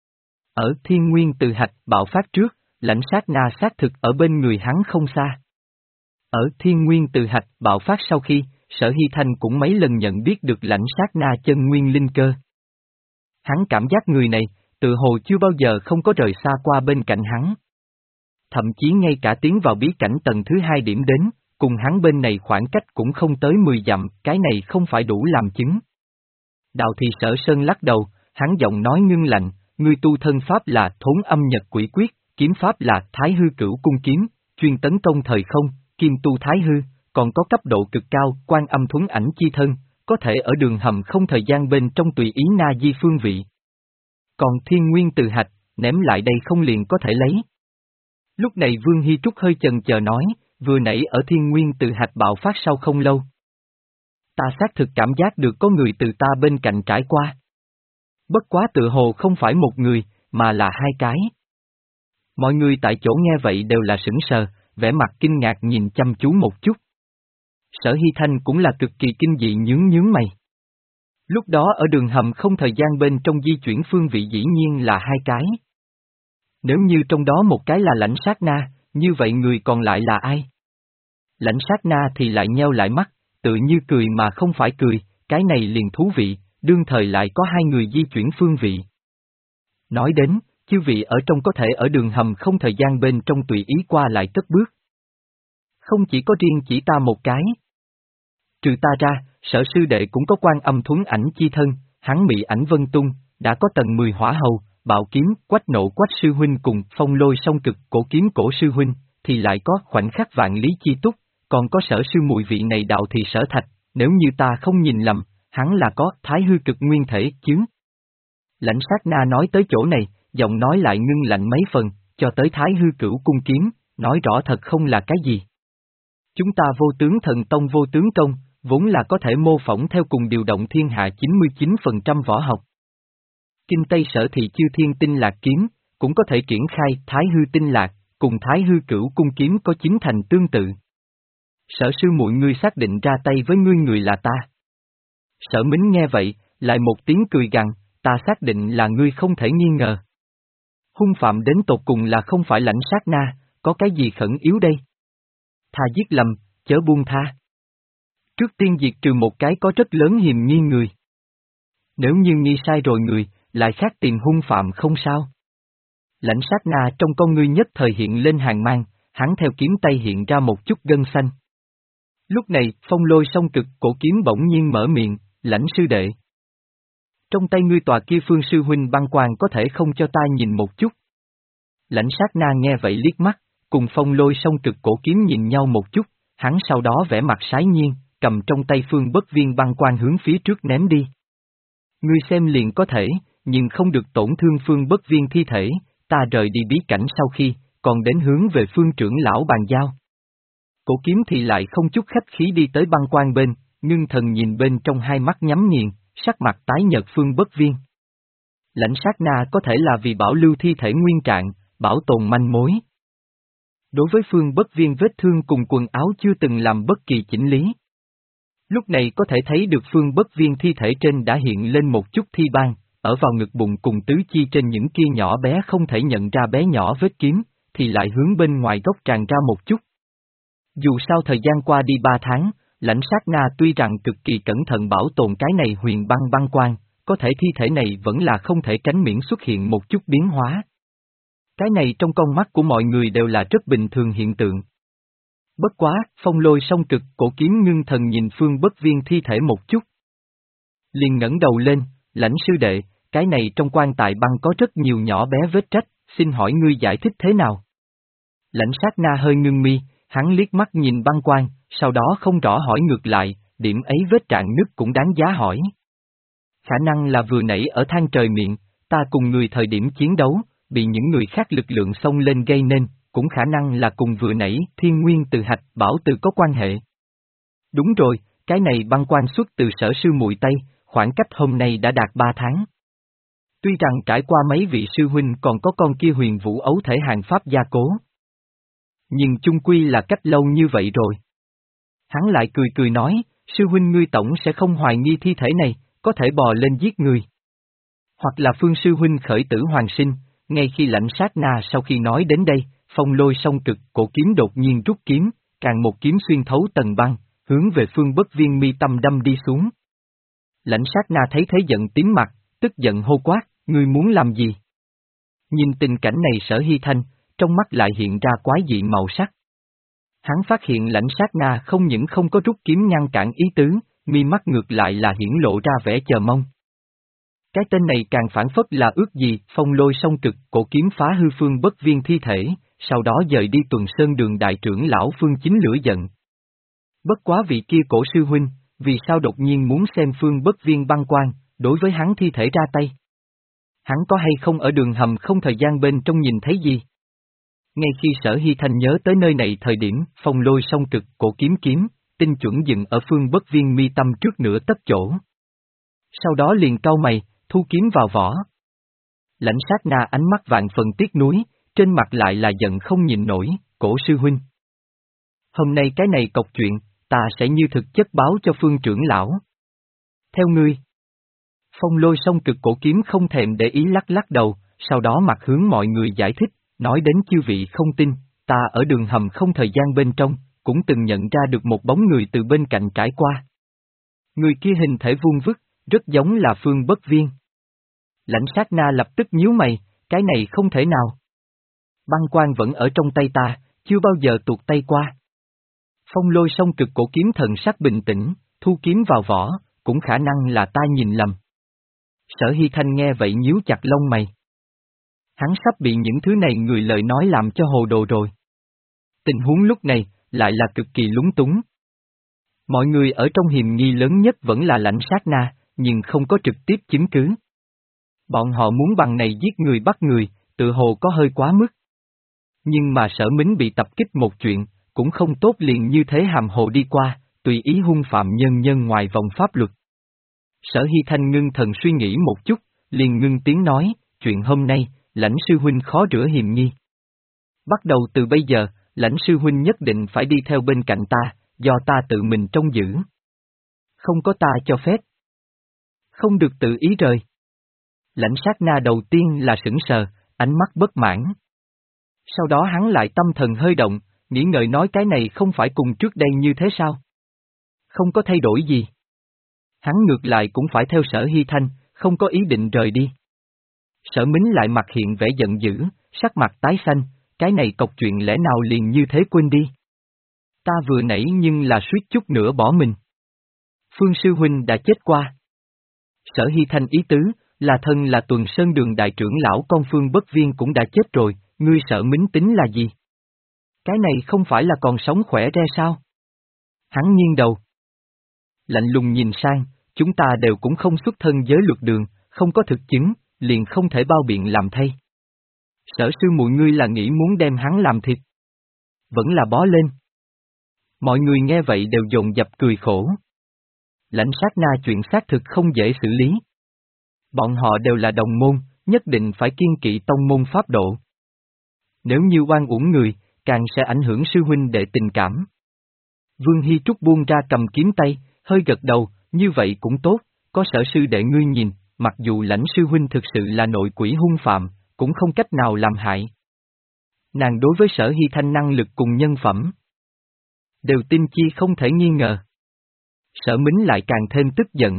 Ở thiên nguyên từ hạch bạo phát trước, lãnh sát na xác thực ở bên người hắn không xa. Ở thiên nguyên từ hạch bạo phát sau khi, Sở Hy Thanh cũng mấy lần nhận biết được lãnh sát na chân nguyên linh cơ. Hắn cảm giác người này, tự hồ chưa bao giờ không có rời xa qua bên cạnh hắn. Thậm chí ngay cả tiến vào bí cảnh tầng thứ hai điểm đến, cùng hắn bên này khoảng cách cũng không tới mười dặm, cái này không phải đủ làm chứng. Đào Thị Sở Sơn lắc đầu, hắn giọng nói ngưng lạnh, ngươi tu thân pháp là thốn âm nhật quỷ quyết, kiếm pháp là thái hư cửu cung kiếm, chuyên tấn công thời không, kim tu thái hư, còn có cấp độ cực cao, quan âm thuấn ảnh chi thân, có thể ở đường hầm không thời gian bên trong tùy ý na di phương vị. Còn thiên nguyên từ hạch, ném lại đây không liền có thể lấy. Lúc này Vương Hy Trúc hơi chần chờ nói, vừa nãy ở thiên nguyên từ hạch bạo phát sau không lâu. Ta xác thực cảm giác được có người từ ta bên cạnh trải qua. Bất quá tự hồ không phải một người, mà là hai cái. Mọi người tại chỗ nghe vậy đều là sững sờ, vẻ mặt kinh ngạc nhìn chăm chú một chút. Sở Hy Thanh cũng là cực kỳ kinh dị nhướng nhướng mày. Lúc đó ở đường hầm không thời gian bên trong di chuyển phương vị dĩ nhiên là hai cái. Nếu như trong đó một cái là lãnh sát na, như vậy người còn lại là ai? Lãnh sát na thì lại nheo lại mắt, tự như cười mà không phải cười, cái này liền thú vị, đương thời lại có hai người di chuyển phương vị. Nói đến, chư vị ở trong có thể ở đường hầm không thời gian bên trong tùy ý qua lại cất bước. Không chỉ có riêng chỉ ta một cái. Trừ ta ra, Sở sư đệ cũng có quan âm thuấn ảnh chi thân, hắn mị ảnh vân tung, đã có tầng mười hỏa hầu, bạo kiếm, quách nộ quách sư huynh cùng phong lôi song cực cổ kiếm cổ sư huynh, thì lại có khoảnh khắc vạn lý chi túc, còn có Sở sư muội vị này đạo thì Sở thạch, nếu như ta không nhìn lầm, hắn là có thái hư cực nguyên thể chứ. Lãnh sát na nói tới chỗ này, giọng nói lại ngưng lạnh mấy phần, cho tới thái hư cửu cung kiếm, nói rõ thật không là cái gì. Chúng ta vô tướng thần tông vô tướng công, vốn là có thể mô phỏng theo cùng điều động thiên hạ chín mươi chín phần trăm võ học. Kinh Tây Sở thị chư thiên tinh lạc kiếm, cũng có thể triển khai thái hư tinh lạc, cùng thái hư cửu cung kiếm có chính thành tương tự. Sở sư muội ngươi xác định ra tay với ngươi người là ta. Sở Mính nghe vậy, lại một tiếng cười gằn, ta xác định là ngươi không thể nghi ngờ. Hung phạm đến tột cùng là không phải lãnh sát na, có cái gì khẩn yếu đây? Thà giết lầm, chớ buông tha. Trước tiên diệt trừ một cái có rất lớn hiềm nghi người. Nếu như nghi sai rồi người, lại khác tìm hung phạm không sao. Lãnh sát na trong con ngươi nhất thời hiện lên hàng mang, hắn theo kiếm tay hiện ra một chút gân xanh. Lúc này, phong lôi song cực cổ kiếm bỗng nhiên mở miệng, lãnh sư đệ. Trong tay ngươi tòa kia phương sư huynh băng quang có thể không cho ta nhìn một chút. Lãnh sát na nghe vậy liếc mắt, cùng phong lôi song cực cổ kiếm nhìn nhau một chút, hắn sau đó vẻ mặt sái nhiên, cầm trong tay phương bất viên băng quang hướng phía trước ném đi. Ngươi xem liền có thể, nhưng không được tổn thương phương bất viên thi thể, ta rời đi bí cảnh sau khi, còn đến hướng về phương trưởng lão bàn giao. Cổ kiếm thì lại không chút khách khí đi tới băng quang bên, ngưng thần nhìn bên trong hai mắt nhắm nghiền, sắc mặt tái nhợt phương bất viên. Lãnh sát na có thể là vì bảo lưu thi thể nguyên trạng, bảo tồn manh mối. Đối với phương bất viên vết thương cùng quần áo chưa từng làm bất kỳ chỉnh lý. Lúc này có thể thấy được phương bất viên thi thể trên đã hiện lên một chút thi ban, ở vào ngực bụng cùng tứ chi trên những kia nhỏ bé không thể nhận ra bé nhỏ vết kiếm, thì lại hướng bên ngoài gốc tràn ra một chút. Dù sao thời gian qua đi ba tháng, lãnh sát na tuy rằng cực kỳ cẩn thận bảo tồn cái này huyền băng băng quang, có thể thi thể này vẫn là không thể tránh miễn xuất hiện một chút biến hóa. Cái này trong con mắt của mọi người đều là rất bình thường hiện tượng. Bất quá, phong lôi song cực cổ kiếm ngưng thần nhìn phương bất viên thi thể một chút. Liền ngẩng đầu lên, lãnh sư đệ, cái này trong quan tài băng có rất nhiều nhỏ bé vết trách, xin hỏi ngươi giải thích thế nào? Lãnh sát na hơi ngưng mi, hắn liếc mắt nhìn băng quang, sau đó không rõ hỏi ngược lại, điểm ấy vết trạng nứt cũng đáng giá hỏi. Khả năng là vừa nãy ở thang trời miệng, ta cùng người thời điểm chiến đấu, bị những người khác lực lượng xông lên gây nên, cũng khả năng là cùng vừa nãy thiên nguyên từ hạch bảo từ có quan hệ. Đúng rồi, cái này băng quan xuất từ sở sư muội Tây, khoảng cách hôm nay đã đạt ba tháng. Tuy rằng trải qua mấy vị sư huynh còn có con kia huyền vũ ấu thể hàng pháp gia cố. Nhưng chung quy là cách lâu như vậy rồi. Hắn lại cười cười nói, sư huynh ngươi tổng sẽ không hoài nghi thi thể này, có thể bò lên giết người. Hoặc là phương sư huynh khởi tử hoàng sinh, ngay khi lãnh sát na sau khi nói đến đây, phong lôi song cực cổ kiếm đột nhiên rút kiếm, càng một kiếm xuyên thấu tầng băng, hướng về phương bất viên mi tâm đâm đi xuống. Lãnh sát na thấy thế giận tím mặt, tức giận hô quát, ngươi muốn làm gì? Nhìn tình cảnh này Sở Hy Thanh, trong mắt lại hiện ra quái dị màu sắc. Hắn phát hiện lãnh sát na không những không có rút kiếm ngăn cản ý tứ, mi mắt ngược lại là hiển lộ ra vẻ chờ mong. Cái tên này càng phản phất là ước gì, phong lôi song cực, cổ kiếm phá hư phương bất viên thi thể, sau đó dời đi tuần sơn đường đại trưởng lão phương chính lửa giận. Bất quá vị kia cổ sư huynh, vì sao đột nhiên muốn xem phương bất viên băng quan, đối với hắn thi thể ra tay? Hắn có hay không ở đường hầm không thời gian bên trong nhìn thấy gì? Ngay khi Sở Hy Thanh nhớ tới nơi này thời điểm, phong lôi song cực, cổ kiếm kiếm, tinh chuẩn dừng ở phương bất viên mi tâm trước nửa tấc chỗ. Sau đó liền cau mày, thu kiếm vào vỏ. Lãnh sát na ánh mắt vạn phần tiếc nuối, trên mặt lại là giận không nhịn nổi, cổ sư huynh. Hôm nay cái này cọc chuyện, ta sẽ như thực chất báo cho phương trưởng lão. Theo ngươi. Phong lôi song cực cổ kiếm không thèm để ý lắc lắc đầu, sau đó mặt hướng mọi người giải thích, nói đến chư vị không tin, ta ở đường hầm không thời gian bên trong, cũng từng nhận ra được một bóng người từ bên cạnh trải qua. Người kia hình thể vuông vức, rất giống là phương bất viên. Lãnh sát na lập tức nhíu mày, cái này không thể nào. Băng quan vẫn ở trong tay ta, chưa bao giờ tuột tay qua. Phong lôi song cực cổ kiếm thần sắc bình tĩnh, thu kiếm vào vỏ, cũng khả năng là ta nhìn lầm. Sở Hy Thanh nghe vậy nhíu chặt lông mày. Hắn sắp bị những thứ này người lời nói làm cho hồ đồ rồi. Tình huống lúc này, lại là cực kỳ lúng túng. Mọi người ở trong hiềm nghi lớn nhất vẫn là lãnh sát na, nhưng không có trực tiếp chứng cứ. Bọn họ muốn bằng này giết người bắt người, tự hồ có hơi quá mức. Nhưng mà Sở Mính bị tập kích một chuyện, cũng không tốt liền như thế hàm hồ đi qua, tùy ý hung phạm nhân nhân ngoài vòng pháp luật. Sở Hy Thanh ngưng thần suy nghĩ một chút, liền ngưng tiếng nói, chuyện hôm nay, lãnh sư huynh khó rửa hiềm nghi. Bắt đầu từ bây giờ, lãnh sư huynh nhất định phải đi theo bên cạnh ta, do ta tự mình trông giữ. Không có ta cho phép. Không được tự ý rời. Lãnh sát na đầu tiên là sững sờ, ánh mắt bất mãn. Sau đó hắn lại tâm thần hơi động, nghĩ ngợi nói cái này không phải cùng trước đây như thế sao? Không có thay đổi gì. Hắn ngược lại cũng phải theo Sở Hy Thanh, không có ý định rời đi. Sở Mính lại mặt hiện vẻ giận dữ, sắc mặt tái xanh, cái này cọc chuyện lẽ nào liền như thế quên đi. Ta vừa nãy nhưng là suýt chút nữa bỏ mình. Phương Sư Huynh đã chết qua. Sở Hy Thanh ý tứ, là thân là Tuần Sơn Đường đại trưởng lão con Phương Bất Viên cũng đã chết rồi, ngươi Sở Mính tính là gì? Cái này không phải là còn sống khỏe ra sao? Hắn nghiêng đầu. Lạnh lùng nhìn sang, chúng ta đều cũng không xuất thân giới luật đường, không có thực chứng, liền không thể bao biện làm thay. Sở sư muội ngươi là nghĩ muốn đem hắn làm thịt. Vẫn là bó lên. Mọi người nghe vậy đều dồn dập cười khổ. Lãnh sát na chuyện xác thực không dễ xử lý. Bọn họ đều là đồng môn, nhất định phải kiên kỵ tông môn pháp độ. Nếu như oan uổng người, càng sẽ ảnh hưởng sư huynh đệ tình cảm. Vương Hy Trúc buông ra cầm kiếm tay, hơi gật đầu, như vậy cũng tốt, có Sở sư đệ ngươi nhìn, mặc dù lãnh sư huynh thực sự là nội quỷ hung phạm, cũng không cách nào làm hại. Nàng đối với Sở Hy Thanh năng lực cùng nhân phẩm đều tin chi không thể nghi ngờ. Sở Mính lại càng thêm tức giận.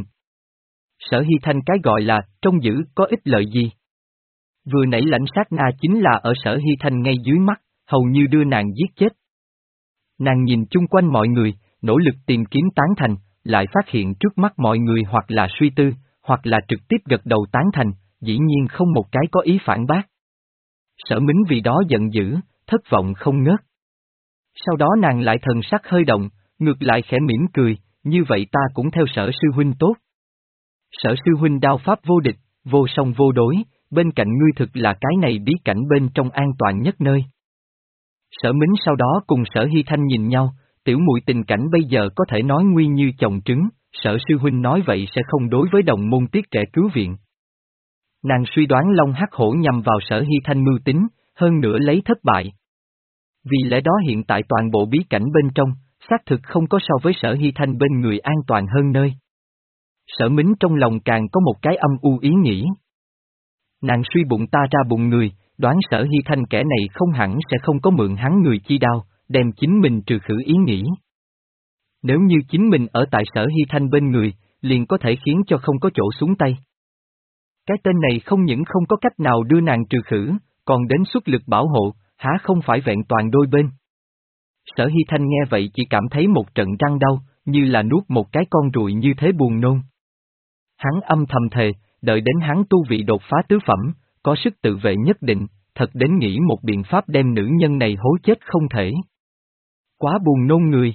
Sở Hy Thanh cái gọi là, trông giữ có ích lợi gì? Vừa nãy lãnh sát na chính là ở Sở Hy Thanh ngay dưới mắt, hầu như đưa nàng giết chết. Nàng nhìn chung quanh mọi người, nỗ lực tìm kiếm tán thành, lại phát hiện trước mắt mọi người hoặc là suy tư, hoặc là trực tiếp gật đầu tán thành, dĩ nhiên không một cái có ý phản bác. Sở Mính vì đó giận dữ, thất vọng không ngớt. Sau đó nàng lại thần sắc hơi động, ngược lại khẽ mỉm cười, như vậy ta cũng theo Sở sư huynh tốt. Sở sư huynh đao pháp vô địch, vô song vô đối, bên cạnh ngươi thực là cái này bí cảnh bên trong an toàn nhất nơi. Sở Mính sau đó cùng Sở Hy Thanh nhìn nhau, tiểu muội tình cảnh bây giờ có thể nói nguy như chồng trứng, Sở sư huynh nói vậy sẽ không đối với đồng môn tiết kẻ cứu viện. Nàng suy đoán Long Hắc Hổ nhằm vào Sở Hy Thanh mưu tính, hơn nữa lấy thất bại. Vì lẽ đó hiện tại toàn bộ bí cảnh bên trong, xác thực không có so với Sở Hy Thanh bên người an toàn hơn nơi. Sở Mính trong lòng càng có một cái âm u ý nghĩ. Nàng suy bụng ta ra bụng người, đoán Sở Hy Thanh kẻ này không hẳn sẽ không có mượn hắn người chi đao, đem chính mình trừ khử ý nghĩ. Nếu như chính mình ở tại Sở Hy Thanh bên người, liền có thể khiến cho không có chỗ xuống tay. Cái tên này không những không có cách nào đưa nàng trừ khử, còn đến xuất lực bảo hộ, há không phải vẹn toàn đôi bên. Sở Hy Thanh nghe vậy chỉ cảm thấy một trận răng đau, như là nuốt một cái con ruồi như thế buồn nôn. Hắn âm thầm thề, đợi đến hắn tu vị đột phá tứ phẩm, có sức tự vệ nhất định, thật đến nghĩ một biện pháp đem nữ nhân này hố chết không thể. Quá buồn nôn người.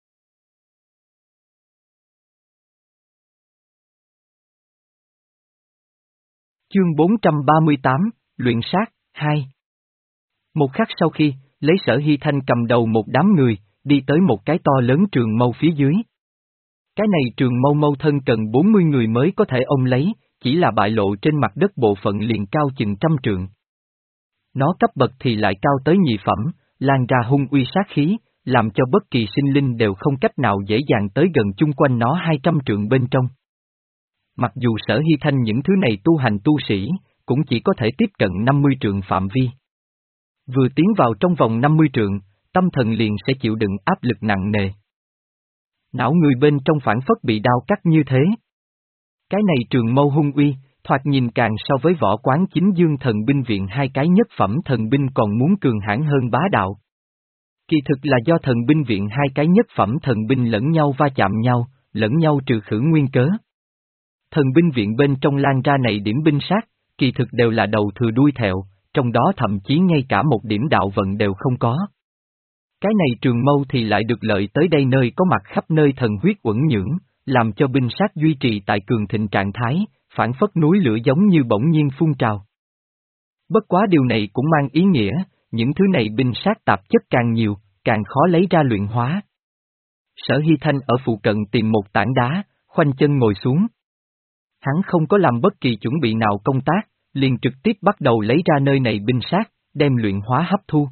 Chương bốn trăm ba mươi tám, Luyện sát, hai. Một khắc sau khi, lấy Sở Hy Thanh cầm đầu một đám người, đi tới một cái to lớn trường mâu phía dưới. Cái này trường mâu mâu thân cần bốn mươi người mới có thể ôm lấy, chỉ là bại lộ trên mặt đất bộ phận liền cao chừng trăm trượng. Nó cấp bậc thì lại cao tới nhị phẩm, lan ra hung uy sát khí, làm cho bất kỳ sinh linh đều không cách nào dễ dàng tới gần chung quanh nó hai trăm trượng bên trong. Mặc dù Sở Hy Thanh những thứ này tu hành tu sĩ, cũng chỉ có thể tiếp cận năm mươi trượng phạm vi. Vừa tiến vào trong vòng năm mươi trượng, tâm thần liền sẽ chịu đựng áp lực nặng nề. Não người bên trong phản phất bị đao cắt như thế. Cái này trường mâu hung uy, thoạt nhìn càng so với võ quán chính dương thần binh viện hai cái nhất phẩm thần binh còn muốn cường hãn hơn bá đạo. Kỳ thực là do thần binh viện hai cái nhất phẩm thần binh lẫn nhau va chạm nhau, lẫn nhau trừ khử nguyên cớ. Thần binh viện bên trong lan ra này điểm binh sát, kỳ thực đều là đầu thừa đuôi thẹo, trong đó thậm chí ngay cả một điểm đạo vận đều không có. Cái này trường mâu thì lại được lợi tới đây nơi có mặt khắp nơi thần huyết uẩn nhưỡng, làm cho binh sát duy trì tại cường thịnh trạng thái, phản phất núi lửa giống như bỗng nhiên phun trào. Bất quá điều này cũng mang ý nghĩa, những thứ này binh sát tạp chất càng nhiều, càng khó lấy ra luyện hóa. Sở Hy Thanh ở phụ cận tìm một tảng đá, khoanh chân ngồi xuống. Hắn không có làm bất kỳ chuẩn bị nào công tác, liền trực tiếp bắt đầu lấy ra nơi này binh sát, đem luyện hóa hấp thu.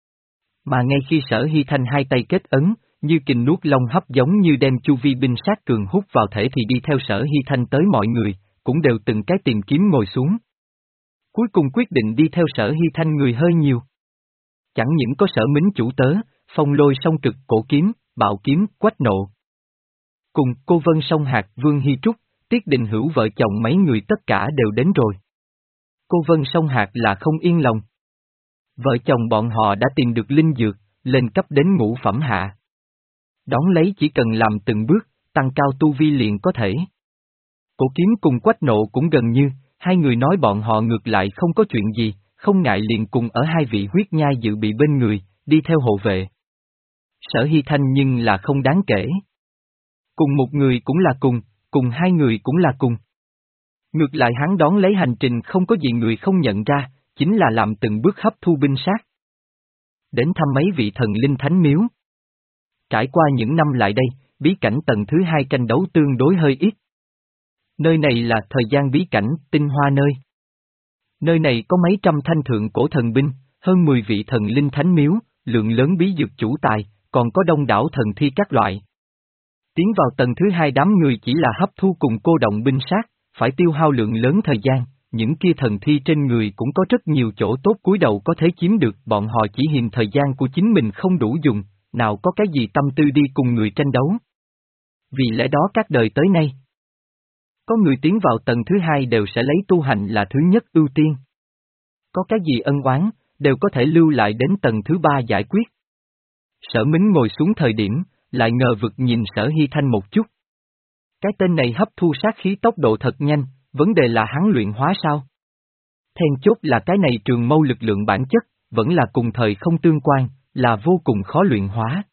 Mà ngay khi Sở Hy Thanh hai tay kết ấn, như kình nuốt long hấp giống như đem chu vi binh sát cường hút vào thể thì đi theo Sở Hy Thanh tới mọi người, cũng đều từng cái tìm kiếm ngồi xuống. Cuối cùng quyết định đi theo Sở Hy Thanh người hơi nhiều. Chẳng những có Sở Mính chủ tớ, Phong Lôi song trực cổ kiếm, Bạo kiếm, Quách Nộ. Cùng Cô Vân song hạt, Vương Hy Trúc, Tiết Đình Hữu vợ chồng mấy người tất cả đều đến rồi. Cô Vân song hạt là không yên lòng. Vợ chồng bọn họ đã tìm được linh dược, lên cấp đến ngũ phẩm hạ. Đón lấy chỉ cần làm từng bước, tăng cao tu vi liền có thể. Cổ kiếm cùng Quách Nộ cũng gần như, hai người nói bọn họ ngược lại không có chuyện gì, không ngại liền cùng ở hai vị huyết nhai dự bị bên người, đi theo hộ vệ. Sở Hy Thanh nhưng là không đáng kể. Cùng một người cũng là cùng, cùng hai người cũng là cùng. Ngược lại hắn đón lấy hành trình không có gì người không nhận ra, chính là làm từng bước hấp thu binh sát. Đến thăm mấy vị thần linh thánh miếu. Trải qua những năm lại đây, bí cảnh tầng thứ hai tranh đấu tương đối hơi ít. Nơi này là thời gian bí cảnh, tinh hoa nơi. Nơi này có mấy trăm thanh thượng cổ thần binh, hơn mười vị thần linh thánh miếu, lượng lớn bí dược chủ tài, còn có đông đảo thần thi các loại. Tiến vào tầng thứ hai đám người chỉ là hấp thu cùng cô động binh sát, phải tiêu hao lượng lớn thời gian, những kia thần thi trên người cũng có rất nhiều chỗ tốt cúi đầu có thể chiếm được, bọn họ chỉ hiềm thời gian của chính mình không đủ dùng, nào có cái gì tâm tư đi cùng người tranh đấu. Vì lẽ đó các đời tới nay, có người tiến vào tầng thứ hai đều sẽ lấy tu hành là thứ nhất ưu tiên. Có cái gì ân oán, đều có thể lưu lại đến tầng thứ ba giải quyết. Sở Mính ngồi xuống thời điểm, lại ngờ vực nhìn Sở Hy Thanh một chút. Cái tên này hấp thu sát khí tốc độ thật nhanh, vấn đề là hắn luyện hóa sao? Then chốt là cái này trường mâu lực lượng bản chất, vẫn là cùng thời không tương quan, là vô cùng khó luyện hóa.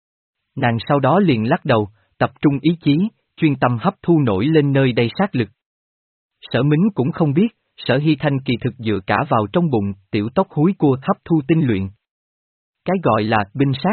Nàng sau đó liền lắc đầu, tập trung ý chí, chuyên tâm hấp thu nổi lên nơi đây sát lực. Sở Mính cũng không biết, Sở Hy Thanh kỳ thực dựa cả vào trong bụng tiểu tóc húi cua hấp thu tinh luyện. Cái gọi là binh sát.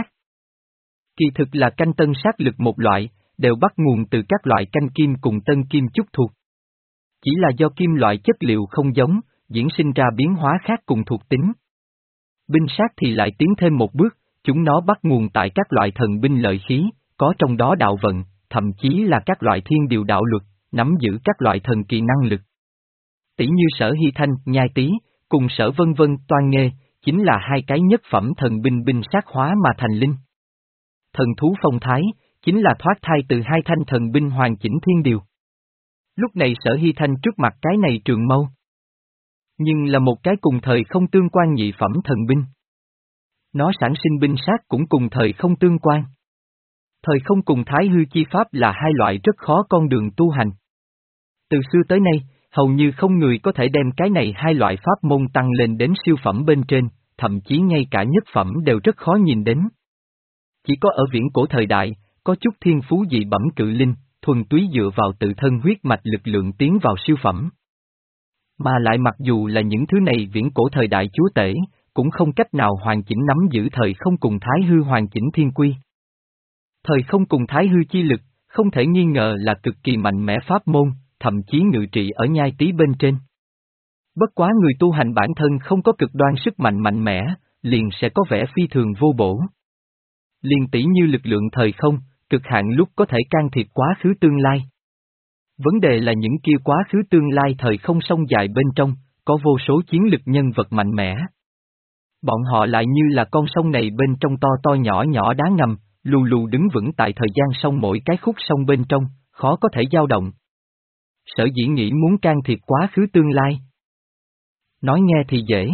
Kỳ thực là canh tân sát lực một loại, đều bắt nguồn từ các loại canh kim cùng tân kim chút thuộc. Chỉ là do kim loại chất liệu không giống, diễn sinh ra biến hóa khác cùng thuộc tính. Binh sát thì lại tiến thêm một bước, chúng nó bắt nguồn tại các loại thần binh lợi khí, có trong đó đạo vận, thậm chí là các loại thiên điều đạo luật, nắm giữ các loại thần kỳ năng lực. Tỷ như Sở Hy Thanh, Nhai Tý, cùng Sở Vân Vân, Toan Nghê, chính là hai cái nhất phẩm thần binh binh sát hóa mà thành linh. Thần thú phong thái, chính là thoát thai từ hai thanh thần binh hoàn chỉnh thiên điều. Lúc này Sở Hy Thanh trước mặt cái này trường mâu. Nhưng là một cái cùng thời không tương quan nhị phẩm thần binh. Nó sản sinh binh sát cũng cùng thời không tương quan. Thời không cùng thái hư chi pháp là hai loại rất khó con đường tu hành. Từ xưa tới nay, hầu như không người có thể đem cái này hai loại pháp môn tăng lên đến siêu phẩm bên trên, thậm chí ngay cả nhất phẩm đều rất khó nhìn đến. Chỉ có ở viễn cổ thời đại, có chút thiên phú dị bẩm cự linh, thuần túy dựa vào tự thân huyết mạch lực lượng tiến vào siêu phẩm. Mà lại mặc dù là những thứ này viễn cổ thời đại chúa tể, cũng không cách nào hoàn chỉnh nắm giữ thời không cùng thái hư hoàn chỉnh thiên quy. Thời không cùng thái hư chi lực, không thể nghi ngờ là cực kỳ mạnh mẽ pháp môn, thậm chí ngự trị ở nhai tý bên trên. Bất quá người tu hành bản thân không có cực đoan sức mạnh mạnh mẽ, liền sẽ có vẻ phi thường vô bổ. Liền tỷ như lực lượng thời không, cực hạn lúc có thể can thiệp quá khứ tương lai. Vấn đề là những kia quá khứ tương lai thời không sông dài bên trong, có vô số chiến lực nhân vật mạnh mẽ. Bọn họ lại như là con sông này bên trong to to nhỏ nhỏ đá ngầm, lù lù đứng vững tại thời gian sông mỗi cái khúc sông bên trong, khó có thể dao động. Sở dĩ nghĩ muốn can thiệp quá khứ tương lai. Nói nghe thì dễ.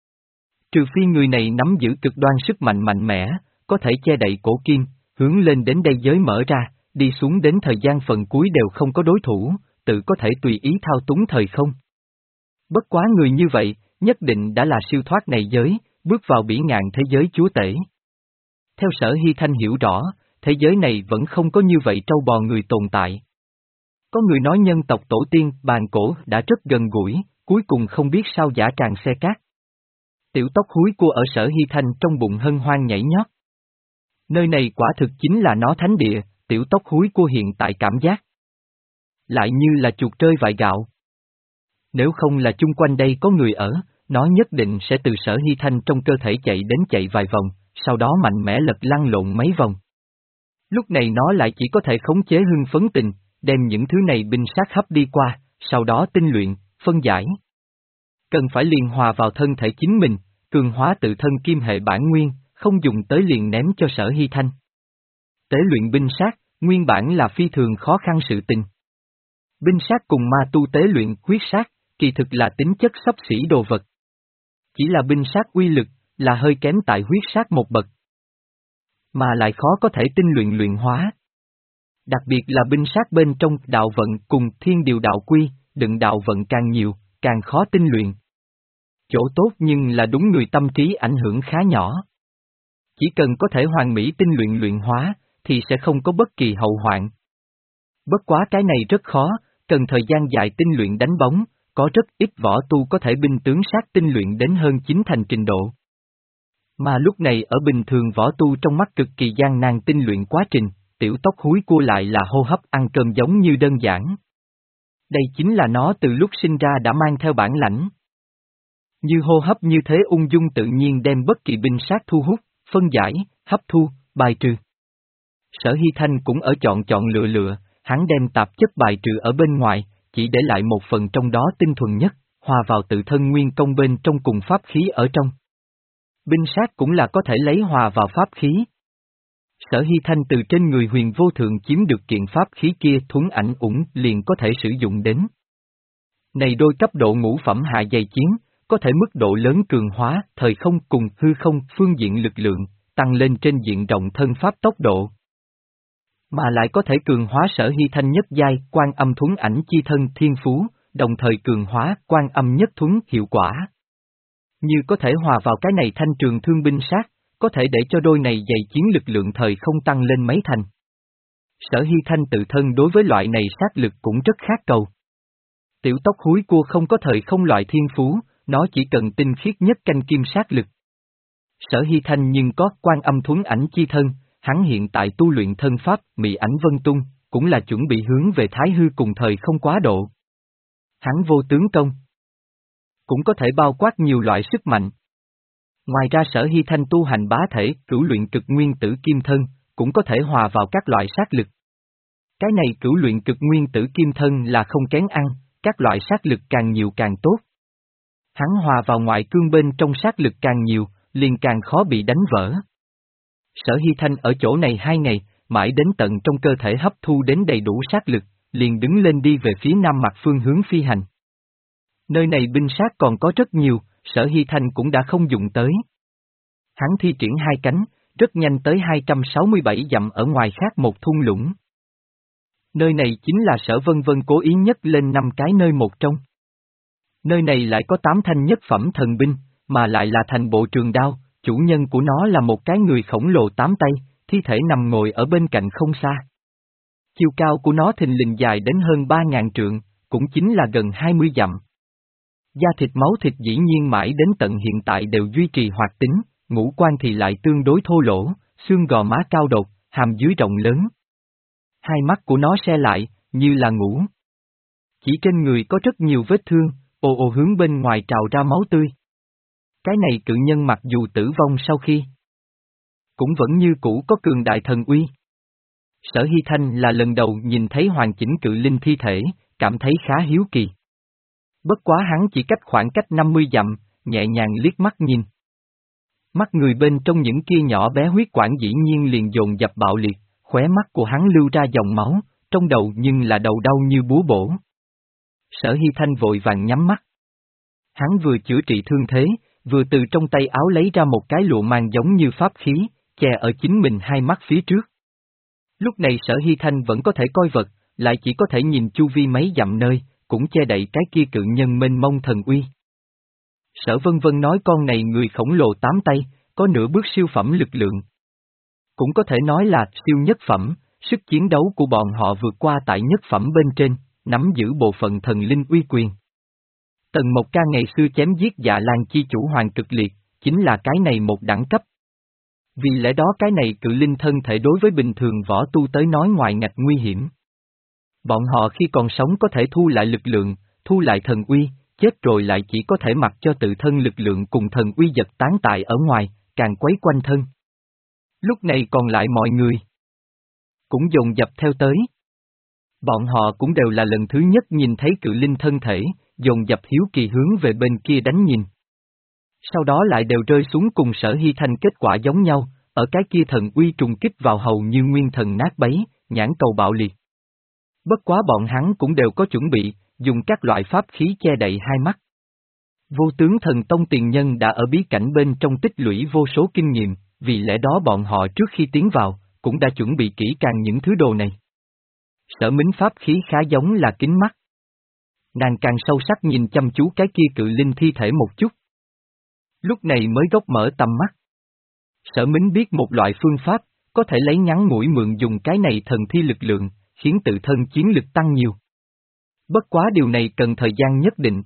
Trừ phi người này nắm giữ cực đoan sức mạnh mạnh mẽ, có thể che đậy cổ kim, hướng lên đến đây giới mở ra, đi xuống đến thời gian phần cuối đều không có đối thủ, tự có thể tùy ý thao túng thời không. Bất quá người như vậy, nhất định đã là siêu thoát này giới, bước vào bỉ ngạn thế giới chúa tể. Theo Sở Hy Thanh hiểu rõ, thế giới này vẫn không có như vậy trâu bò người tồn tại. Có người nói nhân tộc tổ tiên, bàn cổ đã rất gần gũi, cuối cùng không biết sao giả tràng xe cát. Tiểu tóc húi cua ở Sở Hy Thanh trong bụng hân hoan nhảy nhót. Nơi này quả thực chính là nó thánh địa, tiểu tóc húi cua hiện tại cảm giác. Lại như là chuột rơi vại gạo. Nếu không là chung quanh đây có người ở, nó nhất định sẽ từ Sở Hy Thanh trong cơ thể chạy đến chạy vài vòng, sau đó mạnh mẽ lật lăn lộn mấy vòng. Lúc này nó lại chỉ có thể khống chế hưng phấn tình, đem những thứ này binh sát hấp đi qua, sau đó tinh luyện, phân giải. Cần phải liền hòa vào thân thể chính mình, cường hóa tự thân kim hệ bản nguyên, không dùng tới liền ném cho Sở Hy Thanh. Tế luyện binh sát, nguyên bản là phi thường khó khăn sự tình. Binh sát cùng ma tu tế luyện huyết sát, kỳ thực là tính chất xấp xỉ đồ vật. Chỉ là binh sát uy lực, là hơi kém tại huyết sát một bậc. Mà lại khó có thể tinh luyện luyện hóa. Đặc biệt là binh sát bên trong đạo vận cùng thiên điều đạo quy, đựng đạo vận càng nhiều, càng khó tinh luyện. Chỗ tốt nhưng là đúng người tâm trí ảnh hưởng khá nhỏ. Chỉ cần có thể hoàn mỹ tinh luyện luyện hóa, thì sẽ không có bất kỳ hậu hoạn. Bất quá cái này rất khó, cần thời gian dài tinh luyện đánh bóng, có rất ít võ tu có thể binh tướng sát tinh luyện đến hơn chín thành trình độ. Mà lúc này ở bình thường võ tu trong mắt cực kỳ gian nan tinh luyện quá trình, tiểu tóc húi cua lại là hô hấp ăn cơm giống như đơn giản. Đây chính là nó từ lúc sinh ra đã mang theo bản lãnh. Như hô hấp như thế ung dung tự nhiên đem bất kỳ binh sát thu hút, phân giải, hấp thu, bài trừ. Sở Hy Thanh cũng ở chọn chọn lựa lựa, hắn đem tạp chất bài trừ ở bên ngoài, chỉ để lại một phần trong đó tinh thuần nhất, hòa vào tự thân nguyên công bên trong cùng pháp khí ở trong. Binh sát cũng là có thể lấy hòa vào pháp khí. Sở Hy Thanh từ trên người huyền vô thượng chiếm được kiện pháp khí kia thuấn ảnh ủng liền có thể sử dụng đến. Này đôi cấp độ ngũ phẩm hạ dày chiến, có thể mức độ lớn cường hóa, thời không cùng hư không phương diện lực lượng, tăng lên trên diện rộng thân pháp tốc độ. Mà lại có thể cường hóa Sở Hy Thanh nhất giai quan âm thuấn ảnh chi thân thiên phú, đồng thời cường hóa quan âm nhất thuấn hiệu quả. Như có thể hòa vào cái này thanh trường thương binh sát, có thể để cho đôi này dày chiến lực lượng thời không tăng lên mấy thành. Sở Hy Thanh tự thân đối với loại này sát lực cũng rất khát cầu. Tiểu tóc húi cua không có thời không loại thiên phú, nó chỉ cần tinh khiết nhất canh kim sát lực. Sở Hy Thanh nhưng có Quan Âm Thuấn Ảnh chi thân, hắn hiện tại tu luyện thân pháp Mị Ảnh Vân Tung, cũng là chuẩn bị hướng về Thái Hư cùng thời không quá độ. Hắn vô tướng công, cũng có thể bao quát nhiều loại sức mạnh. Ngoài ra Sở Hy Thanh tu hành bá thể, cửu luyện cực nguyên tử kim thân, cũng có thể hòa vào các loại sát lực. Cái này cửu luyện cực nguyên tử kim thân là không kén ăn, các loại sát lực càng nhiều càng tốt. Hắn hòa vào ngoại cương bên trong sát lực càng nhiều, liền càng khó bị đánh vỡ. Sở Hy Thanh ở chỗ này hai ngày, mãi đến tận trong cơ thể hấp thu đến đầy đủ sát lực, liền đứng lên đi về phía nam mặt phương hướng phi hành. Nơi này binh sát còn có rất nhiều, Sở Hy Thanh cũng đã không dùng tới. Hắn thi triển hai cánh, rất nhanh tới hai trăm sáu mươi bảy dặm ở ngoài khác một thung lũng. Nơi này chính là Sở Vân Vân cố ý nhất lên năm cái nơi một trong. Nơi này lại có tám thanh nhất phẩm thần binh, mà lại là thành bộ trường đao, chủ nhân của nó là một cái người khổng lồ tám tay, thi thể nằm ngồi ở bên cạnh không xa. Chiều cao của nó thình lình dài đến hơn ba ngàn trượng, cũng chính là gần hai mươi dặm. Da thịt máu thịt dĩ nhiên mãi đến tận hiện tại đều duy trì hoạt tính, ngũ quan thì lại tương đối thô lỗ, xương gò má cao đột, hàm dưới rộng lớn. Hai mắt của nó se lại, như là ngủ. Chỉ trên người có rất nhiều vết thương, ồ ồ hướng bên ngoài trào ra máu tươi. Cái này cự nhân mặc dù tử vong sau khi, cũng vẫn như cũ có cường đại thần uy. Sở Hy Thanh là lần đầu nhìn thấy hoàn chỉnh cự linh thi thể, cảm thấy khá hiếu kỳ. Bất quá hắn chỉ cách khoảng cách năm mươi dặm, nhẹ nhàng liếc mắt nhìn. Mắt người bên trong những kia nhỏ bé huyết quản dĩ nhiên liền dồn dập bạo liệt, khóe mắt của hắn lưu ra dòng máu, trong đầu nhưng là đầu đau như búa bổ. Sở Hy Thanh vội vàng nhắm mắt. Hắn vừa chữa trị thương thế, vừa từ trong tay áo lấy ra một cái lụa màng giống như pháp khí, che ở chính mình hai mắt phía trước. Lúc này Sở Hy Thanh vẫn có thể coi vật, lại chỉ có thể nhìn chu vi mấy dặm nơi, cũng che đậy cái kia cự nhân mênh mông thần uy. Sở Vân Vân nói con này người khổng lồ tám tay, có nửa bước siêu phẩm lực lượng. Cũng có thể nói là siêu nhất phẩm, sức chiến đấu của bọn họ vượt qua tại nhất phẩm bên trên, nắm giữ bộ phận thần linh uy quyền. Tần Mộc Ca ngày xưa chém giết Dạ Lan chi chủ Hoàng Cực Liệt, chính là cái này một đẳng cấp. Vì lẽ đó cái này cự linh thân thể đối với bình thường võ tu tới nói ngoài ngạch nguy hiểm. Bọn họ khi còn sống có thể thu lại lực lượng, thu lại thần uy, chết rồi lại chỉ có thể mặc cho tự thân lực lượng cùng thần uy giật tán tại ở ngoài, càng quấy quanh thân. Lúc này còn lại mọi người cũng dồn dập theo tới. Bọn họ cũng đều là lần thứ nhất nhìn thấy cự linh thân thể, dồn dập hiếu kỳ hướng về bên kia đánh nhìn. Sau đó lại đều rơi xuống cùng Sở Hy Thanh kết quả giống nhau, ở cái kia thần uy trùng kích vào hầu như nguyên thần nát bấy, nhãn cầu bạo liệt. Bất quá bọn hắn cũng đều có chuẩn bị, dùng các loại pháp khí che đậy hai mắt. Vô tướng thần tông tiền nhân đã ở bí cảnh bên trong tích lũy vô số kinh nghiệm, vì lẽ đó bọn họ trước khi tiến vào, cũng đã chuẩn bị kỹ càng những thứ đồ này. Sở Mính pháp khí khá giống là kính mắt. Nàng càng sâu sắc nhìn chăm chú cái kia cự linh thi thể một chút. Lúc này mới gốc mở tầm mắt. Sở Mính biết một loại phương pháp, có thể lấy ngắn ngủi mượn dùng cái này thần thi lực lượng, khiến tự thân chiến lực tăng nhiều. Bất quá điều này cần thời gian nhất định.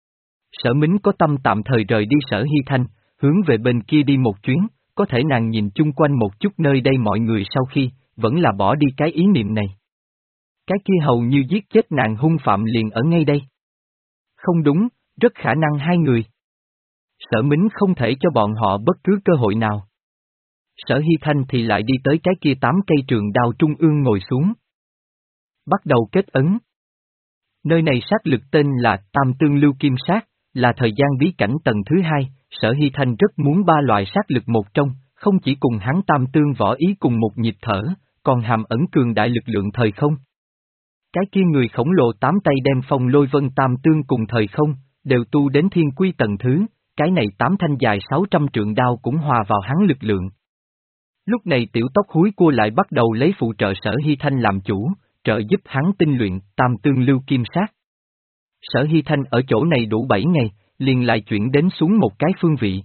Sở Mính có tâm tạm thời rời đi Sở Hy Thanh, hướng về bên kia đi một chuyến, có thể nàng nhìn chung quanh một chút nơi đây mọi người sau khi, vẫn là bỏ đi cái ý niệm này. Cái kia hầu như giết chết nàng hung phạm liền ở ngay đây. Không đúng, rất khả năng hai người. Sở Mính không thể cho bọn họ bất cứ cơ hội nào. Sở Hy Thanh thì lại đi tới cái kia tám cây trường đao trung ương ngồi xuống. Bắt đầu kết ấn. Nơi này sát lực tên là Tam Tương Lưu Kim Sát, là thời gian bí cảnh tầng thứ hai, Sở Hy Thanh rất muốn ba loại sát lực một trong, không chỉ cùng hắn tam tương võ ý cùng một nhịp thở, còn hàm ẩn cường đại lực lượng thời không. Cái kia người khổng lồ tám tay đem phong lôi vân tam tương cùng thời không, đều tu đến thiên quy tầng thứ, cái này tám thanh dài sáu trăm trượng đao cũng hòa vào hắn lực lượng. Lúc này tiểu tóc húi cua lại bắt đầu lấy phụ trợ Sở Hy Thanh làm chủ, trợ giúp hắn tinh luyện tam tương lưu kim sát. Sở Hy Thanh ở chỗ này đủ bảy ngày, liền lại chuyển đến xuống một cái phương vị.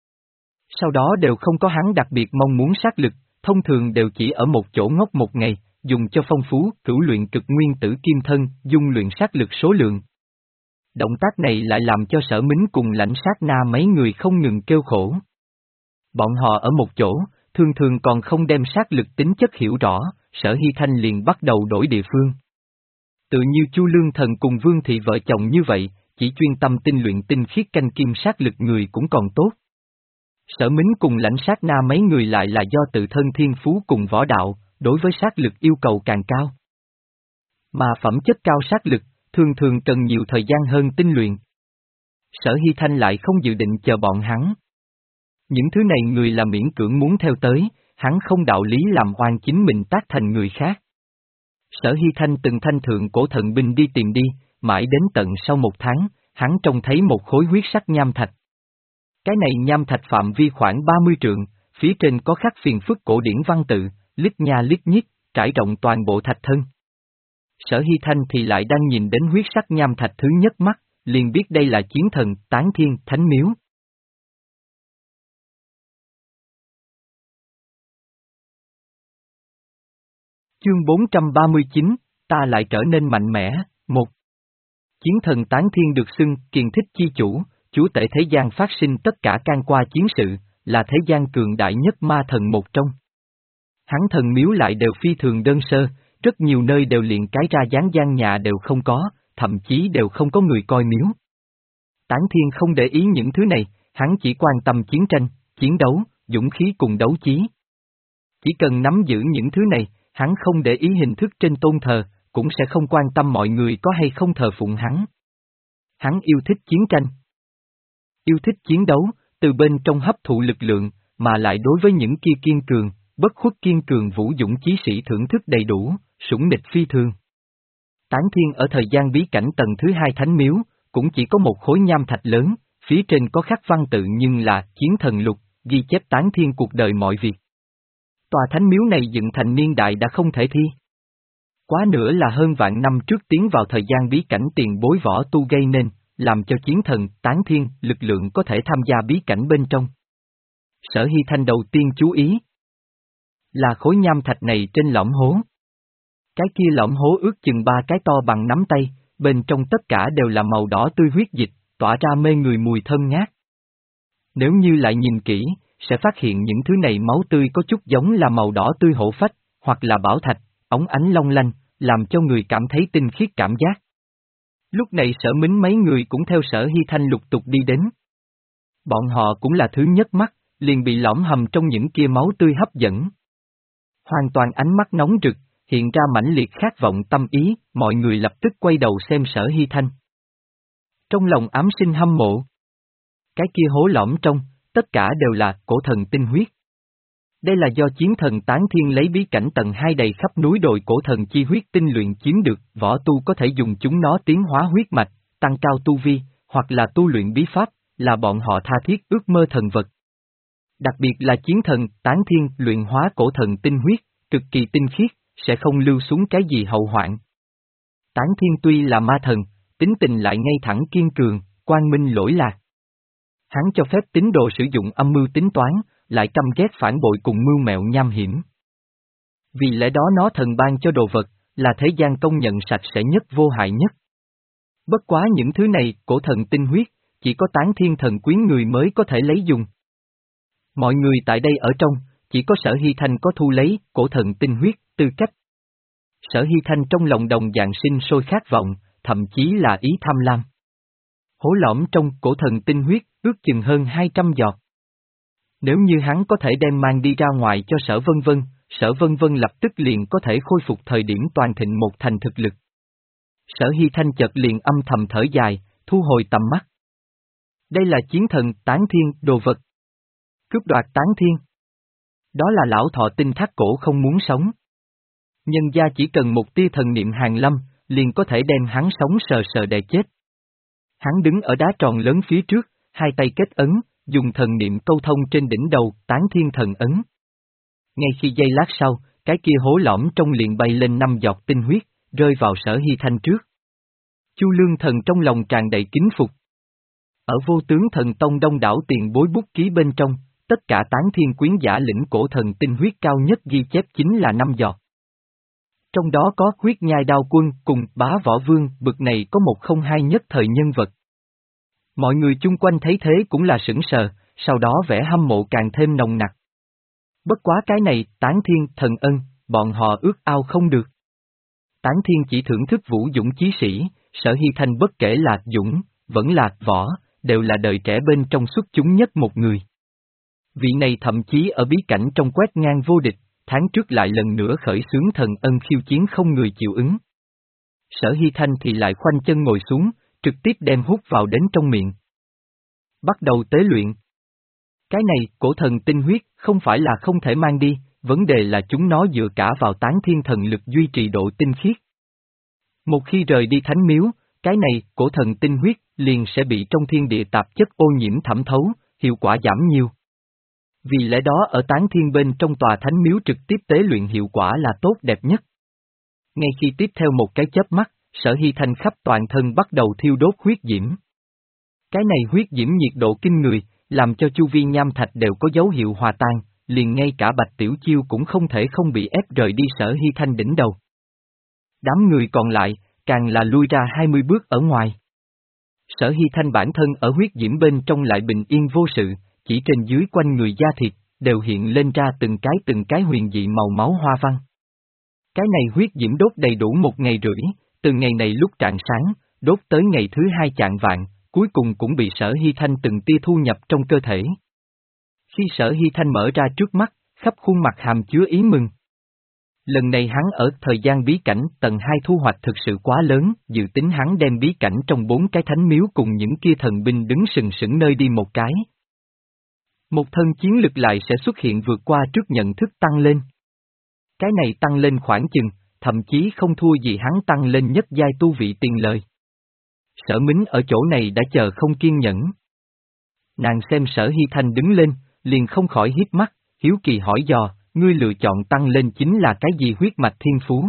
Sau đó đều không có hắn đặc biệt mong muốn sát lực, thông thường đều chỉ ở một chỗ ngốc một ngày, dùng cho phong phú cửu luyện cực nguyên tử kim thân, dung luyện sát lực số lượng. Động tác này lại làm cho Sở Mính cùng Lãnh Sát Na mấy người không ngừng kêu khổ. Bọn họ ở một chỗ, thường thường còn không đem sát lực tính chất hiểu rõ, Sở Hy Thanh liền bắt đầu đổi địa phương. Tự như Chu Lương Thần cùng Vương Thị vợ chồng như vậy, chỉ chuyên tâm tinh luyện tinh khiết canh kim sát lực người cũng còn tốt. Sở Mính cùng Lãnh Sát Na mấy người lại là do tự thân thiên phú cùng võ đạo, đối với sát lực yêu cầu càng cao. Mà phẩm chất cao sát lực, thường thường cần nhiều thời gian hơn tinh luyện. Sở Hy Thanh lại không dự định chờ bọn hắn. Những thứ này người là miễn cưỡng muốn theo tới, hắn không đạo lý làm oan chính mình tác thành người khác. Sở Hy Thanh từng thanh thượng cổ thần binh đi tìm đi, mãi đến tận sau một tháng, hắn trông thấy một khối huyết sắc nham thạch. Cái này nham thạch phạm vi khoảng ba mươi trượng, phía trên có khắc phiền phức cổ điển văn tự, lít nha lít nhít, trải rộng toàn bộ thạch thân. Sở Hy Thanh thì lại đang nhìn đến huyết sắc nham thạch thứ nhất mắt, liền biết đây là chiến thần Tán Thiên Thánh Miếu. Chương bốn trăm ba mươi chín, ta lại trở nên mạnh mẽ. Một. Chiến thần Tán Thiên được xưng kiền thích chi chủ, chúa tể thế gian phát sinh tất cả can qua chiến sự, là thế gian cường đại nhất ma thần một trong. Hắn thần miếu lại đều phi thường đơn sơ, rất nhiều nơi đều liền cái ra dáng gian nhà đều không có, thậm chí đều không có người coi miếu. Tán Thiên không để ý những thứ này, hắn chỉ quan tâm chiến tranh, chiến đấu, dũng khí cùng đấu chí. Chỉ cần nắm giữ những thứ này, hắn không để ý hình thức trên tôn thờ, cũng sẽ không quan tâm mọi người có hay không thờ phụng hắn. Hắn yêu thích chiến tranh, yêu thích chiến đấu, từ bên trong hấp thụ lực lượng, mà lại đối với những kia kiên cường, bất khuất kiên cường vũ dũng chí sĩ thưởng thức đầy đủ, sủng nịch phi thường. Tán Thiên ở thời gian bí cảnh tầng thứ hai thánh miếu, cũng chỉ có một khối nham thạch lớn, phía trên có khắc văn tự nhưng là chiến thần lục, ghi chép Tán Thiên cuộc đời mọi việc. Tòa thánh miếu này dựng thành niên đại đã không thể thi. Quá nữa là hơn vạn năm trước tiến vào thời gian bí cảnh tiền bối võ tu gây nên, làm cho chiến thần Tán Thiên lực lượng có thể tham gia bí cảnh bên trong. Sở Hy Thanh đầu tiên chú ý là khối nham thạch này trên lõm hố. Cái kia lõm hố ước chừng ba cái to bằng nắm tay, bên trong tất cả đều là màu đỏ tươi huyết dịch, tỏa ra mê người mùi thơm ngát. Nếu như lại nhìn kỹ, sẽ phát hiện những thứ này máu tươi có chút giống là màu đỏ tươi hổ phách, hoặc là bảo thạch, óng ánh long lanh, làm cho người cảm thấy tinh khiết cảm giác. Lúc này Sở Mính mấy người cũng theo Sở Hy Thanh lục tục đi đến. Bọn họ cũng là thứ nhất mắt, liền bị lõm hầm trong những kia máu tươi hấp dẫn. Hoàn toàn ánh mắt nóng rực, hiện ra mãnh liệt khát vọng tâm ý, mọi người lập tức quay đầu xem Sở Hy Thanh. Trong lòng ám sinh hâm mộ. Cái kia hố lõm trong, tất cả đều là cổ thần tinh huyết. Đây là do chiến thần Tán Thiên lấy bí cảnh tầng hai đầy khắp núi đồi cổ thần chi huyết tinh luyện chiếm được, võ tu có thể dùng chúng nó tiến hóa huyết mạch, tăng cao tu vi, hoặc là tu luyện bí pháp, là bọn họ tha thiết ước mơ thần vật. Đặc biệt là chiến thần Tán Thiên luyện hóa cổ thần tinh huyết, cực kỳ tinh khiết, sẽ không lưu xuống cái gì hậu hoạn. Tán Thiên tuy là ma thần, tính tình lại ngay thẳng kiên cường, quang minh lỗi lạc. Hắn cho phép tín đồ sử dụng âm mưu tính toán, lại căm ghét phản bội cùng mưu mẹo nham hiểm. Vì lẽ đó nó thần ban cho đồ vật, là thế gian công nhận sạch sẽ nhất vô hại nhất. Bất quá những thứ này, cổ thần tinh huyết, chỉ có Tán Thiên thần quyến người mới có thể lấy dùng. Mọi người tại đây ở trong, chỉ có Sở Hy Thanh có thu lấy cổ thần tinh huyết, tư cách. Sở Hy Thanh trong lòng đồng dạng sinh sôi khát vọng, thậm chí là ý tham lam. Hố lõm trong cổ thần tinh huyết, ước chừng hơn hai trăm giọt. Nếu như hắn có thể đem mang đi ra ngoài cho Sở Vân Vân, Sở Vân Vân lập tức liền có thể khôi phục thời điểm toàn thịnh một thành thực lực. Sở Hy Thanh chợt liền âm thầm thở dài, thu hồi tầm mắt. Đây là chiến thần Tán Thiên đồ vật. Cướp đoạt Tán Thiên. Đó là lão thọ tinh thác cổ không muốn sống. Nhân gia chỉ cần một tia thần niệm hàng lâm, liền có thể đem hắn sống sờ sờ đè chết. Hắn đứng ở đá tròn lớn phía trước, hai tay kết ấn, dùng thần niệm câu thông trên đỉnh đầu Tán Thiên thần ấn. Ngay khi giây lát sau, cái kia hố lõm trong liền bay lên năm giọt tinh huyết, rơi vào Sở Hy Thanh trước. Chu Lương Thần trong lòng tràn đầy kính phục. Ở Vô Tướng Thần Tông đông đảo tiền bối bút ký bên trong, tất cả Tán Thiên quyến giả lĩnh cổ thần tinh huyết cao nhất ghi chép chính là năm giọt. Trong đó có huyết nhai đao quân cùng bá võ vương, bực này có một không hai nhất thời nhân vật. Mọi người chung quanh thấy thế cũng là sững sờ, sau đó vẻ hâm mộ càng thêm nồng nặc. Bất quá cái này, Tán Thiên, Thần Ân, bọn họ ước ao không được. Tán Thiên chỉ thưởng thức vũ dũng chí sĩ, Sở Hy Thanh bất kể là dũng, vẫn là võ, đều là đời trẻ bên trong xuất chúng nhất một người. Vị này thậm chí ở bí cảnh trong quét ngang vô địch, tháng trước lại lần nữa khởi xướng Thần Ân khiêu chiến không người chịu ứng. Sở Hy Thanh thì lại khoanh chân ngồi xuống, trực tiếp đem hút vào đến trong miệng. Bắt đầu tế luyện. Cái này, cổ thần tinh huyết, không phải là không thể mang đi, vấn đề là chúng nó dựa cả vào Tán Thiên thần lực duy trì độ tinh khiết. Một khi rời đi thánh miếu, cái này, cổ thần tinh huyết, liền sẽ bị trong thiên địa tạp chất ô nhiễm thẩm thấu, hiệu quả giảm nhiều. Vì lẽ đó ở Tán Thiên bên trong tòa thánh miếu trực tiếp tế luyện hiệu quả là tốt đẹp nhất. Ngay khi tiếp theo một cái chớp mắt, Sở Hy Thanh khắp toàn thân bắt đầu thiêu đốt huyết diễm. Cái này huyết diễm nhiệt độ kinh người, làm cho chu vi nham thạch đều có dấu hiệu hòa tan, liền ngay cả Bạch Tiểu Chiêu cũng không thể không bị ép rời đi Sở Hy Thanh đỉnh đầu. Đám người còn lại, càng là lui ra hai mươi bước ở ngoài. Sở Hy Thanh bản thân ở huyết diễm bên trong lại bình yên vô sự, chỉ trên dưới quanh người da thịt, đều hiện lên ra từng cái từng cái huyền dị màu máu hoa văn. Cái này huyết diễm đốt đầy đủ một ngày rưỡi, từ ngày này lúc rạng sáng, đốt tới ngày thứ hai chạng vạn, cuối cùng cũng bị Sở Hy Thanh từng tia thu nhập trong cơ thể. Khi Sở Hy Thanh mở ra trước mắt, khắp khuôn mặt hàm chứa ý mừng. Lần này hắn ở thời gian bí cảnh tầng hai thu hoạch thực sự quá lớn, dự tính hắn đem bí cảnh trong bốn cái thánh miếu cùng những kia thần binh đứng sừng sững nơi đi một cái. Một thân chiến lực lại sẽ xuất hiện vượt qua trước nhận thức tăng lên. Cái này tăng lên khoảng chừng, thậm chí không thua gì hắn tăng lên nhất giai tu vị tiền lời. Sở Mính ở chỗ này đã chờ không kiên nhẫn. Nàng xem Sở Hy Thanh đứng lên, liền không khỏi hiếp mắt, hiếu kỳ hỏi dò, ngươi lựa chọn tăng lên chính là cái gì huyết mạch thiên phú?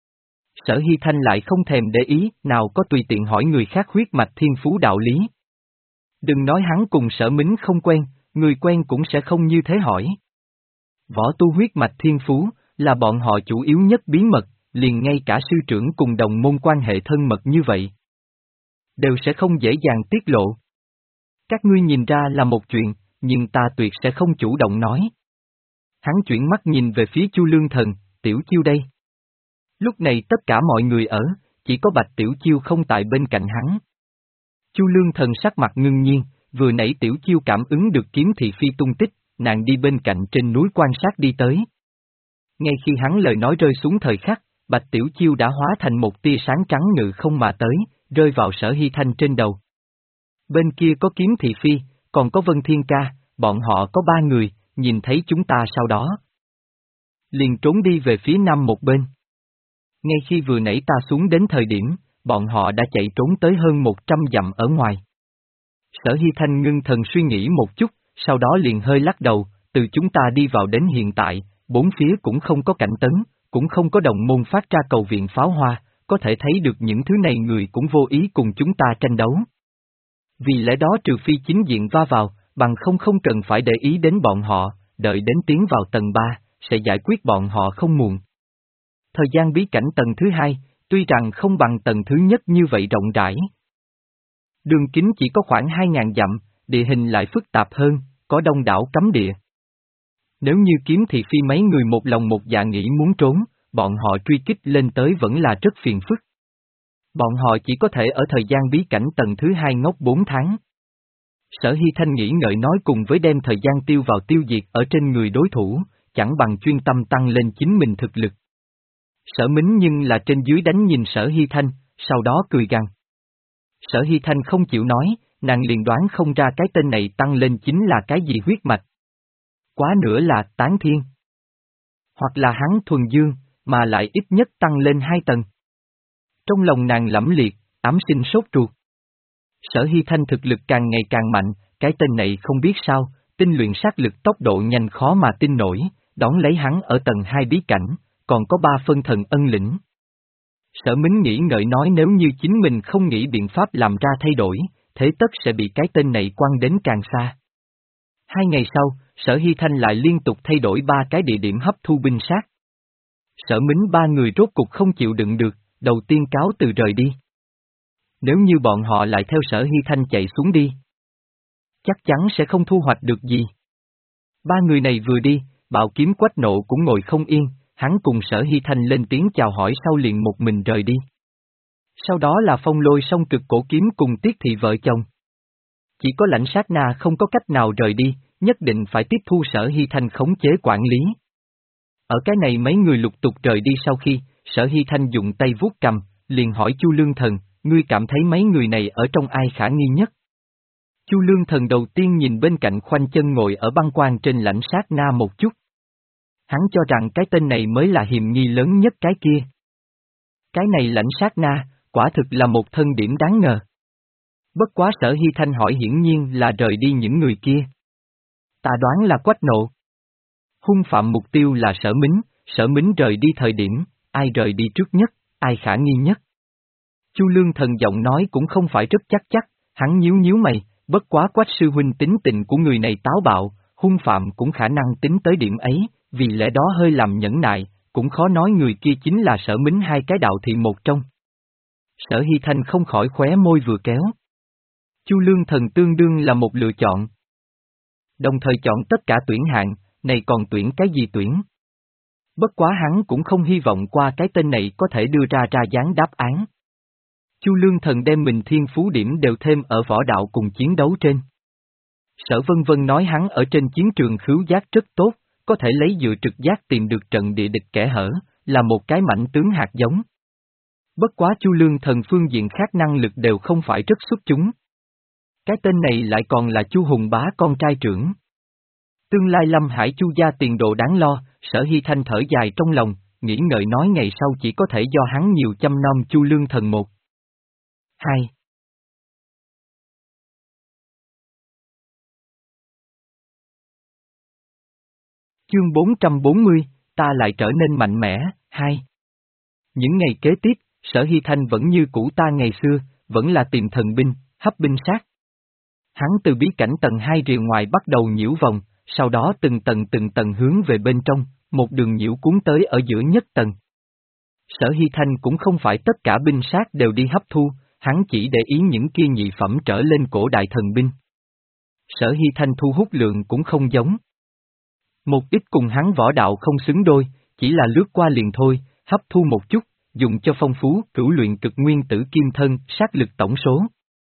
Sở Hy Thanh lại không thèm để ý, nào có tùy tiện hỏi người khác huyết mạch thiên phú đạo lý. Đừng nói hắn cùng Sở Mính không quen, người quen cũng sẽ không như thế hỏi. Võ tu huyết mạch thiên phú, là bọn họ chủ yếu nhất bí mật, liền ngay cả sư trưởng cùng đồng môn quan hệ thân mật như vậy, đều sẽ không dễ dàng tiết lộ. Các ngươi nhìn ra là một chuyện, nhưng ta tuyệt sẽ không chủ động nói. Hắn chuyển mắt nhìn về phía Chu Lương Thần, Tiểu Chiêu đây. Lúc này tất cả mọi người ở, chỉ có Bạch Tiểu Chiêu không tại bên cạnh hắn. Chu Lương Thần sắc mặt ngưng nhiên, vừa nãy Tiểu Chiêu cảm ứng được kiếm thị phi tung tích, nàng đi bên cạnh trên núi quan sát đi tới. Ngay khi hắn lời nói rơi xuống thời khắc, Bạch Tiểu Chiêu đã hóa thành một tia sáng trắng ngự không mà tới, rơi vào Sở Hy Thanh trên đầu. Bên kia có kiếm thị phi, còn có Vân Thiên Ca, bọn họ có ba người, nhìn thấy chúng ta sau đó liền trốn đi về phía nam một bên. Ngay khi vừa nãy ta xuống đến thời điểm, bọn họ đã chạy trốn tới hơn một trăm dặm ở ngoài. Sở Hy Thanh ngưng thần suy nghĩ một chút, sau đó liền hơi lắc đầu, từ chúng ta đi vào đến hiện tại, bốn phía cũng không có cảnh tấn, cũng không có đồng môn phát ra cầu viện pháo hoa, có thể thấy được những thứ này người cũng vô ý cùng chúng ta tranh đấu. Vì lẽ đó trừ phi chính diện va vào, bằng không không cần phải để ý đến bọn họ, đợi đến tiến vào tầng ba, sẽ giải quyết bọn họ không muộn. Thời gian bí cảnh tầng thứ hai, tuy rằng không bằng tầng thứ nhất như vậy rộng rãi. Đường kính chỉ có khoảng hai ngàn dặm, địa hình lại phức tạp hơn, có đông đảo cấm địa. Nếu như kiếm thì phi mấy người một lòng một dạ nghĩ muốn trốn, bọn họ truy kích lên tới vẫn là rất phiền phức. Bọn họ chỉ có thể ở thời gian bí cảnh tầng thứ hai ngốc bốn tháng. Sở Hy Thanh nghĩ ngợi nói cùng với đem thời gian tiêu vào tiêu diệt ở trên người đối thủ, chẳng bằng chuyên tâm tăng lên chính mình thực lực. Sở Mính nhưng là trên dưới đánh nhìn Sở Hy Thanh, sau đó cười gằn. Sở Hy Thanh không chịu nói, nàng liền đoán không ra cái tên này tăng lên chính là cái gì huyết mạch. Quá nữa là Tán Thiên. Hoặc là hắn thuần dương, mà lại ít nhất tăng lên hai tầng. Trong lòng nàng lẫm liệt, ám sinh sốt ruột. Sở Hy Thanh thực lực càng ngày càng mạnh, cái tên này không biết sao, tinh luyện sát lực tốc độ nhanh khó mà tin nổi, đón lấy hắn ở tầng hai bí cảnh, còn có ba phân thần ân lĩnh. Sở Mính nghĩ ngợi nói nếu như chính mình không nghĩ biện pháp làm ra thay đổi, thế tất sẽ bị cái tên này quăng đến càng xa. Hai ngày sau, Sở Hy Thanh lại liên tục thay đổi ba cái địa điểm hấp thu binh sát. Sở Mính ba người rốt cục không chịu đựng được, đầu tiên cáo từ rời đi. Nếu như bọn họ lại theo Sở Hy Thanh chạy xuống đi, chắc chắn sẽ không thu hoạch được gì. Ba người này vừa đi, Bạo Kiếm Quách Nộ cũng ngồi không yên, hắn cùng Sở Hy Thanh lên tiếng chào hỏi sau liền một mình rời đi. Sau đó là Phong Lôi Song Cực Cổ Kiếm cùng Tiết Thị vợ chồng. Chỉ có Lãnh Sát Na không có cách nào rời đi, nhất định phải tiếp thu Sở Hy Thanh khống chế quản lý. Ở cái này mấy người lục tục rời đi sau khi, Sở Hy Thanh dùng tay vuốt cầm, liền hỏi Chu Lương Thần, ngươi cảm thấy mấy người này ở trong ai khả nghi nhất? Chu Lương Thần đầu tiên nhìn bên cạnh khoanh chân ngồi ở băng quan trên Lãnh Sát Na một chút. Hắn cho rằng cái tên này mới là hiềm nghi lớn nhất cái kia. Cái này Lãnh Sát Na, quả thực là một thân điểm đáng ngờ. Bất quá Sở Hy Thanh hỏi hiển nhiên là rời đi những người kia. Ta đoán là Quách Nộ. Hung phạm mục tiêu là Sở Mính, Sở Mính rời đi thời điểm, ai rời đi trước nhất, ai khả nghi nhất. Chu Lương Thần giọng nói cũng không phải rất chắc chắc, hắn nhíu nhíu mày, bất quá Quách sư huynh tính tình của người này táo bạo, hung phạm cũng khả năng tính tới điểm ấy, vì lẽ đó hơi làm nhẫn nại, cũng khó nói người kia chính là Sở Mính hai cái đạo thị một trong. Sở Hy Thanh không khỏi khóe môi vừa kéo. Chu Lương Thần tương đương là một lựa chọn. Đồng thời chọn tất cả tuyển hạng, này còn tuyển cái gì tuyển? Bất quá hắn cũng không hy vọng qua cái tên này có thể đưa ra ra dáng đáp án. Chu Lương Thần đem mình thiên phú điểm đều thêm ở võ đạo cùng chiến đấu trên. Sở Vân Vân nói hắn ở trên chiến trường khứu giác rất tốt, có thể lấy dựa trực giác tìm được trận địa địch kẽ hở, là một cái mảnh tướng hạt giống. Bất quá Chu Lương Thần phương diện khác năng lực đều không phải rất xuất chúng. Cái tên này lại còn là Chu Hùng Bá con trai trưởng. Tương lai Lâm Hải Chu gia tiền đồ đáng lo, Sở Hy Thanh thở dài trong lòng, nghĩ ngợi nói ngày sau chỉ có thể do hắn nhiều chăm nom Chu Lương Thần một. Hai. Chương bốn trăm bốn mươi, ta lại trở nên mạnh mẽ, hai. Những ngày kế tiếp, Sở Hy Thanh vẫn như cũ ta ngày xưa, vẫn là tìm thần binh, hấp binh sát. Hắn từ bí cảnh tầng hai rìa ngoài bắt đầu nhiễu vòng, sau đó từng tầng từng tầng hướng về bên trong, một đường nhiễu cuốn tới ở giữa nhất tầng. Sở Hy Thanh cũng không phải tất cả binh sát đều đi hấp thu, hắn chỉ để ý những kia nhị phẩm trở lên cổ đại thần binh. Sở Hy Thanh thu hút lượng cũng không giống. Một ít cùng hắn võ đạo không xứng đôi, chỉ là lướt qua liền thôi, hấp thu một chút, dùng cho phong phú cửu luyện cực nguyên tử kim thân, sát lực tổng số.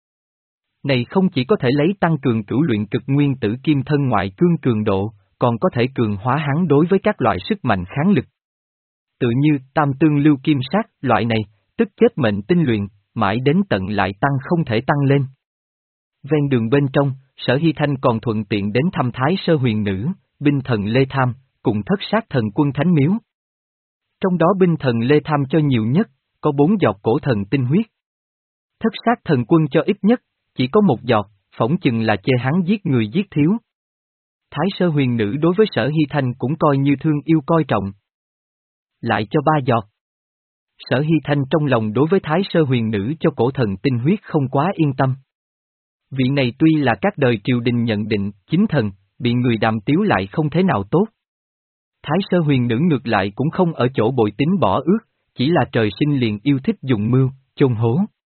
Này không chỉ có thể lấy tăng cường cửu luyện cực nguyên tử kim thân ngoại cương cường độ, còn có thể cường hóa hắn đối với các loại sức mạnh kháng lực. Tự như tam tương lưu kim sát, loại này, tức chết mệnh tinh luyện, mãi đến tận lại tăng không thể tăng lên. Ven đường bên trong, Sở Hy Thanh còn thuận tiện đến thăm Thái Sơ Huyền Nữ, binh thần Lê Tham, cùng thất sát thần quân Thánh Miếu. Trong đó binh thần Lê Tham cho nhiều nhất, có bốn giọt cổ thần tinh huyết. Thất sát thần quân cho ít nhất, chỉ có một giọt, phỏng chừng là chê hắn giết người giết thiếu. Thái Sơ Huyền Nữ đối với Sở Hy Thanh cũng coi như thương yêu coi trọng. Lại cho ba giọt. Sở Hy Thanh trong lòng đối với Thái Sơ Huyền Nữ cho cổ thần tinh huyết không quá yên tâm. Vị này tuy là các đời triều đình nhận định chính thần, bị người đàm tiếu lại không thế nào tốt. Thái Sơ Huyền Nữ ngược lại cũng không ở chỗ bội tín bỏ ước, chỉ là trời sinh liền yêu thích dùng mưu, chôn hố.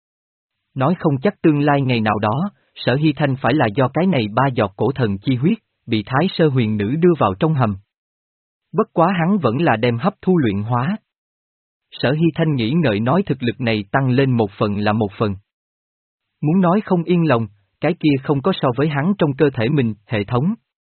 Nói không chắc tương lai ngày nào đó, Sở Hy Thanh phải là do cái này ba giọt cổ thần chi huyết, bị Thái Sơ Huyền Nữ đưa vào trong hầm. Bất quá hắn vẫn là đem hấp thu luyện hóa. Sở Hy Thanh nghĩ ngợi nói thực lực này tăng lên một phần là một phần. Muốn nói không yên lòng, cái kia không có so với hắn trong cơ thể mình, hệ thống.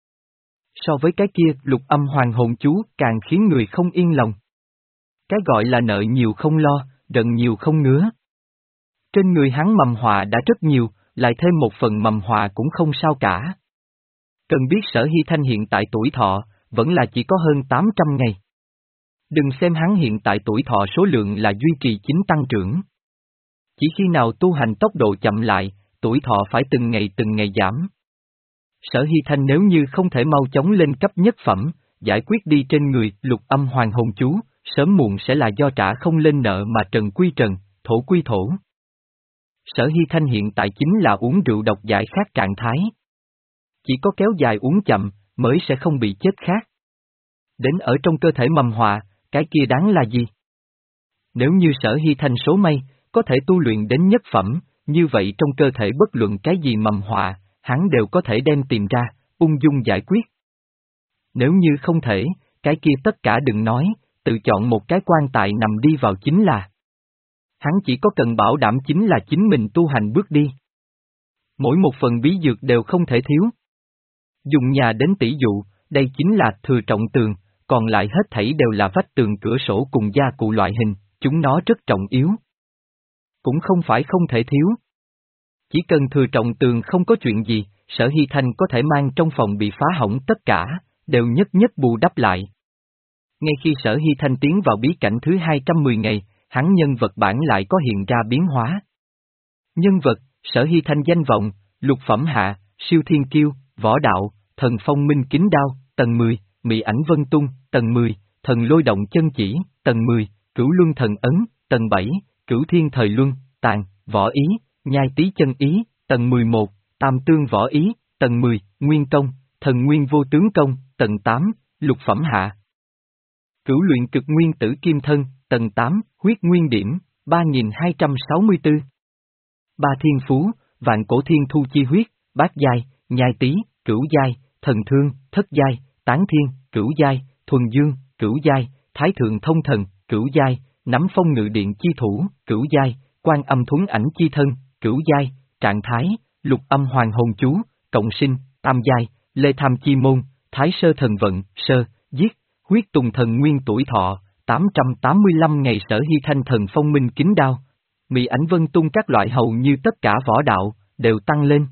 So với cái kia, lục âm hoàng hồn chú càng khiến người không yên lòng. Cái gọi là nợ nhiều không lo, rận nhiều không ngứa. Trên người hắn mầm họa đã rất nhiều, lại thêm một phần mầm họa cũng không sao cả. Cần biết Sở Hy Thanh hiện tại tuổi thọ, vẫn là chỉ có hơn tám trăm ngày. Đừng xem hắn hiện tại tuổi thọ số lượng là duy trì chính tăng trưởng. Chỉ khi nào tu hành tốc độ chậm lại, tuổi thọ phải từng ngày từng ngày giảm. Sở Hy Thanh nếu như không thể mau chóng lên cấp nhất phẩm, giải quyết đi trên người lục âm hoàng hồn chú, sớm muộn sẽ là do trả không lên nợ mà trần quy trần, thổ quy thổ. Sở Hy Thanh hiện tại chính là uống rượu độc giải khát trạng thái. Chỉ có kéo dài uống chậm, mới sẽ không bị chết khát. Đến ở trong cơ thể mầm họa, cái kia đáng là gì? Nếu như Sở Hy Thanh số may, có thể tu luyện đến nhất phẩm, như vậy trong cơ thể bất luận cái gì mầm họa, hắn đều có thể đem tìm ra, ung dung giải quyết. Nếu như không thể, cái kia tất cả đừng nói, tự chọn một cái quan tài nằm đi vào chính là. Hắn chỉ có cần bảo đảm chính là chính mình tu hành bước đi. Mỗi một phần bí dược đều không thể thiếu. Dùng nhà đến tỷ dụ, đây chính là thừa trọng tường, còn lại hết thảy đều là vách tường cửa sổ cùng gia cụ loại hình, chúng nó rất trọng yếu. Cũng không phải không thể thiếu. Chỉ cần thừa trọng tường không có chuyện gì, Sở Hy Thanh có thể mang trong phòng bị phá hỏng tất cả, đều nhất nhất bù đắp lại. Ngay khi Sở Hy Thanh tiến vào bí cảnh thứ hai trăm mười ngày, hắn nhân vật bản lại có hiện ra biến hóa. Nhân vật, Sở Hy Thanh danh vọng, lục phẩm hạ, siêu thiên kiêu, võ đạo, thần phong minh kính đao, tầng mười, mị ảnh vân tung, tầng mười, thần lôi động chân chỉ, tầng mười, cửu luân thần ấn, tầng bảy, cửu thiên thời luân, tàn, võ ý, nhai tí chân ý, tầng mười một, tam tương võ ý, tầng mười, nguyên công, thần nguyên vô tướng công, tầng tám, lục phẩm hạ. Cửu luyện cực nguyên tử kim thân, tầng tám, huyết nguyên điểm, ba nghìn hai trăm sáu mươi tư. Ba thiên phú, vạn cổ thiên thu chi huyết, bát giai, nhai tí, cửu giai, thần thương, thất giai, tán thiên, cửu giai, thuần dương, cửu giai, thái thượng thông thần, cửu giai, nắm phong ngự điện chi thủ, cửu giai, quan âm thuấn ảnh chi thân, cửu giai, trạng thái, lục âm hoàng hồn chú, cộng sinh, tam giai, lê tham chi môn, thái sơ thần vận, sơ, giết, huyết tùng thần nguyên tuổi thọ, tám trăm tám mươi lăm ngày Sở Hy Thanh thần phong minh kính đao, mị ảnh vân tung các loại hầu như tất cả võ đạo, đều tăng lên.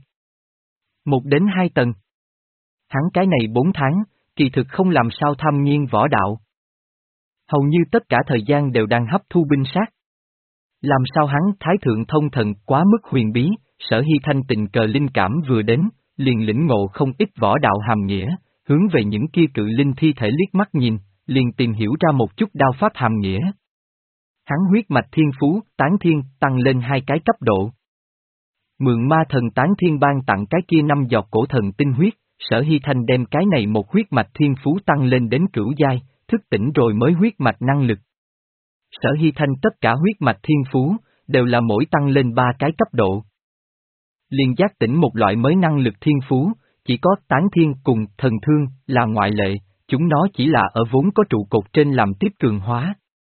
Một đến hai tầng. Hắn cái này bốn tháng, kỳ thực không làm sao tham nghiên võ đạo. Hầu như tất cả thời gian đều đang hấp thu binh sát. Làm sao hắn thái thượng thông thần quá mức huyền bí, Sở Hy Thanh tình cờ linh cảm vừa đến, liền lĩnh ngộ không ít võ đạo hàm nghĩa, hướng về những kia cự linh thi thể liếc mắt nhìn, liền tìm hiểu ra một chút đao pháp hàm nghĩa. Hắn huyết mạch thiên phú, tán thiên, tăng lên hai cái cấp độ. Mượn ma thần tán thiên ban tặng cái kia năm giọt cổ thần tinh huyết, Sở Hy Thanh đem cái này một huyết mạch thiên phú tăng lên đến cửu giai, thức tỉnh rồi mới huyết mạch năng lực. Sở Hy Thanh tất cả huyết mạch thiên phú, đều là mỗi tăng lên ba cái cấp độ. Liền giác tỉnh một loại mới năng lực thiên phú, chỉ có tán thiên cùng thần thương là ngoại lệ, chúng nó chỉ là ở vốn có trụ cột trên làm tiếp cường hóa.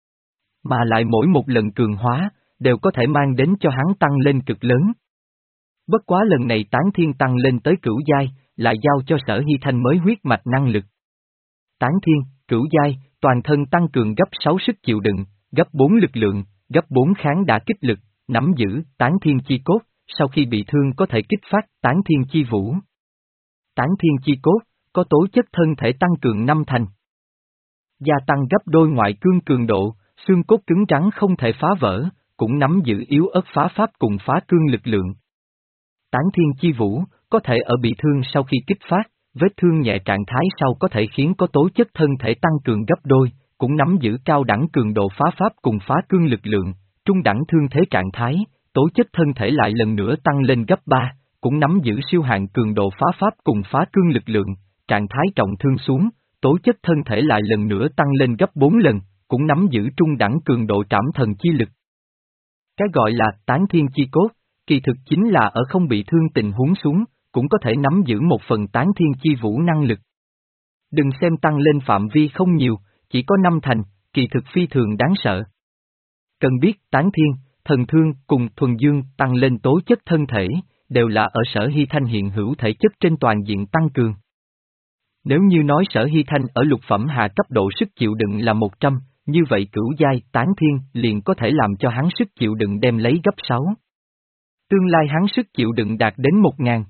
Mà lại mỗi một lần cường hóa, đều có thể mang đến cho hắn tăng lên cực lớn. Bất quá lần này tán thiên tăng lên tới cửu giai, lại giao cho Sở Hy Thanh mới huyết mạch năng lực. Tán thiên, cửu giai, toàn thân tăng cường gấp sáu sức chịu đựng, gấp bốn lực lượng, gấp bốn kháng đả kích lực, nắm giữ tán thiên chi cốt, sau khi bị thương có thể kích phát tán thiên chi vũ. Tán thiên chi cốt, có tố chất thân thể tăng cường năm thành. Gia tăng gấp đôi ngoại cương cường độ, xương cốt cứng rắn không thể phá vỡ, cũng nắm giữ yếu ớt phá pháp cùng phá cương lực lượng. Tán thiên chi vũ, có thể ở bị thương sau khi kích phát, vết thương nhẹ trạng thái sau có thể khiến có tố chất thân thể tăng cường gấp đôi, cũng nắm giữ cao đẳng cường độ phá pháp cùng phá cương lực lượng, trung đẳng thương thế trạng thái, tố chất thân thể lại lần nữa tăng lên gấp ba, cũng nắm giữ siêu hạn cường độ phá pháp cùng phá cương lực lượng, trạng thái trọng thương xuống, tố chất thân thể lại lần nữa tăng lên gấp bốn lần, cũng nắm giữ trung đẳng cường độ trảm thần chi lực. Cái gọi là tán thiên chi cốt, kỳ thực chính là ở không bị thương tình huống xuống, cũng có thể nắm giữ một phần tán thiên chi vũ năng lực. Đừng xem tăng lên phạm vi không nhiều, chỉ có năm thành, kỳ thực phi thường đáng sợ. Cần biết tán thiên, thần thương cùng thuần dương tăng lên tố chất thân thể, đều là ở Sở Hy Thanh hiện hữu thể chất trên toàn diện tăng cường. Nếu như nói Sở Hy Thanh ở lục phẩm hạ cấp độ sức chịu đựng là một trăm, như vậy cửu giai tán thiên liền có thể làm cho hắn sức chịu đựng đem lấy gấp sáu. Tương lai hắn sức chịu đựng đạt đến một ngàn.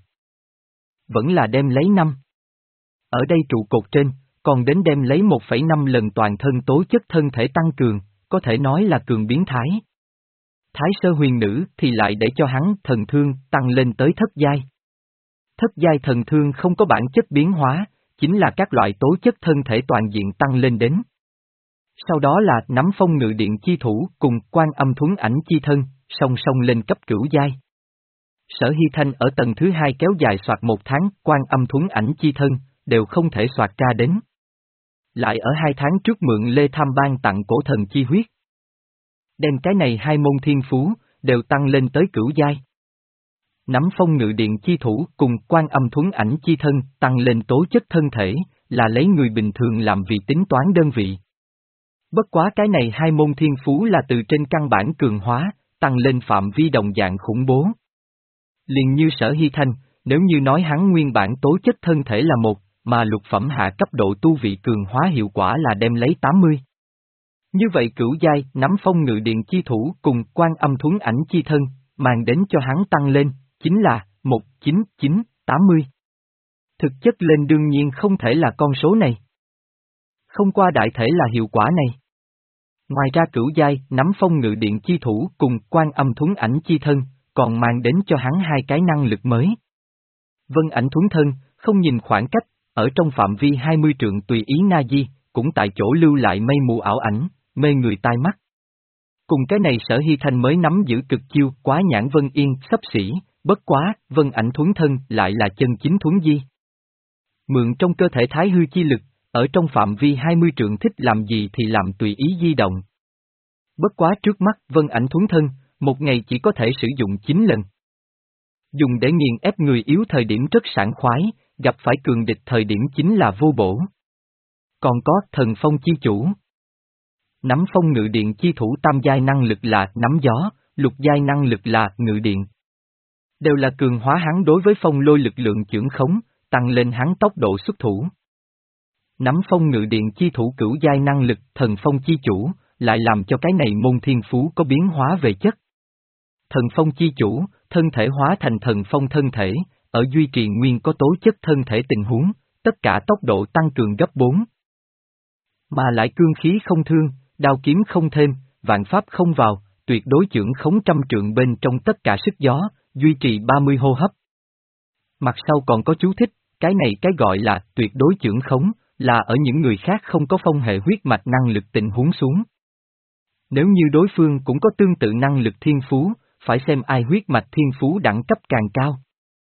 Vẫn là đem lấy năm. Ở đây trụ cột trên, còn đến đem lấy một phẩy năm lần toàn thân tố chất thân thể tăng cường, có thể nói là cường biến thái. Thái sơ huyền nữ thì lại để cho hắn thần thương tăng lên tới thất giai. Thất giai thần thương không có bản chất biến hóa, chính là các loại tố chất thân thể toàn diện tăng lên đến. Sau đó là nắm phong ngự điện chi thủ cùng quan âm thuấn ảnh chi thân, song song lên cấp cửu giai. Sở Hy Thanh ở tầng thứ hai kéo dài soạt một tháng, quan âm thuấn ảnh chi thân, đều không thể soạt ra đến. lại ở hai tháng trước mượn Lê Tham Ban tặng cổ thần chi huyết. Đem cái này hai môn thiên phú, đều tăng lên tới cửu giai. Nắm phong ngự điện chi thủ cùng quan âm thuấn ảnh chi thân tăng lên tố chất thân thể, là lấy người bình thường làm vì tính toán đơn vị. Bất quá cái này hai môn thiên phú là từ trên căn bản cường hóa, tăng lên phạm vi đồng dạng khủng bố. Liền như Sở Hy Thanh, nếu như nói hắn nguyên bản tố chất thân thể là một, mà lục phẩm hạ cấp độ tu vị cường hóa hiệu quả là đem lấy tám mươi. Như vậy cửu giai nắm phong ngự điện chi thủ cùng quan âm thuấn ảnh chi thân, mang đến cho hắn tăng lên, chính là một chín chín tám mươi. Thực chất lên đương nhiên không thể là con số này. Không qua đại thể là hiệu quả này. Ngoài ra cửu giai nắm phong ngự điện chi thủ cùng quan âm thuấn ảnh chi thân, còn mang đến cho hắn hai cái năng lực mới. Vân ảnh thuấn thân, không nhìn khoảng cách, ở trong phạm vi hai mươi trượng tùy ý na di, cũng tại chỗ lưu lại mây mù ảo ảnh, mê người tai mắt. Cùng cái này Sở Hy Thanh mới nắm giữ cực chiêu quá nhãn Vân Yên xấp xỉ, bất quá, Vân ảnh thuấn thân lại là chân chính thuấn di. Mượn trong cơ thể thái hư chi lực, ở trong phạm vi hai mươi trượng thích làm gì thì làm tùy ý di động. Bất quá trước mắt Vân ảnh thuấn thân, một ngày chỉ có thể sử dụng chín lần. Dùng để nghiền ép người yếu thời điểm rất sảng khoái, gặp phải cường địch thời điểm chính là vô bổ. Còn có thần phong chi chủ. Nắm phong ngự điện chi thủ tam giai năng lực là nắm gió, lục giai năng lực là ngự điện. Đều là cường hóa hắn đối với phong lôi lực lượng chưởng khống, tăng lên hắn tốc độ xuất thủ. Nắm phong ngự điện chi thủ cửu giai năng lực thần phong chi chủ, lại làm cho cái này môn thiên phú có biến hóa về chất. Thần phong chi chủ, thân thể hóa thành thần phong thân thể, ở duy trì nguyên có tố chất thân thể tình huống, tất cả tốc độ tăng cường gấp bốn. Mà lại cương khí không thương, đao kiếm không thêm, vạn pháp không vào, tuyệt đối chưởng khống trăm trượng bên trong tất cả sức gió, duy trì ba mươi hô hấp. Mặt sau còn có chú thích, cái này cái gọi là tuyệt đối chưởng khống, là ở những người khác không có phong hệ huyết mạch năng lực tình huống xuống. Nếu như đối phương cũng có tương tự năng lực thiên phú, phải xem ai huyết mạch thiên phú đẳng cấp càng cao.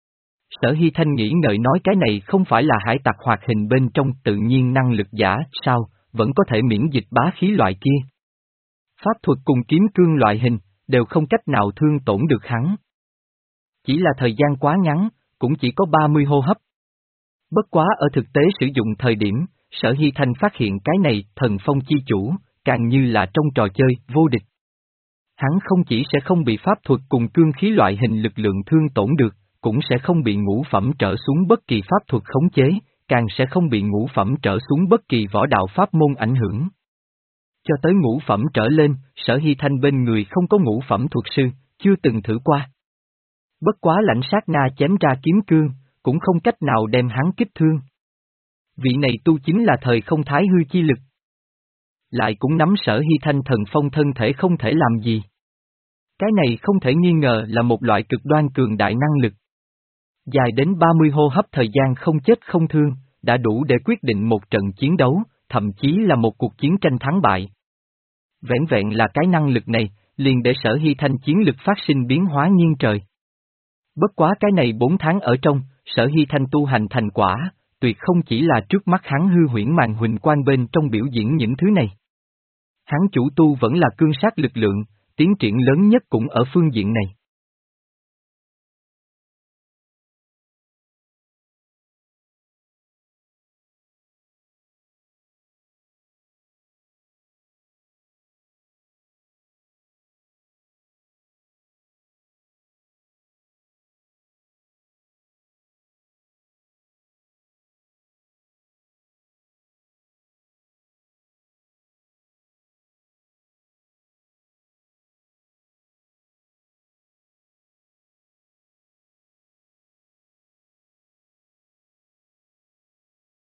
Sở Hy Thanh nghĩ ngợi nói cái này không phải là hải tặc hoạt hình bên trong tự nhiên năng lực giả, sao, vẫn có thể miễn dịch bá khí loại kia. Pháp thuật cùng kiếm cương loại hình, đều không cách nào thương tổn được hắn. Chỉ là thời gian quá ngắn, cũng chỉ có ba mươi hô hấp. Bất quá ở thực tế sử dụng thời điểm, Sở Hy Thanh phát hiện cái này thần phong chi chủ, càng như là trong trò chơi vô địch. Hắn không chỉ sẽ không bị pháp thuật cùng cương khí loại hình lực lượng thương tổn được, cũng sẽ không bị ngũ phẩm trở xuống bất kỳ pháp thuật khống chế, càng sẽ không bị ngũ phẩm trở xuống bất kỳ võ đạo pháp môn ảnh hưởng. Cho tới ngũ phẩm trở lên, Sở Hy Thanh bên người không có ngũ phẩm thuật sư, chưa từng thử qua. Bất quá lãnh sát na chém ra kiếm cương, cũng không cách nào đem hắn kích thương. Vị này tu chính là thời không thái hư chi lực. Lại cũng nắm Sở Hy Thanh thần phong thân thể không thể làm gì. Cái này không thể nghi ngờ là một loại cực đoan cường đại năng lực. Dài đến ba mươi hô hấp thời gian không chết không thương, đã đủ để quyết định một trận chiến đấu, thậm chí là một cuộc chiến tranh thắng bại. Vẻn vẹn là cái năng lực này, liền để Sở Hy Thanh chiến lực phát sinh biến hóa nghiêng trời. Bất quá cái này bốn tháng ở trong, Sở Hy Thanh tu hành thành quả, tuyệt không chỉ là trước mắt hắn hư huyễn màn huỳnh quang bên trong biểu diễn những thứ này. Hắn chủ tu vẫn là cương sát lực lượng, tiến triển lớn nhất cũng ở phương diện này.